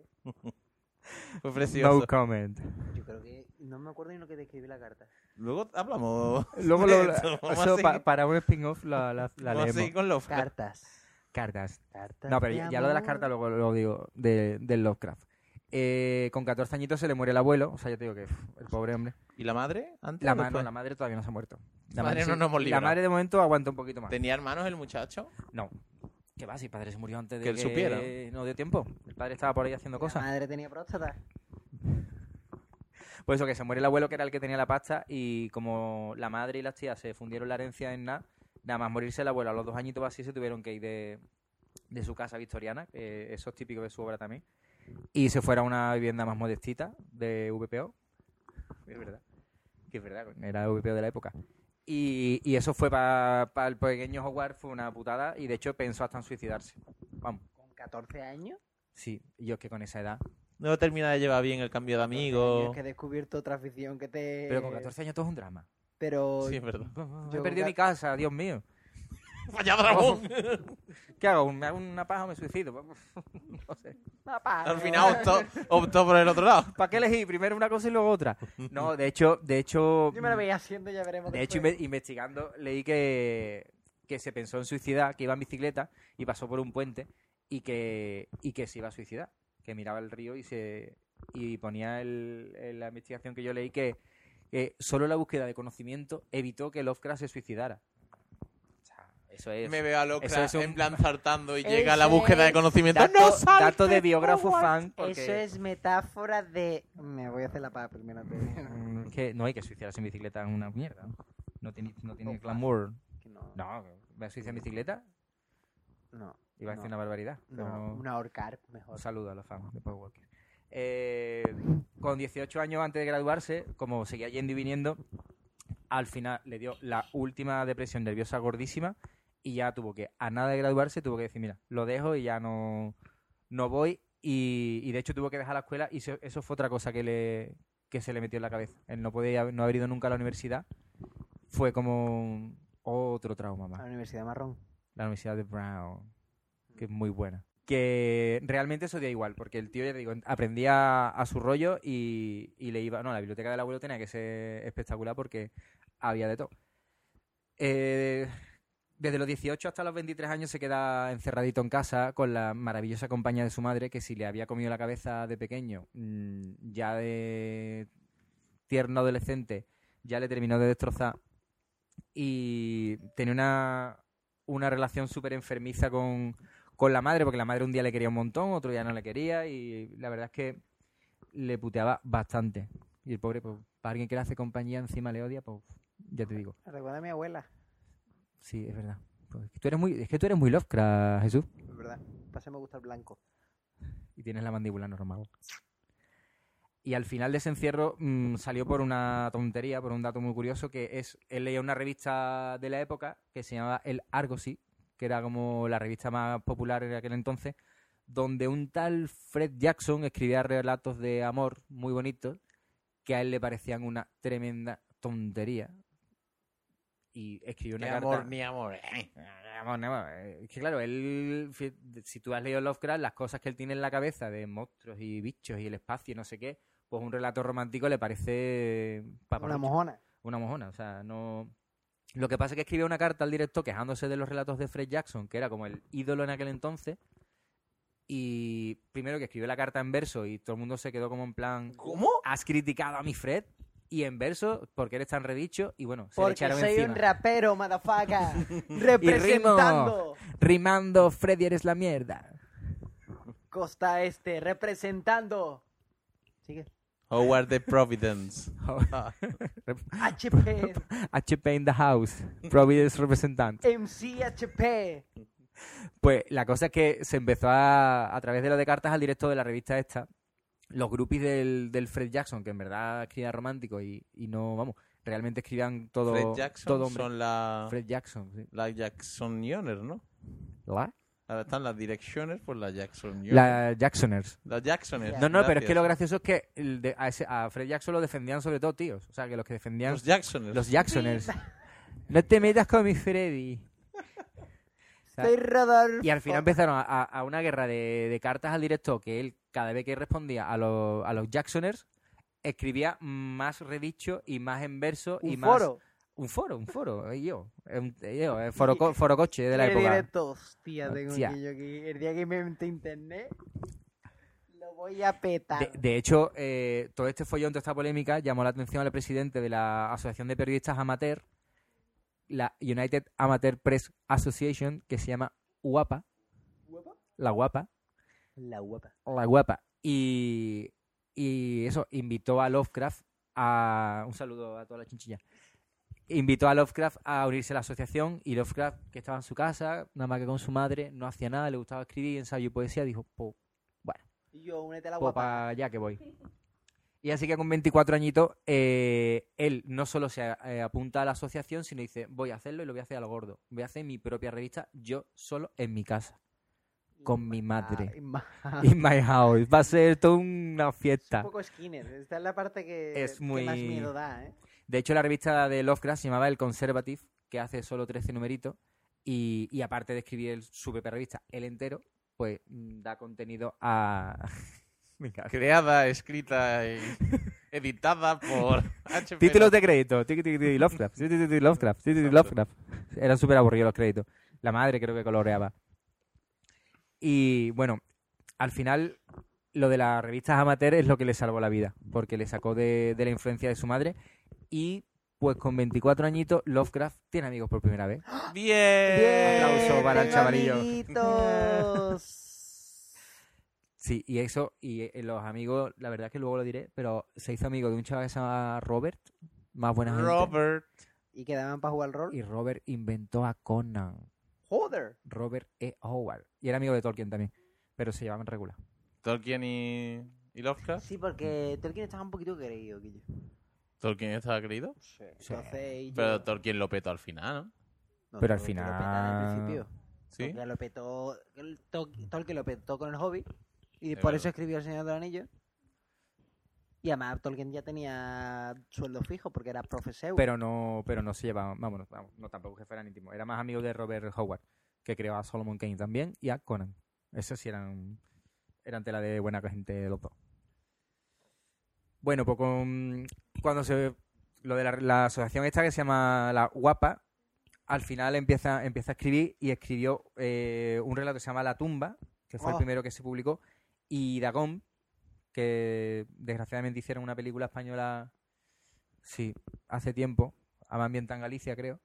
fue precioso. No comment. Yo creo que... No me acuerdo ni lo que te escribí la carta. Luego hablamos. Luego de lo, esto. Vamos eso a pa- seguir- para un spin-off la, la, la vamos a leemos. seguir con los Cartas. Cartas. Cartas No, pero de ya, ya lo de las amor. cartas luego lo digo de, del Lovecraft. Eh, con catorce añitos se le muere el abuelo, o sea, yo te digo que uf, el pobre hombre. ¿Y la madre? ¿Antes La, o ma- después? no, la madre todavía no se ha muerto. La Madre no sí- nos hemos La librado. madre de momento aguanta un poquito más. ¿Tenía hermanos el muchacho? No. ¿Qué va? Si el padre se murió antes de Que él supiera. no dio tiempo. El padre estaba por ahí haciendo La cosas. madre tenía próstata. Pues eso, que se muere el abuelo que era el que tenía la pasta y como la madre y las tías se fundieron la herencia en nada, nada más morirse el abuelo a los dos añitos o así se tuvieron que ir de, de su casa victoriana, que eso es típico de su obra también, y se fuera a una vivienda más modestita de V P O. Es verdad, que es verdad, era V P O de la época. Y, y eso fue para el pequeño Howard, fue una putada y de hecho pensó hasta en suicidarse. Vamos, Con catorce años. sí, y yo es que con esa edad... No termina de llevar bien el cambio de Yo amigo. es que he descubierto otra afición que te... Pero con catorce años todo es un drama. Pero... Sí, es verdad. He Yo perdido ca- mi casa, Dios mío. ¡Vaya dragón! ¿Qué hago? ¿Me hago una paja o me suicido? No sé. Al final optó, optó por el otro lado. ¿Para qué elegí? Primero una cosa y luego otra. No, de hecho, de hecho, Yo me lo veía haciendo, ya veremos de hecho después. inve- investigando leí que, que se pensó en suicidar, que iba en bicicleta y pasó por un puente y que y que se iba a suicidar, que miraba el río y se y ponía el, en la investigación que yo leí que, que solo la búsqueda de conocimiento evitó que Lovecraft se suicidara. O sea, Eso es. Me veo a eso Lovecraft es un- en plan saltando y Eso llega a la búsqueda de es conocimiento. Dato, ¡No saltes, dato de biógrafo Howard! fan. Porque... Eso es metáfora de... Me voy a hacer la pava primero. te- Mm, que no hay que suicidarse en bicicleta, es una mierda. No tiene, no tiene Opa. glamour. que No, No, ¿vas a suicidar en bicicleta? no. Iba a decir no, una barbaridad. pero no, no- una ahorcar mejor. Un saludo a los fans de Paul Walker. Eh, con dieciocho años antes de graduarse, como seguía yendo y viniendo, al final le dio la última depresión nerviosa gordísima y ya tuvo que, a nada de graduarse, tuvo que decir, mira, lo dejo y ya no, no voy. Y, y de hecho tuvo que dejar la escuela y se- eso fue otra cosa que, le, que se le metió en la cabeza. Él no podía no haber ido nunca a la universidad. Fue como otro trauma más. La Universidad Marrón. La Universidad de Brown, que es muy buena. Que realmente eso dio igual, porque el tío, ya te digo, aprendía a su rollo y, y le iba... No, la biblioteca del abuelo tenía que ser espectacular porque había de todo. Eh, desde los dieciocho hasta los veintitrés años se queda encerradito en casa con la maravillosa compañía de su madre, que si le había comido la cabeza de pequeño, mmm, ya de tierno adolescente, ya le terminó de destrozar. Y tenía una, una relación súper enfermiza con, con la madre, porque la madre un día le quería un montón, otro día no le quería, y la verdad es que le puteaba bastante. Y el pobre, pues, para alguien que le hace compañía encima le odia, pues, ya te digo. Me recuerda a mi abuela. Sí, es verdad. Pues, es que tú eres muy, es que tú eres muy Lovecraft, Jesús. Es verdad. Pasa me gusta el blanco. Y tienes la mandíbula normal. Y al final de ese encierro mmm, salió por una tontería, por un dato muy curioso, que es, él leía una revista de la época que se llamaba El Argosy, que era como la revista más popular en aquel entonces, donde un tal Fred Jackson escribía relatos de amor muy bonitos que a él le parecían una tremenda tontería. Y escribió una Ni carta... amor, ni amor. eh. Amor, no, eh, es que claro, él, fi- si tú has leído Lovecraft, las cosas que él tiene en la cabeza de monstruos y bichos y el espacio y no sé qué, pues un relato romántico le parece Una paparrucho. mojona. Una mojona, o sea, no... Lo que pasa es que escribió una carta al director quejándose de los relatos de Fred Jackson, que era como el ídolo en aquel entonces, y primero que escribió la carta en verso y todo el mundo se quedó como en plan... ¿Cómo? Has criticado a mi Fred, y en verso, porque eres tan redicho, y bueno, se le Porque echaron soy encima. un rapero, motherfucker. Representando. Rimando, Freddy eres la mierda. Costa Este, representando. Sigue. Howard de Providence. H P. H P in the house. Providence representante. M C H P. Pues la cosa es que se empezó a, a través de lo de cartas al directo de la revista esta, los groupies del, del Fred Jackson, que en verdad escribía romántico y, y no, vamos, realmente escribían todo, Fred Jackson todo hombre. son la, Fred Jackson, sí. la Jacksonioners, ¿no? ¿La? Ahora están las Directioners, pues la Jacksonioners. La Jacksoners. Las Jacksoners. No, no, pero es que lo gracias. gracioso es que el de- a, ese- a Fred Jackson lo defendían sobre todo tíos. O sea, que los que defendían... Los Jacksoners. Los Jacksoners. No te metas con mi Freddy. O sea, Soy Rodolfo. y al final empezaron a, a- a una guerra de, de cartas al directo que él, cada vez que respondía a, los a los Jacksoners, escribía más redicho y más en verso y Un más... foro. Un foro, un foro. eh, Yo, eh, un- eh, yo eh, foro, co- foro coche de la El época. directo, hostia, tengo Hostia. que yo aquí. El día que me mete internet, lo voy a petar. De, de hecho, eh, todo este follón, toda esta polémica, llamó la atención al presidente de la Asociación de Periodistas Amateur, la United Amateur Press Association, que se llama UAPA. La guapa. La guapa. La guapa. Y, y eso, invitó a Lovecraft a... Un saludo a toda la chinchilla. Invitó a Lovecraft a unirse a la asociación y Lovecraft, que estaba en su casa, nada más que con su madre, no hacía nada, le gustaba escribir, ensayo y poesía, dijo, pues, bueno, Y yo, únete a la pues guapa. para allá que voy. Y así que con veinticuatro añitos, eh, él no solo se eh, apunta a la asociación, sino dice, voy a hacerlo y lo voy a hacer a lo gordo. Voy a hacer mi propia revista yo solo en mi casa, con mi madre. Ay, ma- In my house. Va a ser toda una Es fiesta. un poco Skinner. Esta es la parte que, Es que muy- más miedo da, ¿eh? De hecho, la revista de Lovecraft se llamaba El Conservative, que hace solo trece numeritos. Y, y aparte de escribir el- su propia revista, el entero, pues mm, da contenido a... Me cago. Creada, escrita y editada por H P. Títulos de crédito. Tiki, tiki, tiki, Lovecraft. Tiki, tiki, tiki, Lovecraft. Tiki, tiki, Lovecraft. Eran súper aburridos los créditos. La madre creo que coloreaba. Y bueno, al final lo de las revistas amateur es lo que le salvó la vida, porque le sacó de, de la influencia de su madre y Pues con veinticuatro añitos, Lovecraft tiene amigos por primera vez. ¡Bien! Aplauso para el tengo chavalillo. amiguitos. Sí, y eso, y eh, los amigos, la verdad es que luego lo diré, pero se hizo amigo de un chaval que se llama Robert, más buena gente. Robert. ¿Y quedaban para jugar al rol? Y Robert inventó a Conan. ¡Joder! Robert E. Howard. Y era amigo de Tolkien también, pero se llevaban regular. Tolkien y, y Lovecraft. Sí, porque Tolkien estaba un poquito creído, Guillo. ¿Tolkien estaba creído? Sí. Entonces, y yo- Pero Tolkien lo petó al final, ¿no? No, pero al Tolkien final- lo peta al principio. ¿Sí? Tolkien lo petó, el Tol- Tolkien lo petó con el Hobbit y Es por verdad. eso escribió El Señor de los Anillos. Y además Tolkien ya tenía sueldo fijo porque era profesor. Pero no, pero no se llevaban, vamos, no, vamos, no tampoco que fueran íntimos. Era más amigo de Robert Howard, que creó a Solomon Kane también, y a Conan. Esos sí eran, eran tela de buena gente los dos. Bueno, pues con, cuando se... Lo de la, la asociación esta que se llama La Guapa, al final empieza, empieza a escribir y escribió eh, un relato que se llama La Tumba, que fue Oh. el primero que se publicó, y Dagón, que desgraciadamente hicieron una película española, sí, hace tiempo, además ambientada en Galicia, creo.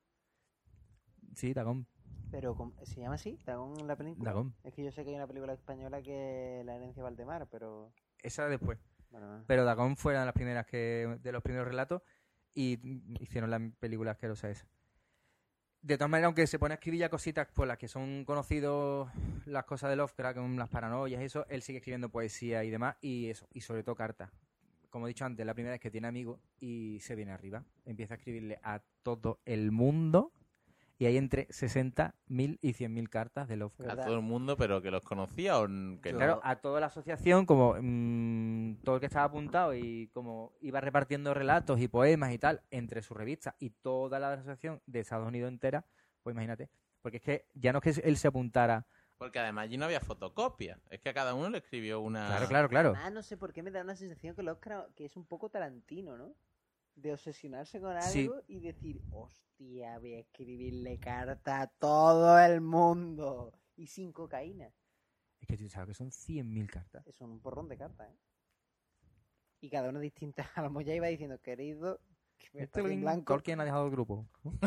Sí, Dagón. Pero ¿cómo- ¿se llama así? ¿Dagón la película? Dagón. Es que yo sé que hay una película española que es La herencia de Valdemar, pero... Esa después. Bueno, Pero Dagón fue una de las primeras que, de los primeros relatos y mm, hicieron la película asquerosa esa. De todas maneras, aunque se pone a escribir ya cositas por las que son conocidos las cosas de Lovecraft, como las paranoias y eso, él sigue escribiendo poesía y demás, y eso, y sobre todo cartas. Como he dicho antes, la primera vez que tiene amigos y se viene arriba. Empieza a escribirle a todo el mundo y hay entre sesenta mil y cien mil cartas de Lovecraft. A todo el mundo, pero que los conocía o n- que no. Claro, a toda la asociación, como mm, todo el que estaba apuntado y como iba repartiendo relatos y poemas y tal entre sus revistas y toda la asociación de Estados Unidos entera, pues imagínate. Porque es que ya no es que él se apuntara. Porque además allí no había fotocopia. Es que a cada uno le escribió una... Claro, claro, claro. Ah, no sé por qué me da una sensación que Lovecraft que es un poco Tarantino, ¿no? De obsesionarse con algo Sí. y decir, hostia, voy a escribirle carta a todo el mundo. Y sin cocaína. Es que tú sabes que son cien mil cartas. Es un porrón de cartas, ¿eh? Y cada una distinta. A lo mejor ya iba diciendo, querido, que me Este está en link, blanco. Tolkien ha dejado el grupo.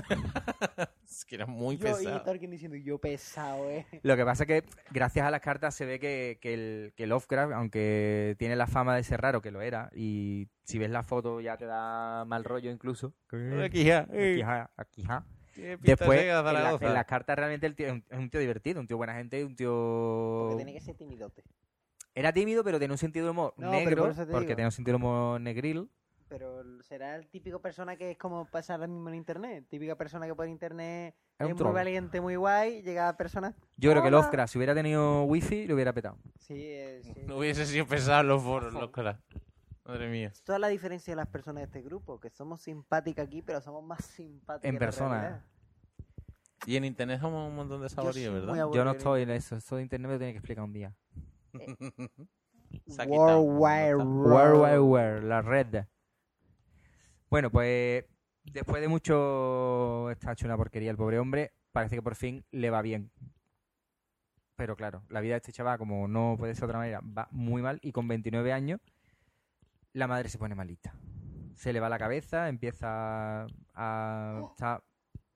Es que era muy Yo y pesado. Tolkien diciendo, yo pesado, ¿eh? Lo que pasa es que gracias a las cartas se ve que, que, el, que Lovecraft, aunque tiene la fama de ser raro, que lo era, y si ves la foto ya te da mal rollo incluso. Aquí ya. Aquí ja, aquí ja. Tiene pinta Después, de en, la- Zaragoza. en las cartas realmente el tío es un, es un tío divertido, un tío buena gente, un tío... Porque tiene que ser timidote. Era tímido, pero tenía un sentido de humor No, pero negro, por eso te porque digo. tenía un sentido de humor negril. Pero será el típico persona que es como pasa ahora mismo en internet. Típica persona que por internet Es es, un muy troll. valiente, muy guay. Llega a personas. Yo creo que Hola. Lovecraft, si hubiera tenido wifi, lo hubiera petado. Sí, eh, sí. No hubiese sido pesado en los foros, los caras. Madre mía. Toda la diferencia de las personas de este grupo, que somos simpáticas aquí, pero somos más simpáticas En la persona. realidad. Y en internet somos un montón de saboríos, soy ¿verdad? muy Yo aburrido no en estoy en eso, eso de internet me lo tiene que explicar un día. Se ha quitado. World Wide No está. World Wide Web, la red. Bueno, pues después de mucho está hecho una porquería el pobre hombre, parece que por fin le va bien. Pero claro, la vida de este chaval, como no puede ser de otra manera, va muy mal y con veintinueve años la madre se pone malita. Se le va la cabeza, empieza a... está-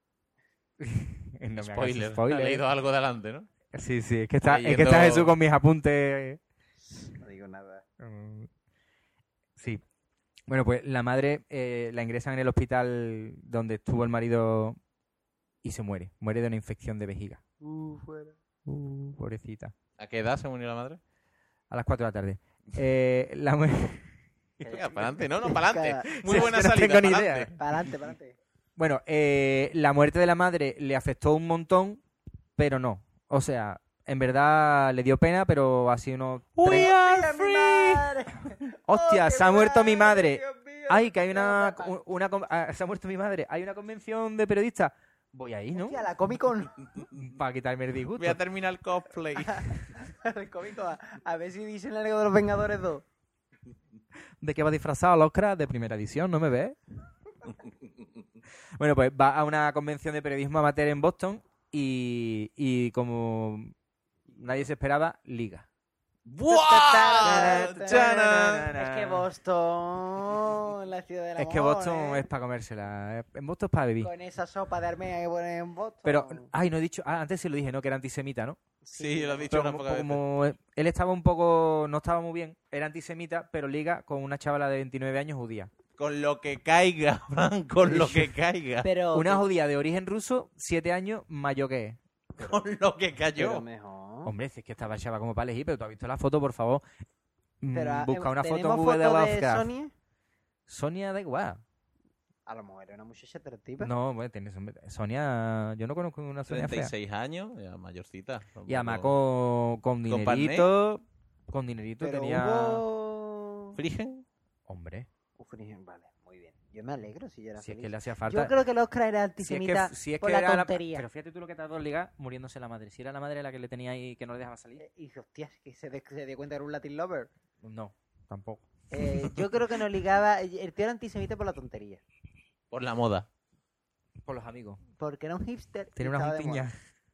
No me hagas Spoiler. spoiler. Ha leído algo de adelante, ¿no? Sí, sí, es que está, es que Leyendo- está Jesús con mis apuntes. No digo nada. Mm, Sí. Bueno, pues la madre eh, la ingresan en el hospital donde estuvo el marido y se muere. Muere de una infección de vejiga. Uh, fuera. Uh, pobrecita. ¿A qué edad se murió la madre? A las cuatro de la tarde. Eh, la mu- Venga, para adelante. No, no, para adelante. Cada- Muy Sí, buena es que no salida. tengo ni pa'lante. idea. Para adelante, para adelante. Bueno, eh, la muerte de la madre le afectó un montón, pero no. O sea, en verdad le dio pena, pero así unos... tres- ¡Hostia, se ha muerto mi madre! ¡Ay, que hay una... una, con- ah, se ha muerto mi madre! ¿Hay una convención de periodistas? Voy ahí, ¿no? Hostia, la Comic Con. Para quitarme el disgusto. Voy a terminar el cosplay. El Comic Con. A, a ver si dicen algo de los Vengadores dos. ¿De qué va disfrazado al Oscar de primera edición? ¿No me ves? Bueno, pues va a una convención de periodismo amateur en Boston y, y como nadie se esperaba, liga. ¡Buah! Es ¡Chana! que Boston, la ciudad del amor. Es que Boston ¿eh? es para comérsela. En Boston es para vivir. Con esa sopa de armenia que ponen en Boston. Pero, ay, no he dicho... Ah, antes sí lo dije, ¿no? Que era antisemita, ¿no? Sí, lo has dicho Pero una como, poca vez. como él estaba un poco... No estaba muy bien. Era antisemita, pero liga con una chavala de veintinueve años judía. Con lo que caiga, Fran, con lo que caiga. Pero, Una judía de origen ruso, siete años, mayor que él. Con lo que pero cayó. mejor. Hombre, si es que estaba chava como para elegir, pero tú has visto la foto, por favor. Mm, Pero, ah, busca eh, una foto en ¿tenemos Google de foto de Lovecraft. Sonia? Sonia da igual. A lo mejor era una muchacha atractiva. No, bueno, tienes Sonia, yo no conozco una Sonia treinta y fea. seis años, ya mayorcita. Y además con, con ¿Con dinerito, con dinerito Pero tenía... hubo... ¿Frigen? Hombre, Uf, vale, muy bien. Yo me alegro si yo era si es feliz. que le hacía falta... Yo creo que el Oscar era si es antisemita que, si es por que la era tontería. Pero fíjate tú lo que tardó en ligar muriéndose la madre. Si era la madre la que le tenía ahí que no le dejaba salir. Eh, Y dije, hostias, que se, de- se dio cuenta que era un Latin lover. No, tampoco. Eh, yo creo que no ligaba... El tío era antisemita por la tontería. Por la moda. Por los amigos. Porque era un hipster. y Tiene una estaba de juntiña. moda.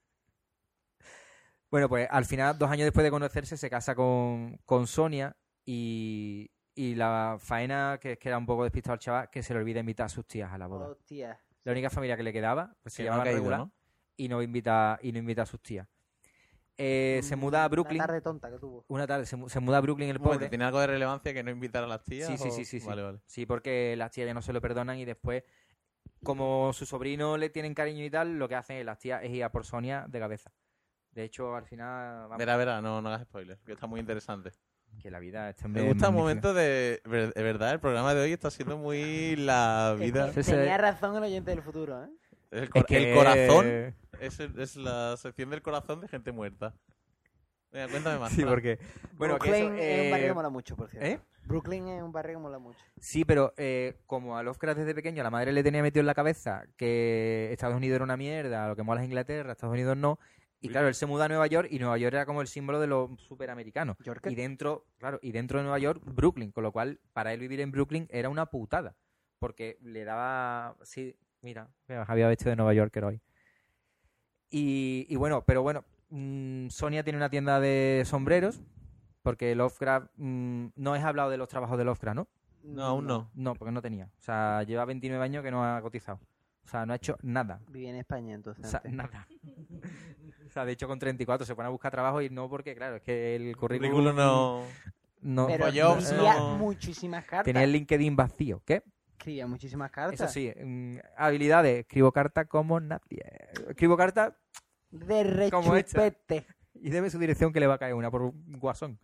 Bueno, pues al final, dos años después de conocerse, se casa con, con Sonia y, y la faena, que es que era un poco despistado al chaval, que se le olvida invitar a sus tías a la boda. Hostia. La única familia que le quedaba, pues se Que no ha llamaba caído, regular, ¿no? y no invita y no invita a sus tías. Eh, se muda a Brooklyn. Una tarde tonta que tuvo. Una tarde, se, mu- se muda a Brooklyn el Un momento, pobre. ¿tiene algo de relevancia que no invitar a las tías? Sí, sí, o- sí, sí, sí. Vale, vale. Sí, porque las tías ya no se lo perdonan y después, como su sobrino le tienen cariño y tal, lo que hacen las tías es ir a por Sonia de cabeza. De hecho, al final... vamos, Verá, verá, no, no hagas spoilers, que está muy interesante. que la vida... Este Me hombre es gusta el magnífico. momento de... ver- De verdad, el programa de hoy está siendo muy la vida... Sí, sí. Tenía razón el oyente del futuro, ¿eh? El, Es cor- que- el corazón es, el- es la sección del corazón de gente muerta. Venga, cuéntame más. Sí, Fran. porque... Bueno, que Brooklyn eso, es un barrio eh, que mola mucho, por cierto. ¿eh? Brooklyn es un barrio que mola mucho. Sí, pero eh, como a Lovecraft desde pequeño la madre le tenía metido en la cabeza que Estados Unidos era una mierda, lo que mola es Inglaterra, Estados Unidos no. Y claro, él se muda a Nueva York y Nueva York era como el símbolo de los superamericanos. Yorker. Y dentro, claro, y dentro de Nueva York, Brooklyn, con lo cual para él vivir en Brooklyn era una putada. Porque le daba... Sí, mira, mira, había vestido de Nueva Yorker hoy. Y, y bueno, pero bueno, mm, Sonia tiene una tienda de sombreros, porque Lovecraft... mm, no has hablado de los trabajos de Lovecraft, ¿no? No, aún no. No, porque no tenía. O sea, lleva veintinueve años que no ha cotizado. O sea, no ha hecho nada. Viví en España, entonces. O sea, antes. nada. O sea, de hecho con treinta y cuatro se pone a buscar trabajo y no porque, claro, es que el currículum... Currículo no... no- Pero Jobs escribía no- muchísimas cartas. tenía el LinkedIn vacío. ¿Qué? Escribía muchísimas cartas. Eso sí, mm, habilidades. Escribo carta como nadie. Escribo carta De Como hecha. rechupete. y debe su dirección que le va a caer una por guasón.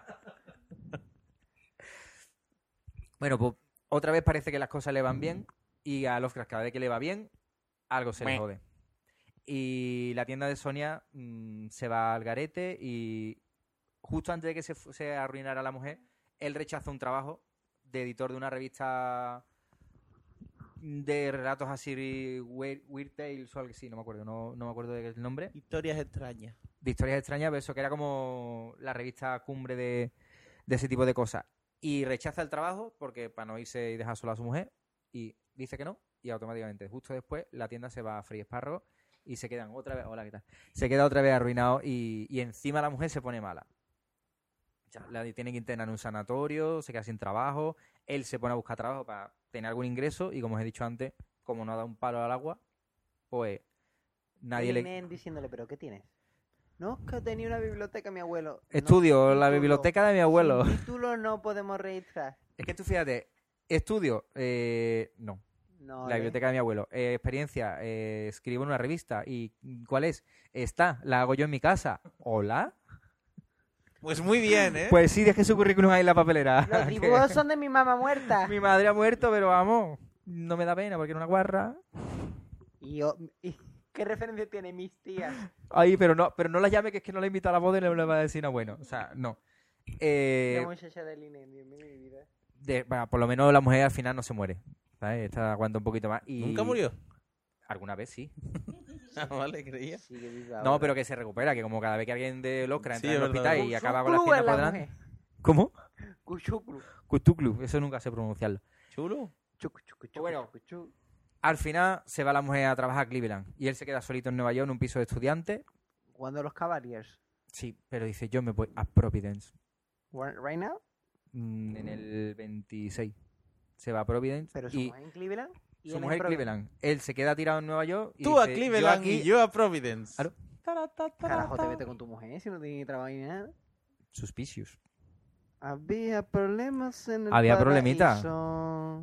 Bueno, pues otra vez parece que las cosas le van bien y a Lovecraft cada vez que le va bien, algo se le Meh. jode. Y la tienda de Sonia mm, se va al garete y justo antes de que se, fu- se arruinara la mujer, él rechaza un trabajo de editor de una revista de relatos así, Weird, Weird Tales o algo así, no me acuerdo, no, no me acuerdo del nombre. Historias extrañas. De historias extrañas, pero eso que era como la revista cumbre de, de ese tipo de cosas. Y rechaza el trabajo porque para no irse y dejar sola a su mujer y dice que no y automáticamente justo después la tienda se va a Free Sparrow y se quedan otra vez, hola, ¿qué tal? Se queda otra vez arruinado y, y encima la mujer se pone mala. Ya, la tiene que internar en un sanatorio, se queda sin trabajo, él se pone a buscar trabajo para tener algún ingreso y como os he dicho antes, como no ha dado un palo al agua, pues nadie le... Vienen diciéndole, ¿pero qué tienes? No, es que tenía una biblioteca mi abuelo. Estudio, No, la título. biblioteca de mi abuelo. Sin título no podemos registrar. Es que tú fíjate, estudio, eh, no, No, la ¿eh? biblioteca de mi abuelo. Eh, experiencia, eh, escribo en una revista. ¿Y cuál es? Está, la hago yo en mi casa. ¿Hola? Pues muy bien, ¿eh? Pues sí, dejé su currículum ahí en la papelera. Los dibujos son de mi mamá muerta. Mi madre ha muerto, pero vamos, no me da pena porque era una guarra. Y, yo- y- ¿qué referencia tiene mis tías? Ay, pero no, pero no la llame, que es que no la invita a la boda y no le va a decir nada bueno. O sea, no. Eh, La muchacha del I N E, Dios mío, mi vida. de- bueno, por lo menos la mujer al final no se muere. ¿Sabes? Esta aguanta un poquito más. Y... ¿Nunca murió? Alguna vez sí. Ah, vale, creía. Sigue viva No, ahora. pero que se recupera, que como cada vez que alguien de Locra entra Sí, en el es verdad, hospital verdad. y acaba con las Cuchuclu es piernas por la delante. mujer. ¿Cómo? Cuchuclu. Cutuclu, eso nunca sé pronunciarlo. Chulo. Chucu, chucu, chucu, Bueno. chucu, chucu. Al final se va la mujer a trabajar a Cleveland y él se queda solito en Nueva York en un piso de estudiante. Jugando a los Cavaliers. Sí, pero dice, yo me voy a Providence. ¿Right now? Mm, en el veintiséis. Se va a Providence. Pero su y mujer en Cleveland. Y su él mujer en en Cleveland. Él se queda tirado en Nueva York. Y Tú dice, a Cleveland yo aquí... y yo a Providence. Claro. Carajo, te vete con tu mujer si no tiene trabajo ni nada. Suspicious. Había problemas en el Había problemita. paraíso.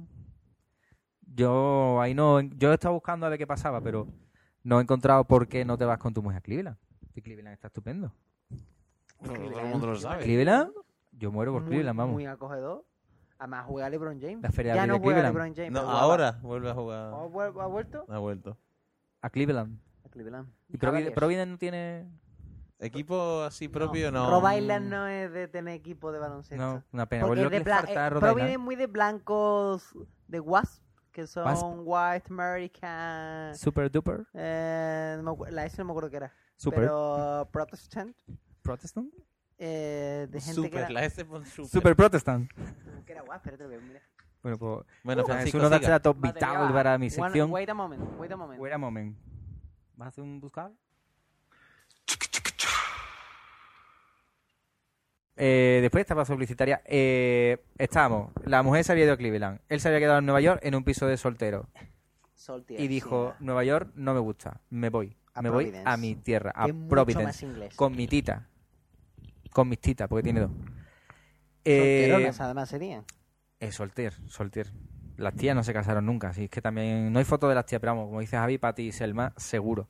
Yo ahí no... Yo he estado buscando a ver qué pasaba, pero no he encontrado por qué no te vas con tu mujer a Cleveland. Y Cleveland está estupendo. Todo el mundo lo sabe. ¿Cleveland? Yo muero por Muy, Cleveland, vamos. Muy acogedor. Además juega LeBron James. La feria ya de no juega Cleveland. LeBron James. No, pero jugaba. ahora vuelve a jugar. ¿Ha vuel- ha vuelto? Ha vuelto. A Cleveland. A Cleveland. ¿Y Provi- Cavaliers. Providence no tiene...? Equipo así propio, no. Rhode Island no es de tener equipo de baloncesto. No, una pena. Porque Pues lo es que de le bla- falta a eh, Rhode proviene Island. muy de blancos de Wasp, que son Wasp. White American. Super duper. Eh, no me acu- la S no me acuerdo qué era. Super. Pero Protestant. Protestant. Eh, de gente Super, que era. la S pon super. Super Protestant. Que era Wasp, espérate, que mira. Bueno, pues... Bueno, o sea, Francisco, es uno de siga. los datos Vale, ya vital va. para mi One- sección. Wait a moment, wait a moment. Wait a moment. ¿Vas a hacer un buscador? Eh, después de esta pausa publicitaria, eh, estábamos. La mujer se había ido a Cleveland. Él se había quedado en Nueva York en un piso de soltero. Soltier, Y dijo, sí, Nueva York no me gusta, me voy. A me voy Providence. a mi tierra, a que es mucho Providence. más inglés. Con mi tita. Con mis titas, porque tiene dos. Solteronas, además serían. Es solter, solter. Las tías no se casaron nunca, así es que también... No hay foto de las tías, pero vamos, como dice Javi, Pati y Selma, seguro.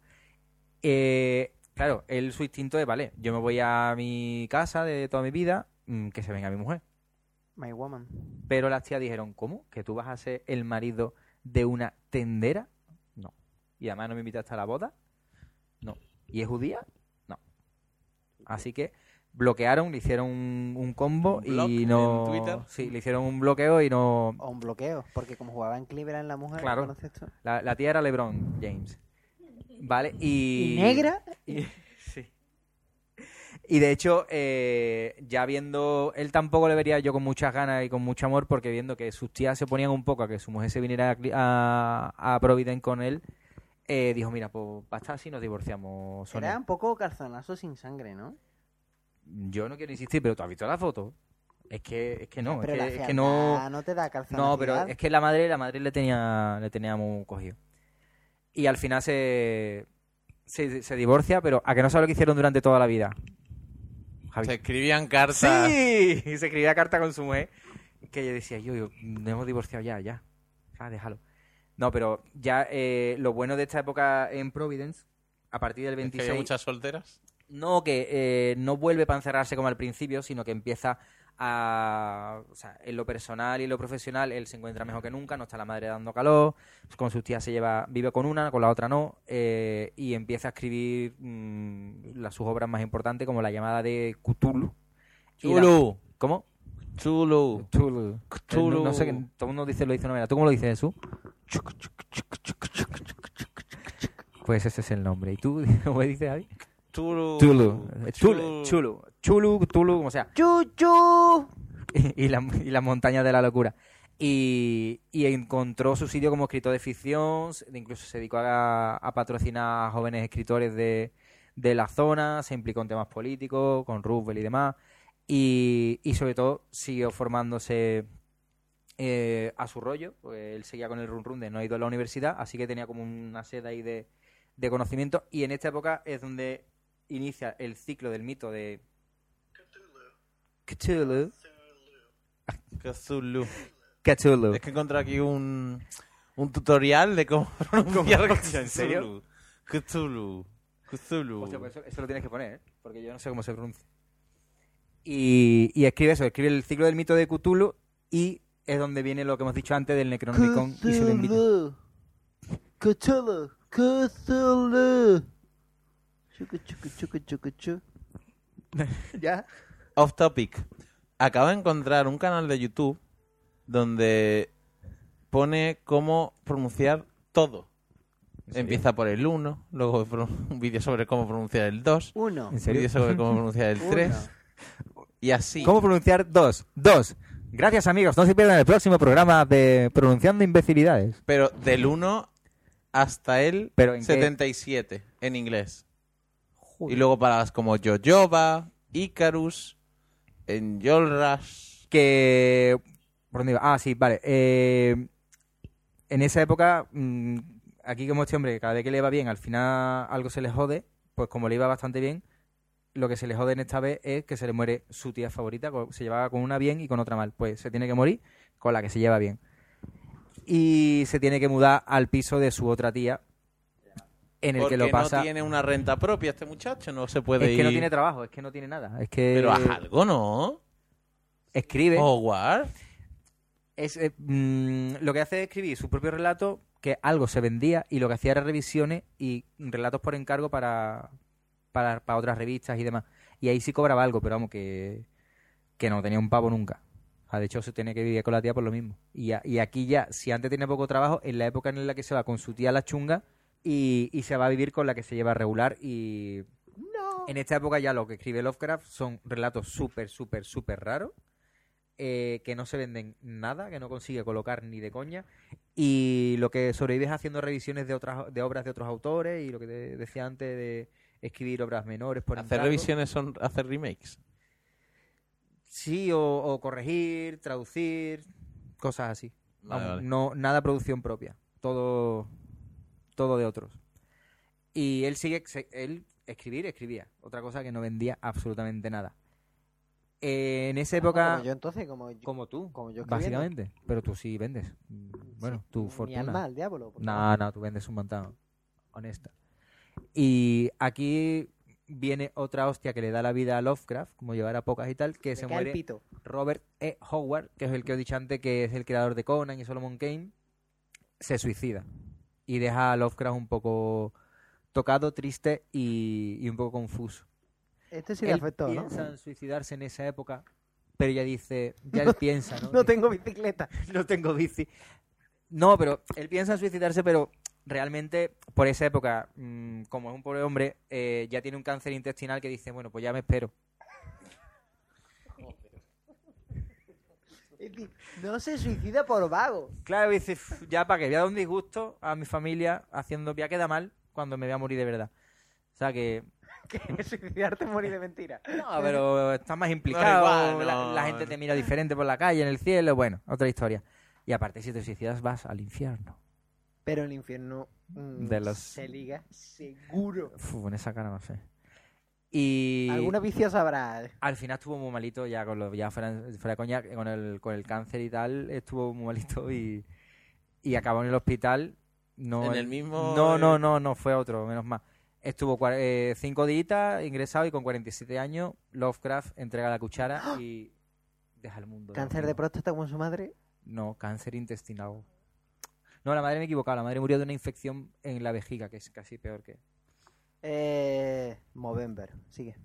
Eh, claro, él su instinto es, vale, yo me voy a mi casa de toda mi vida, mm, que se venga mi mujer. My woman. Pero las tías dijeron, ¿cómo? ¿Que tú vas a ser el marido de una tendera? No. ¿Y además no me invitaste a la boda? No. ¿Y es judía? No. Así que bloquearon, le hicieron un, un combo ¿Un block y no... en Twitter? Sí, le hicieron un bloqueo y no... O un bloqueo, porque como jugaba en Cleveland la mujer, Claro. ¿conoces esto? La, la tía era LeBron James. ¿Vale? Y... ¿Y negra? Y, sí. Y de hecho, eh, ya viendo... Él tampoco le vería yo con muchas ganas y con mucho amor, porque viendo que sus tías se ponían un poco a que su mujer se viniera a, Cle- a, a Providence con él, eh, dijo, mira, pues basta si nos divorciamos, Sonia. Era un poco calzonazo sin sangre, ¿no? Yo no quiero insistir, pero ¿tú has visto la foto? Es que, es que no, Pero es la que, es que fealdad no... no te da calzonazo. No, pero es que la madre, la madre le tenía, le tenía muy cogido. Y al final se, se, se divorcia, pero a que no sabe lo que hicieron durante toda la vida. Javi. Se escribían cartas. Sí, y se escribía carta con su mujer, que ella decía, yo, yo, nos hemos divorciado ya, ya. Ah, déjalo. No, pero ya eh, lo bueno de esta época en Providence, a partir del Es que veintiséis... había muchas solteras. No, que eh, no vuelve para encerrarse como al principio, sino que empieza a... O sea, en lo personal y en lo profesional, él se encuentra mejor que nunca, no está la madre dando calor, con sus tías se lleva, vive con una, con la otra no, eh, y empieza a escribir mmm, las, sus obras más importantes, como La llamada de Cthulhu. Y la- Chulu. ¿Cómo? Chulu. Cthulhu. Cthulhu. No, no sé, todo el mundo dice, lo dice de una manera. ¿Tú cómo lo dices, Jesús? Pues ese es el nombre. ¿Y tú cómo dices, Javi? Chulu. Chulu. Chulu. Chulu. Chulu, Chulu, como sea. ¡Chuchu! Y, la, y las montañas de la locura. Y, y encontró su sitio como escritor de ficción, incluso se dedicó a, a patrocinar a jóvenes escritores de, de la zona, se implicó en temas políticos, con Roosevelt y demás, y, y sobre todo siguió formándose eh, a su rollo, pues él seguía con el run run de no ha ido a la universidad, así que tenía como una sed ahí de, de conocimiento, y en esta época es donde inicia el ciclo del mito de Cthulhu. Cthulhu. Cthulhu. Es que encontré aquí un, un tutorial de cómo pronunciar Cthulhu. ¿En serio? Cthulhu. Cthulhu. Hostia, pues eso, eso lo tienes que poner, ¿eh? Porque yo no sé cómo se pronuncia. Y, y escribe eso, escribe el ciclo del mito de Cthulhu y es donde viene lo que hemos dicho antes del Necronomicon y su lembita. Cthulhu. Cthulhu. Chucu, chucu, chucu, chucu, chu. ¿Ya? Off topic. Acabo de encontrar un canal de YouTube donde pone cómo pronunciar todo. Empieza por el uno, luego pro- un vídeo sobre cómo pronunciar el dos, Uno. ¿En un serio? vídeo sobre cómo pronunciar el tres, y así. ¿Cómo pronunciar dos? Dos. Gracias, amigos. No se pierdan el próximo programa de Pronunciando Imbecilidades. Pero del uno hasta el ¿Pero en qué? setenta y siete en inglés. Y luego palabras como Jojoba, Icarus, Enjolras... Que... ¿Por dónde iba? Ah, sí, vale. Eh, en esa época, mmm, aquí como este hombre, cada vez que le va bien, al final algo se le jode, pues como le iba bastante bien, lo que se le jode en esta vez es que se le muere su tía favorita, se llevaba con una bien y con otra mal. Pues se tiene que morir con la que se lleva bien. Y se tiene que mudar al piso de su otra tía, en el Porque que lo pasa... no tiene una renta propia este muchacho, no se puede ir... Es que no tiene trabajo, es que no tiene nada. Es que... Pero haz algo, ¿no? Escribe. Hogwarts. Es, eh, mmm, lo que hace es escribir su propio relato, que algo se vendía, y lo que hacía era revisiones y relatos por encargo para, para, para otras revistas y demás. Y ahí sí cobraba algo, pero vamos, que, que no tenía un pavo nunca. O sea, de hecho, se tiene que vivir con la tía por lo mismo. Y, a, y aquí ya, si antes tenía poco trabajo, en la época en la que se va con su tía la chunga y, y se va a vivir con la que se lleva regular. Y No. en esta época ya lo que escribe Lovecraft son relatos súper, súper, súper raros. Eh, que no se venden nada, que no consigue colocar ni de coña, y lo que sobrevive es haciendo revisiones de otras de obras de otros autores, y lo que te decía antes de escribir obras menores por Hacer encargo. revisiones son hacer remakes. Sí, o, o corregir, traducir, cosas así. Vale, Vamos, vale. No, nada producción propia, todo todo de otros. Y él sigue, se- él escribir, escribía, otra cosa que no vendía absolutamente nada. Eh, en esa época... Como yo entonces, como yo, Como tú, como yo escribiendo. básicamente. Pero tú sí vendes. Mm, Bueno, tu Mi fortuna. alma al diablo. por No, favor. no, tú vendes un montón. Honesta. Y aquí viene otra hostia que le da la vida a Lovecraft, como llevar a pocas y tal, que Me se cae el muere pito. Robert E. Howard, que es el que os he dicho antes, que es el creador de Conan y Solomon Kane, se suicida. Y deja a Lovecraft un poco tocado, triste y, y un poco confuso. Este sí le Él afectó, ¿no? piensa en suicidarse en esa época, pero ya dice, ya él piensa, ¿no? No tengo bicicleta. No tengo bici. No, pero él piensa en suicidarse, pero realmente por esa época, mmm, como es un pobre hombre, eh, ya tiene un cáncer intestinal que dice, bueno, pues ya me espero. Es decir, no se suicida por vago. Claro, dice, "Uf, ya para que voy a dar un disgusto a mi familia haciendo, ya queda mal cuando me voy a morir de verdad. O sea que... Que suicidarte es morir de mentira. No, pero estás más implicado, No, igual, la, no. la gente te mira diferente por la calle, en el cielo, bueno, otra historia. Y aparte, si te suicidas vas al infierno. Pero el infierno mm, De los- se liga seguro. Uf, con esa cara no sé. Y... Alguna viciosa habrá. Al final estuvo muy malito, ya con lo, ya fuera, fuera de coña, con el, con el cáncer y tal, estuvo muy malito y, y acabó en el hospital. No, En el mismo- No, no, no, no, fue otro, menos mal. Estuvo cua- eh, cinco días ingresado y con cuarenta y siete años Lovecraft entrega la cuchara y deja el mundo. Cáncer de próstata como su madre. No, cáncer intestinal. No, la madre me he equivocado, la madre murió de una infección en la vejiga, que es casi peor que... Eh, Movember. Sigue.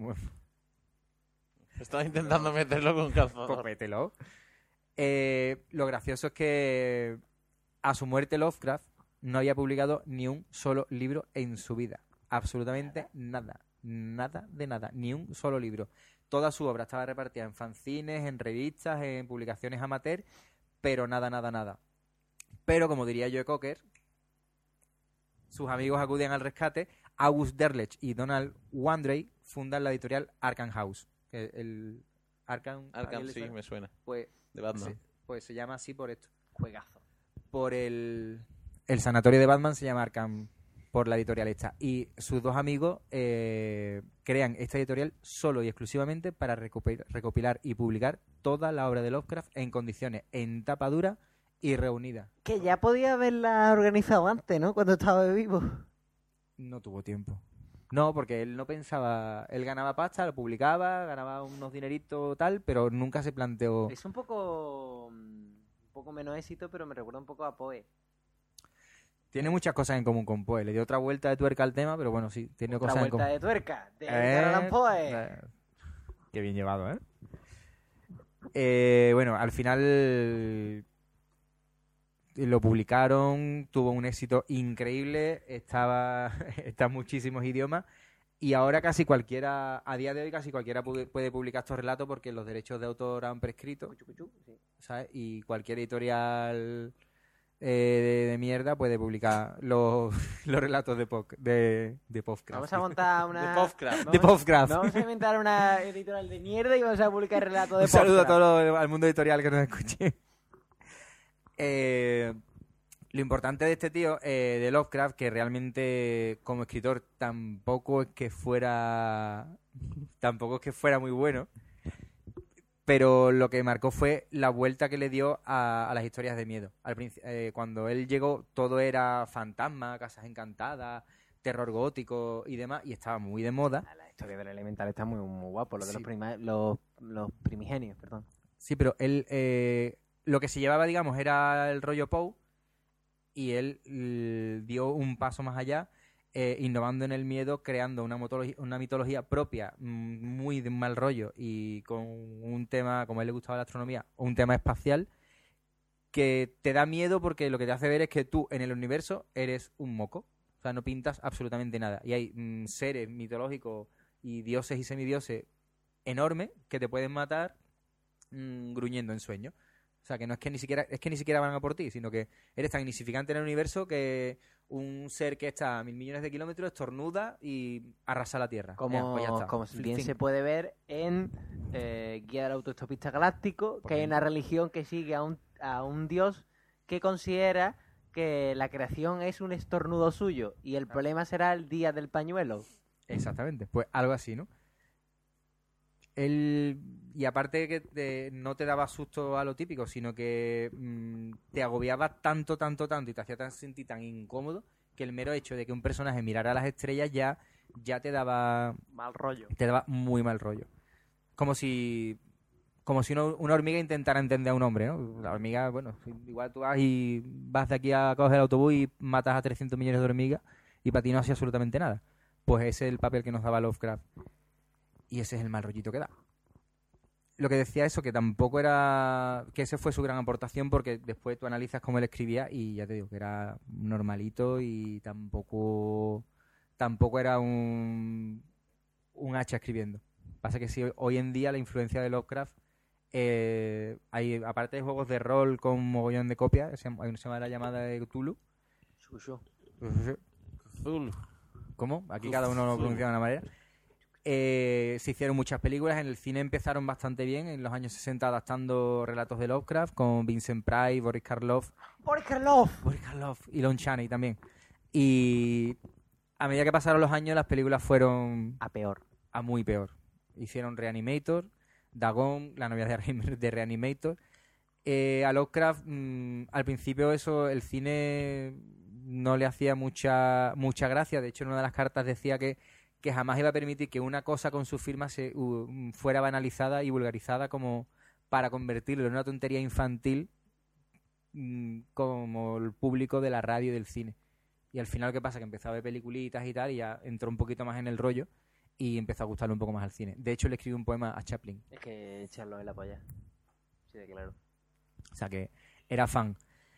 Estaba intentando meterlo con calzador. Pues mételo. Eh, lo gracioso es que a su muerte Lovecraft no había publicado ni un solo libro en su vida. Absolutamente nada. Nada de nada. Ni un solo libro. Toda su obra estaba repartida en fanzines, en revistas, en publicaciones amateur, pero nada, nada, nada. Pero, como diría Joe Cocker, sus amigos acuden al rescate. August Derleth y Donald Wandrey fundan la editorial Arkham House. Que el Arkham, ¿a Arkham alguien le sí, suena? me suena. Pues, De Batman. sí, pues se llama así por esto. Juegazo. Por el, el sanatorio de Batman se llama Arkham por la editorial esta. Y sus dos amigos eh, crean esta editorial solo y exclusivamente para recopilar, recopilar y publicar toda la obra de Lovecraft en condiciones en tapa dura y reunida. Que ya podía haberla organizado antes, ¿no? Cuando estaba vivo. No tuvo tiempo. No, porque él no pensaba... Él ganaba pasta, lo publicaba, ganaba unos dineritos tal, pero nunca se planteó... Es un poco... Un poco menos éxito, pero me recuerda un poco a Poe. Tiene muchas cosas en común con Poe. Le dio otra vuelta de tuerca al tema, pero bueno, sí, tiene Otra cosas en vuelta común. de tuerca. De Eh, Edgar Allan Poe. eh, Qué bien llevado, ¿eh? Eh, bueno, al final lo publicaron, tuvo un éxito increíble, estaba está en muchísimos idiomas y ahora casi cualquiera, a día de hoy casi cualquiera pu- puede publicar estos relatos porque los derechos de autor han prescrito, ¿sabes? Y cualquier editorial eh, de, de mierda puede publicar los, los relatos de, Pop, de, de Povcraft. Vamos a montar una... De Povcraft. De Povcraft. Vamos a inventar una editorial de mierda y vamos a publicar el relato de Un saludo a Povcraft. todo lo- al mundo editorial que nos escuche. Eh, lo importante de este tío, eh, de Lovecraft, que realmente como escritor tampoco es que fuera tampoco es que fuera muy bueno, pero lo que marcó fue la vuelta que le dio a, a las historias de miedo. Al princi- eh, cuando él llegó, todo era fantasma, casas encantadas, terror gótico y demás, y estaba muy de moda. La historia del elemental está muy, muy guapo, lo de Sí. los, prima- los, los primigenios, perdón. Sí, pero él eh, lo que se llevaba, digamos, era el rollo Poe, y él l- dio un paso más allá, eh, innovando en el miedo, creando una, motologi- una mitología propia, mm, muy de mal rollo, y con un tema, como a él le gustaba la astronomía, un tema espacial, que te da miedo porque lo que te hace ver es que tú en el universo eres un moco. O sea, no pintas absolutamente nada. Y hay mm, seres mitológicos y dioses y semidioses enormes que te pueden matar mm, gruñendo en sueños. O sea, que no es que ni siquiera es que ni siquiera van a por ti, sino que eres tan insignificante en el universo que un ser que está a mil millones de kilómetros estornuda y arrasa la Tierra. Como, Eh, pues ya está. como bien Fin. se puede ver en eh, Guía del Autoestopista Galáctico, Por que hay ejemplo. una religión que sigue a un, a un dios que considera que la creación es un estornudo suyo y el problema será el día del pañuelo. Exactamente, pues algo así, ¿no? Él, y aparte que te- no te daba susto a lo típico, sino que mm, te agobiaba tanto, tanto, tanto y te hacía tan sentir tan incómodo que el mero hecho de que un personaje mirara a las estrellas ya, ya te daba Mal rollo. te daba muy mal rollo. Como si como si una, una hormiga intentara entender a un hombre, ¿no? La hormiga, bueno, igual tú vas y vas de aquí a coger el autobús y matas a trescientos millones de hormigas y para ti no hacía absolutamente nada. Pues ese es el papel que nos daba Lovecraft. Y ese es el mal rollito que da. Lo que decía eso, que tampoco era... que ese fue su gran aportación, porque después tú analizas cómo él escribía y ya te digo que era normalito y tampoco... tampoco era un... un hacha escribiendo. Pasa que si hoy en día la influencia de Lovecraft... Eh, hay, aparte de juegos de rol con mogollón de copias, se llama- hay una se llama La Llamada de Cthulhu. Suyo. ¿Cómo? Aquí cada uno lo pronuncia de una manera. Eh, se hicieron muchas películas, en el cine empezaron bastante bien, en los años sesenta adaptando relatos de Lovecraft con Vincent Price, Boris Karloff, Boris Karloff. Boris Karloff y Lon Chaney también. Y a medida que pasaron los años las películas fueron A peor. a muy peor. Hicieron Reanimator, Dagon, la novia de, Re- de Reanimator. Eh, a Lovecraft, mm, al principio eso, el cine no le hacía mucha mucha gracia. De hecho, en una de las cartas decía que, que jamás iba a permitir que una cosa con su firma se uh, fuera banalizada y vulgarizada como para convertirlo en una tontería infantil mm, como el público de la radio y del cine. Y al final, ¿qué pasa? Que empezó a ver peliculitas y tal, y ya entró un poquito más en el rollo y empezó a gustarle un poco más al cine. De hecho, le escribió un poema a Chaplin. Es que echarlo en la polla. Sí, de claro. O sea que era fan.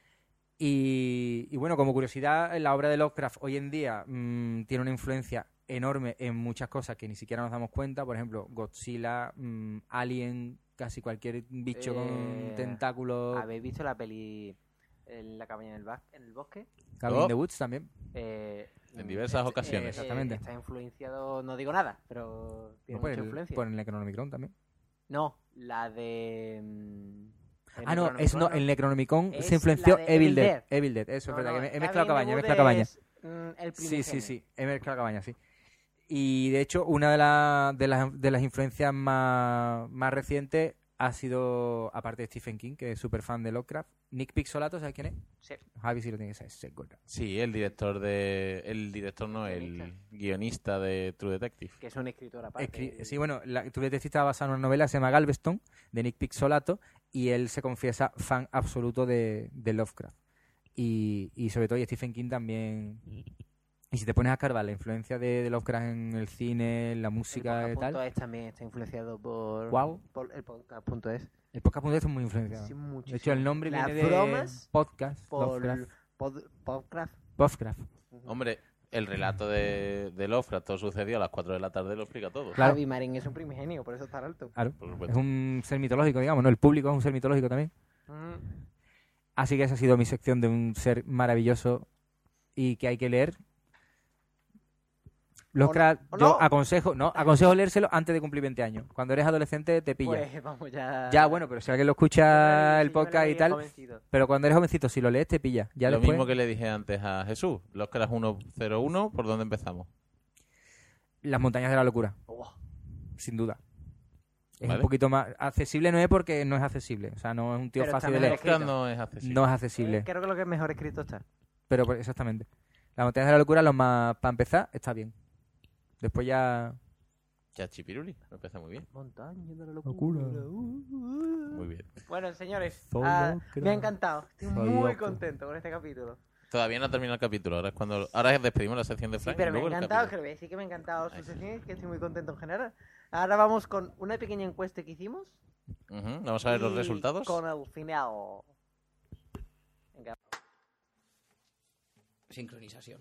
Y, y bueno, como curiosidad, la obra de Lovecraft hoy en día mmm, tiene una influencia enorme en muchas cosas que ni siquiera nos damos cuenta. Por ejemplo, Godzilla, mmm, Alien, casi cualquier bicho Eh, con tentáculos. ¿Habéis visto la peli en la cabaña en el, bas- en el bosque? Cabin Oh. in the Woods también. Eh, En diversas este- ocasiones. eh, Exactamente. Está influenciado, no digo nada, pero tiene No, por, mucha el, influencia. por el Necronomicon también. No, la de... mm, el Ah, no, es, no, el Necronomicon Es se influenció la de Evil Evil Dead. Dead. Evil Dead, eso No, es verdad. no, que me- he Cabin mezclado in cabaña, the he Wood mezclado cabaña. es, mm, el Sí, sí, primigenio. sí, he mezclado cabaña, sí. Y de hecho, una de, la- de, las, de las influencias más, más recientes ha sido, aparte de Stephen King, que es súper fan de Lovecraft, Nick Pixolato, ¿sabes quién es? Sí. Javi sí lo tiene que saber, seguro. Sí, el director de... El director no, el guionista de True Detective. Que es un escritor aparte. Escri- sí, bueno, la, tu detective está basada en una novela que se llama Galveston, de Nick Pixolato, y él se confiesa fan absoluto de, de Lovecraft. Y, y sobre todo, y Stephen King también... Y si te pones a escarbar la influencia de, de Lovecraft en el cine, en la música y El tal... podcast.es también está influenciado por... ¿Cuál? Por el podcast.es. El podcast punto es muy influenciado. Sí, De muchísimo. hecho, el nombre Las viene de bromas podcast, Por Lovecraft. pod- Podcast. Lovecraft. Hombre, el relato de, de Lovecraft, todo sucedió a las cuatro de la tarde, lo explica todo. Claro. Javi Marín es un primigenio, por eso está alto. Claro. Por Es supuesto. un ser mitológico, digamos, ¿no? El público es un ser mitológico también. Mm. Así que esa ha sido mi sección de un ser maravilloso y que hay que leer. Los ¿O cra- no? ¿O yo no? aconsejo, no, aconsejo leérselo antes de cumplir veinte años. Cuando eres adolescente te pilla. Pues vamos ya. Ya, bueno, pero si alguien lo Yo me escucha lo- el yo me lo podcast y leí tal, jovencito. pero cuando eres jovencito, si lo lees te pilla. Ya Lo después, mismo que le dije antes a Jesús. Los que eras uno cero uno, ¿por dónde empezamos? Las montañas de la locura, Buah. sin duda. Es Vale. un poquito más accesible, no es porque no es accesible, o sea, no es un tío Pero fácil está de mejor leer. Lovecraft no es accesible. No es accesible, Eh, Creo que lo que es mejor escrito está. pero pues, exactamente. Las montañas de la locura, los más para empezar, está bien. Después ya Ya, Chipiruli. Me empieza muy bien. Montaña de la Locura. locura. Uh, uh. Muy bien. Bueno, señores, Soy ah, loco. me ha encantado. Estoy Soy muy loco. contento con este capítulo. Todavía no ha terminado el capítulo. Ahora es cuando ahora despedimos la sección de Sí, Frank. pero y me ha luego el encantado, que capítulo. lo voy a decir que me ha encantado su Ay, sí. sección, que estoy muy contento en general. Ahora vamos con una pequeña encuesta que hicimos. Ujú, Vamos a ver los y resultados. Con el final. Venga. Sincronización.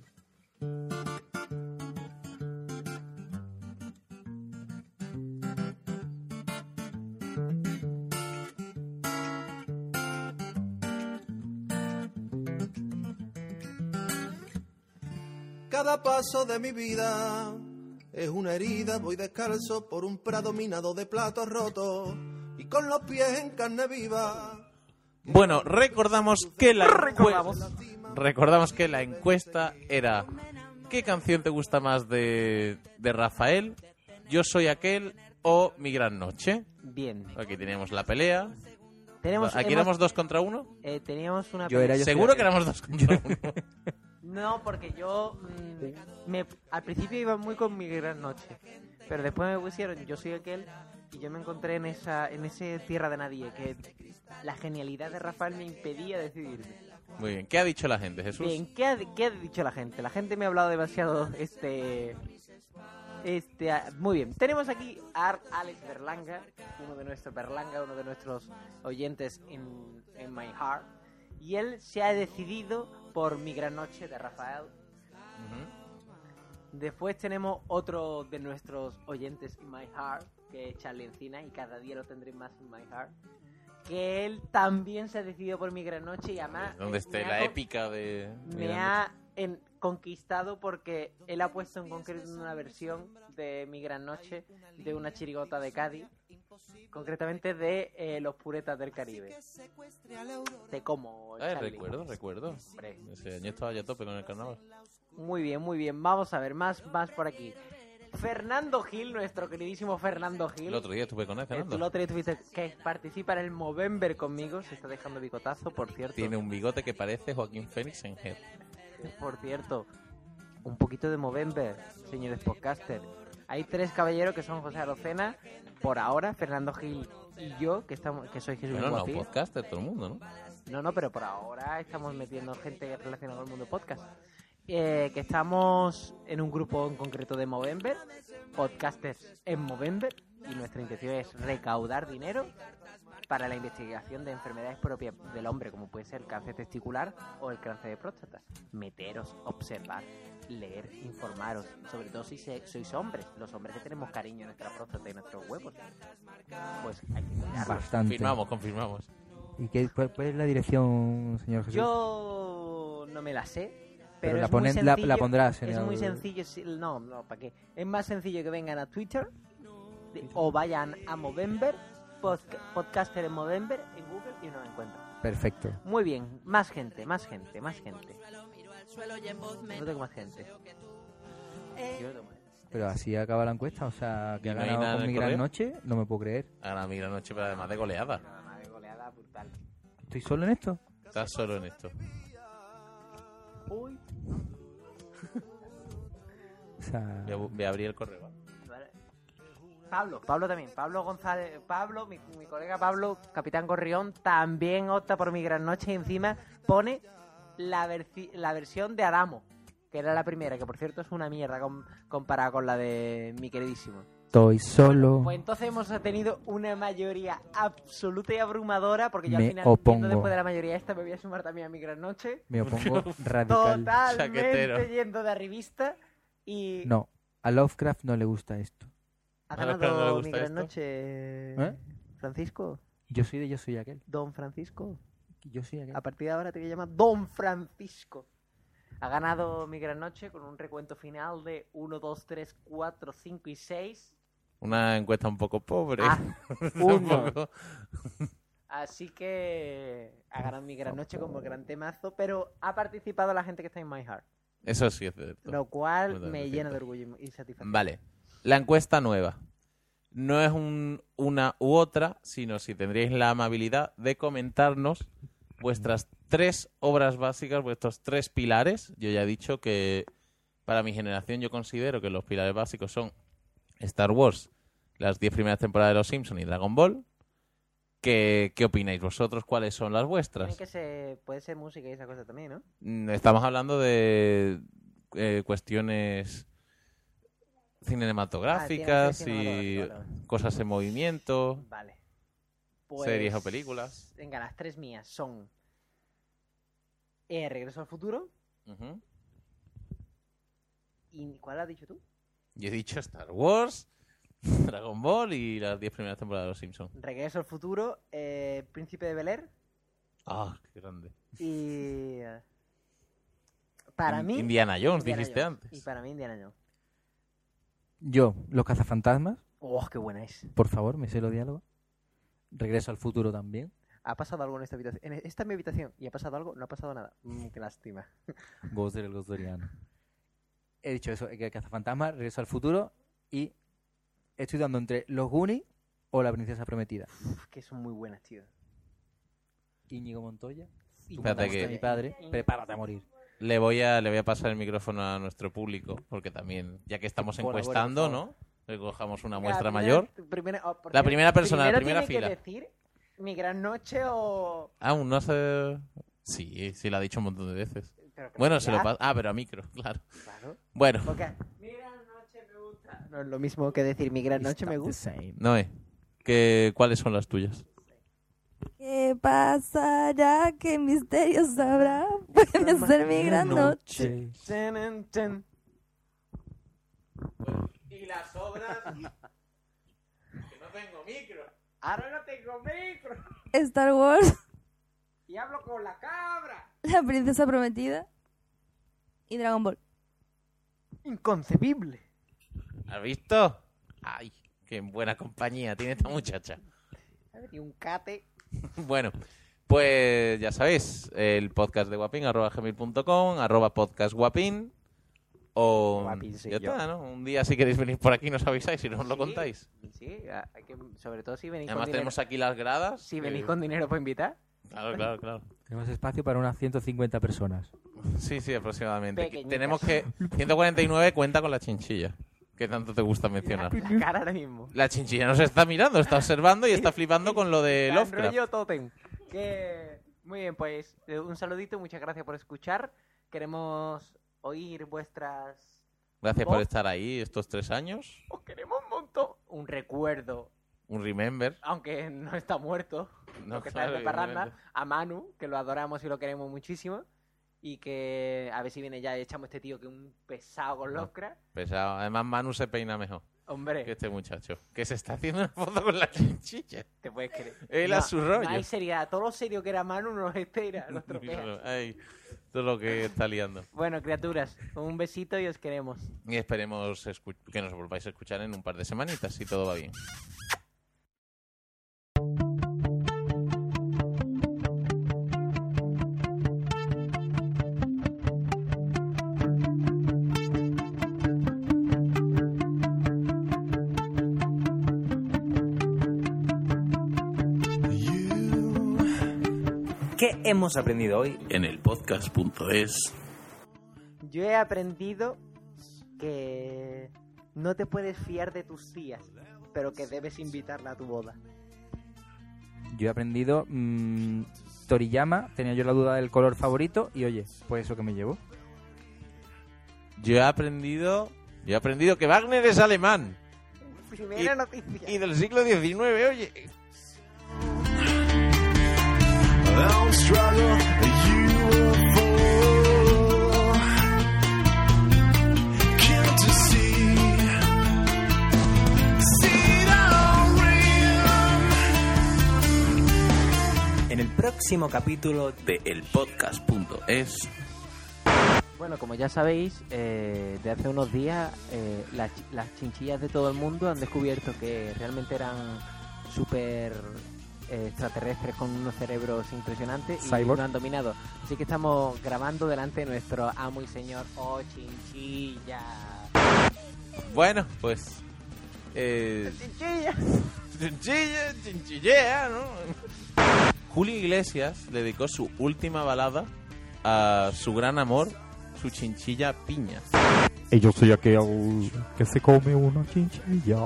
Cada paso de mi vida es una herida, voy descalzo por un prado minado de platos rotos y con los pies en carne viva. Bueno, recordamos que la Recordamos. encue- recordamos que la encuesta era ¿qué canción te gusta más de, de Rafael? Yo soy aquel o Mi gran noche. Bien. Aquí teníamos la pelea. Tenemos, Aquí hemos- éramos dos contra uno. eh, teníamos una Yo era yo. Seguro soy que éramos dos contra uno. No, porque yo mm, me, al principio iba muy con Mi gran noche, pero después me pusieron Yo soy aquel y yo me encontré en esa en ese tierra de nadie que la genialidad de Rafael me impedía decidirme. Muy bien. ¿Qué ha dicho la gente, Jesús? Bien, ¿qué ha, qué ha dicho la gente? La gente me ha hablado demasiado este este ah, muy bien. Tenemos aquí a Alex Berlanga, uno de nuestros Berlanga, uno de nuestros oyentes en, en My Heart, y él se ha decidido por Mi gran noche de Rafael. Ujú. Después tenemos otro de nuestros oyentes en My Heart, que es Charlie Encina, y cada día lo tendré más en My Heart. Que él también se ha decidido por Mi gran noche y además Donde eh, esté me ha la con- épica de... Mi me gran ha en- conquistado porque él ha puesto en concreto una versión de Mi gran noche de una chirigota de Cádiz, concretamente de eh, Los Puretas del Caribe. Te como, noche. Eh, Charlie. recuerdo, recuerdo. Hombre. Ese año estaba ya a tope con el carnaval. Muy bien, muy bien. Vamos a ver, más, más por aquí. Fernando Gil, nuestro queridísimo Fernando Gil. El otro día estuve con él, Eh, Fernando. tú el otro día tuviste que participa en el Movember conmigo. Se está dejando bicotazo, por cierto. Tiene un bigote que parece Joaquín Fénix en Head. Por cierto, un poquito de Movember, señores podcaster. Hay tres caballeros que son José Arocena, por ahora, Fernando Gil y yo, que estamos, que soy Jesús Bueno, no, Guapí. podcaster, todo el mundo, ¿no? No, no, pero por ahora estamos metiendo gente relacionada con el mundo podcast. Eh, que estamos en un grupo en concreto de Movember, podcasters en Movember, y nuestra intención es recaudar dinero para la investigación de enfermedades propias del hombre, como puede ser el cáncer testicular o el cáncer de próstata. Meteros, observar, leer, informaros, sobre todo si se- sois hombres, los hombres que tenemos cariño en nuestra próstata y en nuestros huevos, pues hay que cuidarlos. bastante. Confirmamos, confirmamos. ¿Y qué, cuál, cuál es la dirección, señor Jesús? Yo no me la sé. Pero, Pero la es muy ponen- la- la sencillo, pondrás en Es el- muy sencillo. si- No, no, ¿para qué? Es más sencillo que vengan a Twitter de- o vayan a Movember, podca- podcaster en Movember, en Google y nos encuentran. Perfecto. Muy bien, más gente, más gente, más gente. No tengo más gente. Yo no tengo más. Pero así acaba la encuesta, o sea, que ¿Y ha no hay ganado nada en con el Mi gran correo? noche, no me puedo creer. A la mi gran noche, pero además de goleada. Una de goleada brutal. ¿Estoy solo en esto? Estás solo en esto. Uy. O sea, Voy a, voy a abrir el correo. ¿vale? Vale. Pablo, Pablo también, Pablo González, Pablo, mi, mi colega Pablo, Capitán Gorrión, también opta por Mi gran noche y encima pone la, versi- la versión de Adamo, que era la primera, que por cierto es una mierda com- comparada con la de mi queridísimo. estoy solo. Pues entonces hemos tenido una mayoría absoluta y abrumadora, porque yo Me al final, opongo. viendo después de la mayoría esta, me voy a sumar también a Mi gran noche. Me opongo radical. Totalmente Chaquetero. yendo de arribista y No, a Lovecraft no le gusta esto. ha ¿A Lovecraft no le ganado gusta Mi gran esto? noche, ¿Eh? Francisco. Yo soy de Yo soy aquel. Don Francisco. Yo sí. ¿a A partir de ahora te voy a llamar Don Francisco. Ha ganado Mi Gran Noche con un recuento final de uno, dos, tres, cuatro, cinco y seis. Una encuesta un poco pobre. Ah, Un uno. poco- Así que ha ganado Mi Gran Noche como gran temazo, pero ha participado la gente que está en My Heart. Eso sí es cierto. Lo cual Totalmente me llena de cierto. orgullo y satisfacción. Vale. La encuesta nueva. No es un, una u otra, sino si tendríais la amabilidad de comentarnos vuestras tres obras básicas, vuestros tres pilares. Yo ya he dicho que para mi generación yo considero que los pilares básicos son Star Wars, las diez primeras temporadas de Los Simpsons y Dragon Ball. ¿Qué, qué opináis vosotros? ¿Cuáles son las Tiene vuestras? que ser, puede ser música y esa cosa también, ¿no? Mm, Estamos hablando de eh, cuestiones cinematográficas Ah, tiene que ser y cinematográfico, vale, cosas en movimiento, Vale. series o películas. Venga, las tres mías son eh, Regreso al Futuro. Ujú. ¿Y cuál has dicho tú? Yo he dicho Star Wars, Dragon Ball y las diez primeras temporadas de Los Simpsons. Regreso al Futuro, eh, Príncipe de Bel-Air Ah, qué grande. y... eh, Para In- mí... Indiana Jones, Indiana dijiste Jones. antes. Y para mí Indiana Jones. Yo, Los Cazafantasmas, ¡Oh, qué buena es! por favor, me sé los diálogos. Regreso al Futuro también. ¿Ha pasado algo en esta habitación? En esta es mi habitación. ¿Y ha pasado algo? No ha pasado nada. Mm, qué lástima. Ghost del Gostoriano. He dicho eso, que Cazafantasmas, Regreso al Futuro y estoy dando entre Los Goonies o La Princesa Prometida. Uf, que son muy buenas, tío. Íñigo Montoya. Y Tú Espérate mataste que- a mi padre, prepárate a morir. Le voy a le voy a pasar el micrófono a nuestro público, porque también, ya que estamos Colabore, encuestando, por ¿no? Le cojamos una Venga, muestra primera- mayor. primera- oh, por La cierto, primera persona, la primero primera tiene fila. que decir Mi Gran Noche o... Aún no sé... Sí, sí, lo ha dicho un montón de veces. Pero que Bueno, ya, se lo pasa... Ah, pero a micro, claro. Claro. Bueno, Porque Mi Gran Noche me gusta. No es lo mismo que decir Mi Gran Noche me gusta. Noé, ¿qué, ¿cuáles son las tuyas? ¿Qué pasará? ¿Qué misterio sabrá? Puede ser mi gran noche. Ten, en, ten. Y las obras... que no tengo micro. Ahora no tengo micro. Star Wars, Y hablo con la cabra. La Princesa Prometida y Dragon Ball. Inconcebible. ¿Has visto? Ay, qué buena compañía tiene esta muchacha. Ha venido un cate. Bueno, pues ya sabéis, el podcast de Guapín, arroba gmail punto com, arroba podcast Guapín. O Guapín soy ya yo. está, ¿no? Un día si queréis venir por aquí nos avisáis y nos lo Sí, contáis. Sí, hay que, sobre todo si venís Además con tenemos dinero. aquí las gradas. Si que- venís con dinero para invitar. Claro, claro, claro. Tenemos espacio para unas ciento cincuenta personas. Sí, sí, aproximadamente. Pequeñitas. Tenemos que... ciento cuarenta y nueve cuenta con la chinchilla, que tanto te gusta mencionar. La cara ahora mismo. La chinchilla nos está mirando, está observando y está flipando con lo de Gran Lovecraft. rollo Totem. Que... Muy bien, pues eh, un saludito, muchas gracias por escuchar. Queremos oír vuestras... Gracias por voz. estar ahí estos tres años. Os queremos un montón. Un recuerdo, Un remember. aunque no está muerto, No, porque claro, está de parranda, evidentemente. a Manu, que lo adoramos y lo queremos muchísimo. Y que a ver si viene ya y echamos este tío que es un pesado con Lovecraft. Pesado. Además, Manu se peina mejor que Hombre, este muchacho, que se está haciendo una foto con la chinchilla. te puedes creer. Él a su rollo. No hay seriedad. Todo lo serio que era Manu nos espera, nos tropea. Ay, todo lo que está liando. Bueno, criaturas, un besito y os queremos. Y esperemos escu- que nos volváis a escuchar en un par de semanitas, si todo va bien. ¿Qué hemos aprendido hoy? En el podcast punto es. Yo he aprendido que no te puedes fiar de tus tías, pero que debes invitarla a tu boda. Yo he aprendido mmm, Toriyama, tenía yo la duda del color favorito y oye, pues eso que me llevo. Yo he aprendido. Yo he aprendido que Wagner es alemán. Primera Y- noticia. Y del siglo diecinueve, oye. Don't struggle, you will fall. Can't you see? See the ring. En el próximo próximo capítulo de el podcast punto es. Bueno, como ya sabéis, eh, de hace unos días eh, las, las chinchillas de todo el mundo han descubierto que realmente eran súper eh, extraterrestres con unos cerebros impresionantes y Cyborg. nos han dominado. Así que estamos grabando delante de nuestro amo y señor Oh Chinchilla. Bueno, pues... Eh... Chinchilla. Chinchilla, chinchillea, ¿no? Julio Iglesias le dedicó su última balada a su gran amor, su chinchilla Piña. Y yo soy aquel que se come una chinchilla.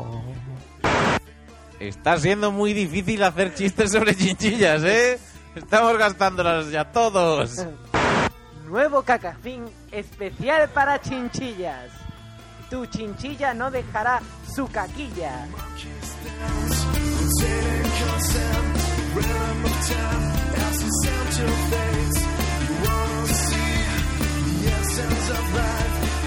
Está siendo muy difícil hacer chistes sobre chinchillas, ¿eh? Estamos gastándolas ya todos. Nuevo cacafín especial para chinchillas. Tu chinchilla no dejará su caquilla. You wanna see the essence of life.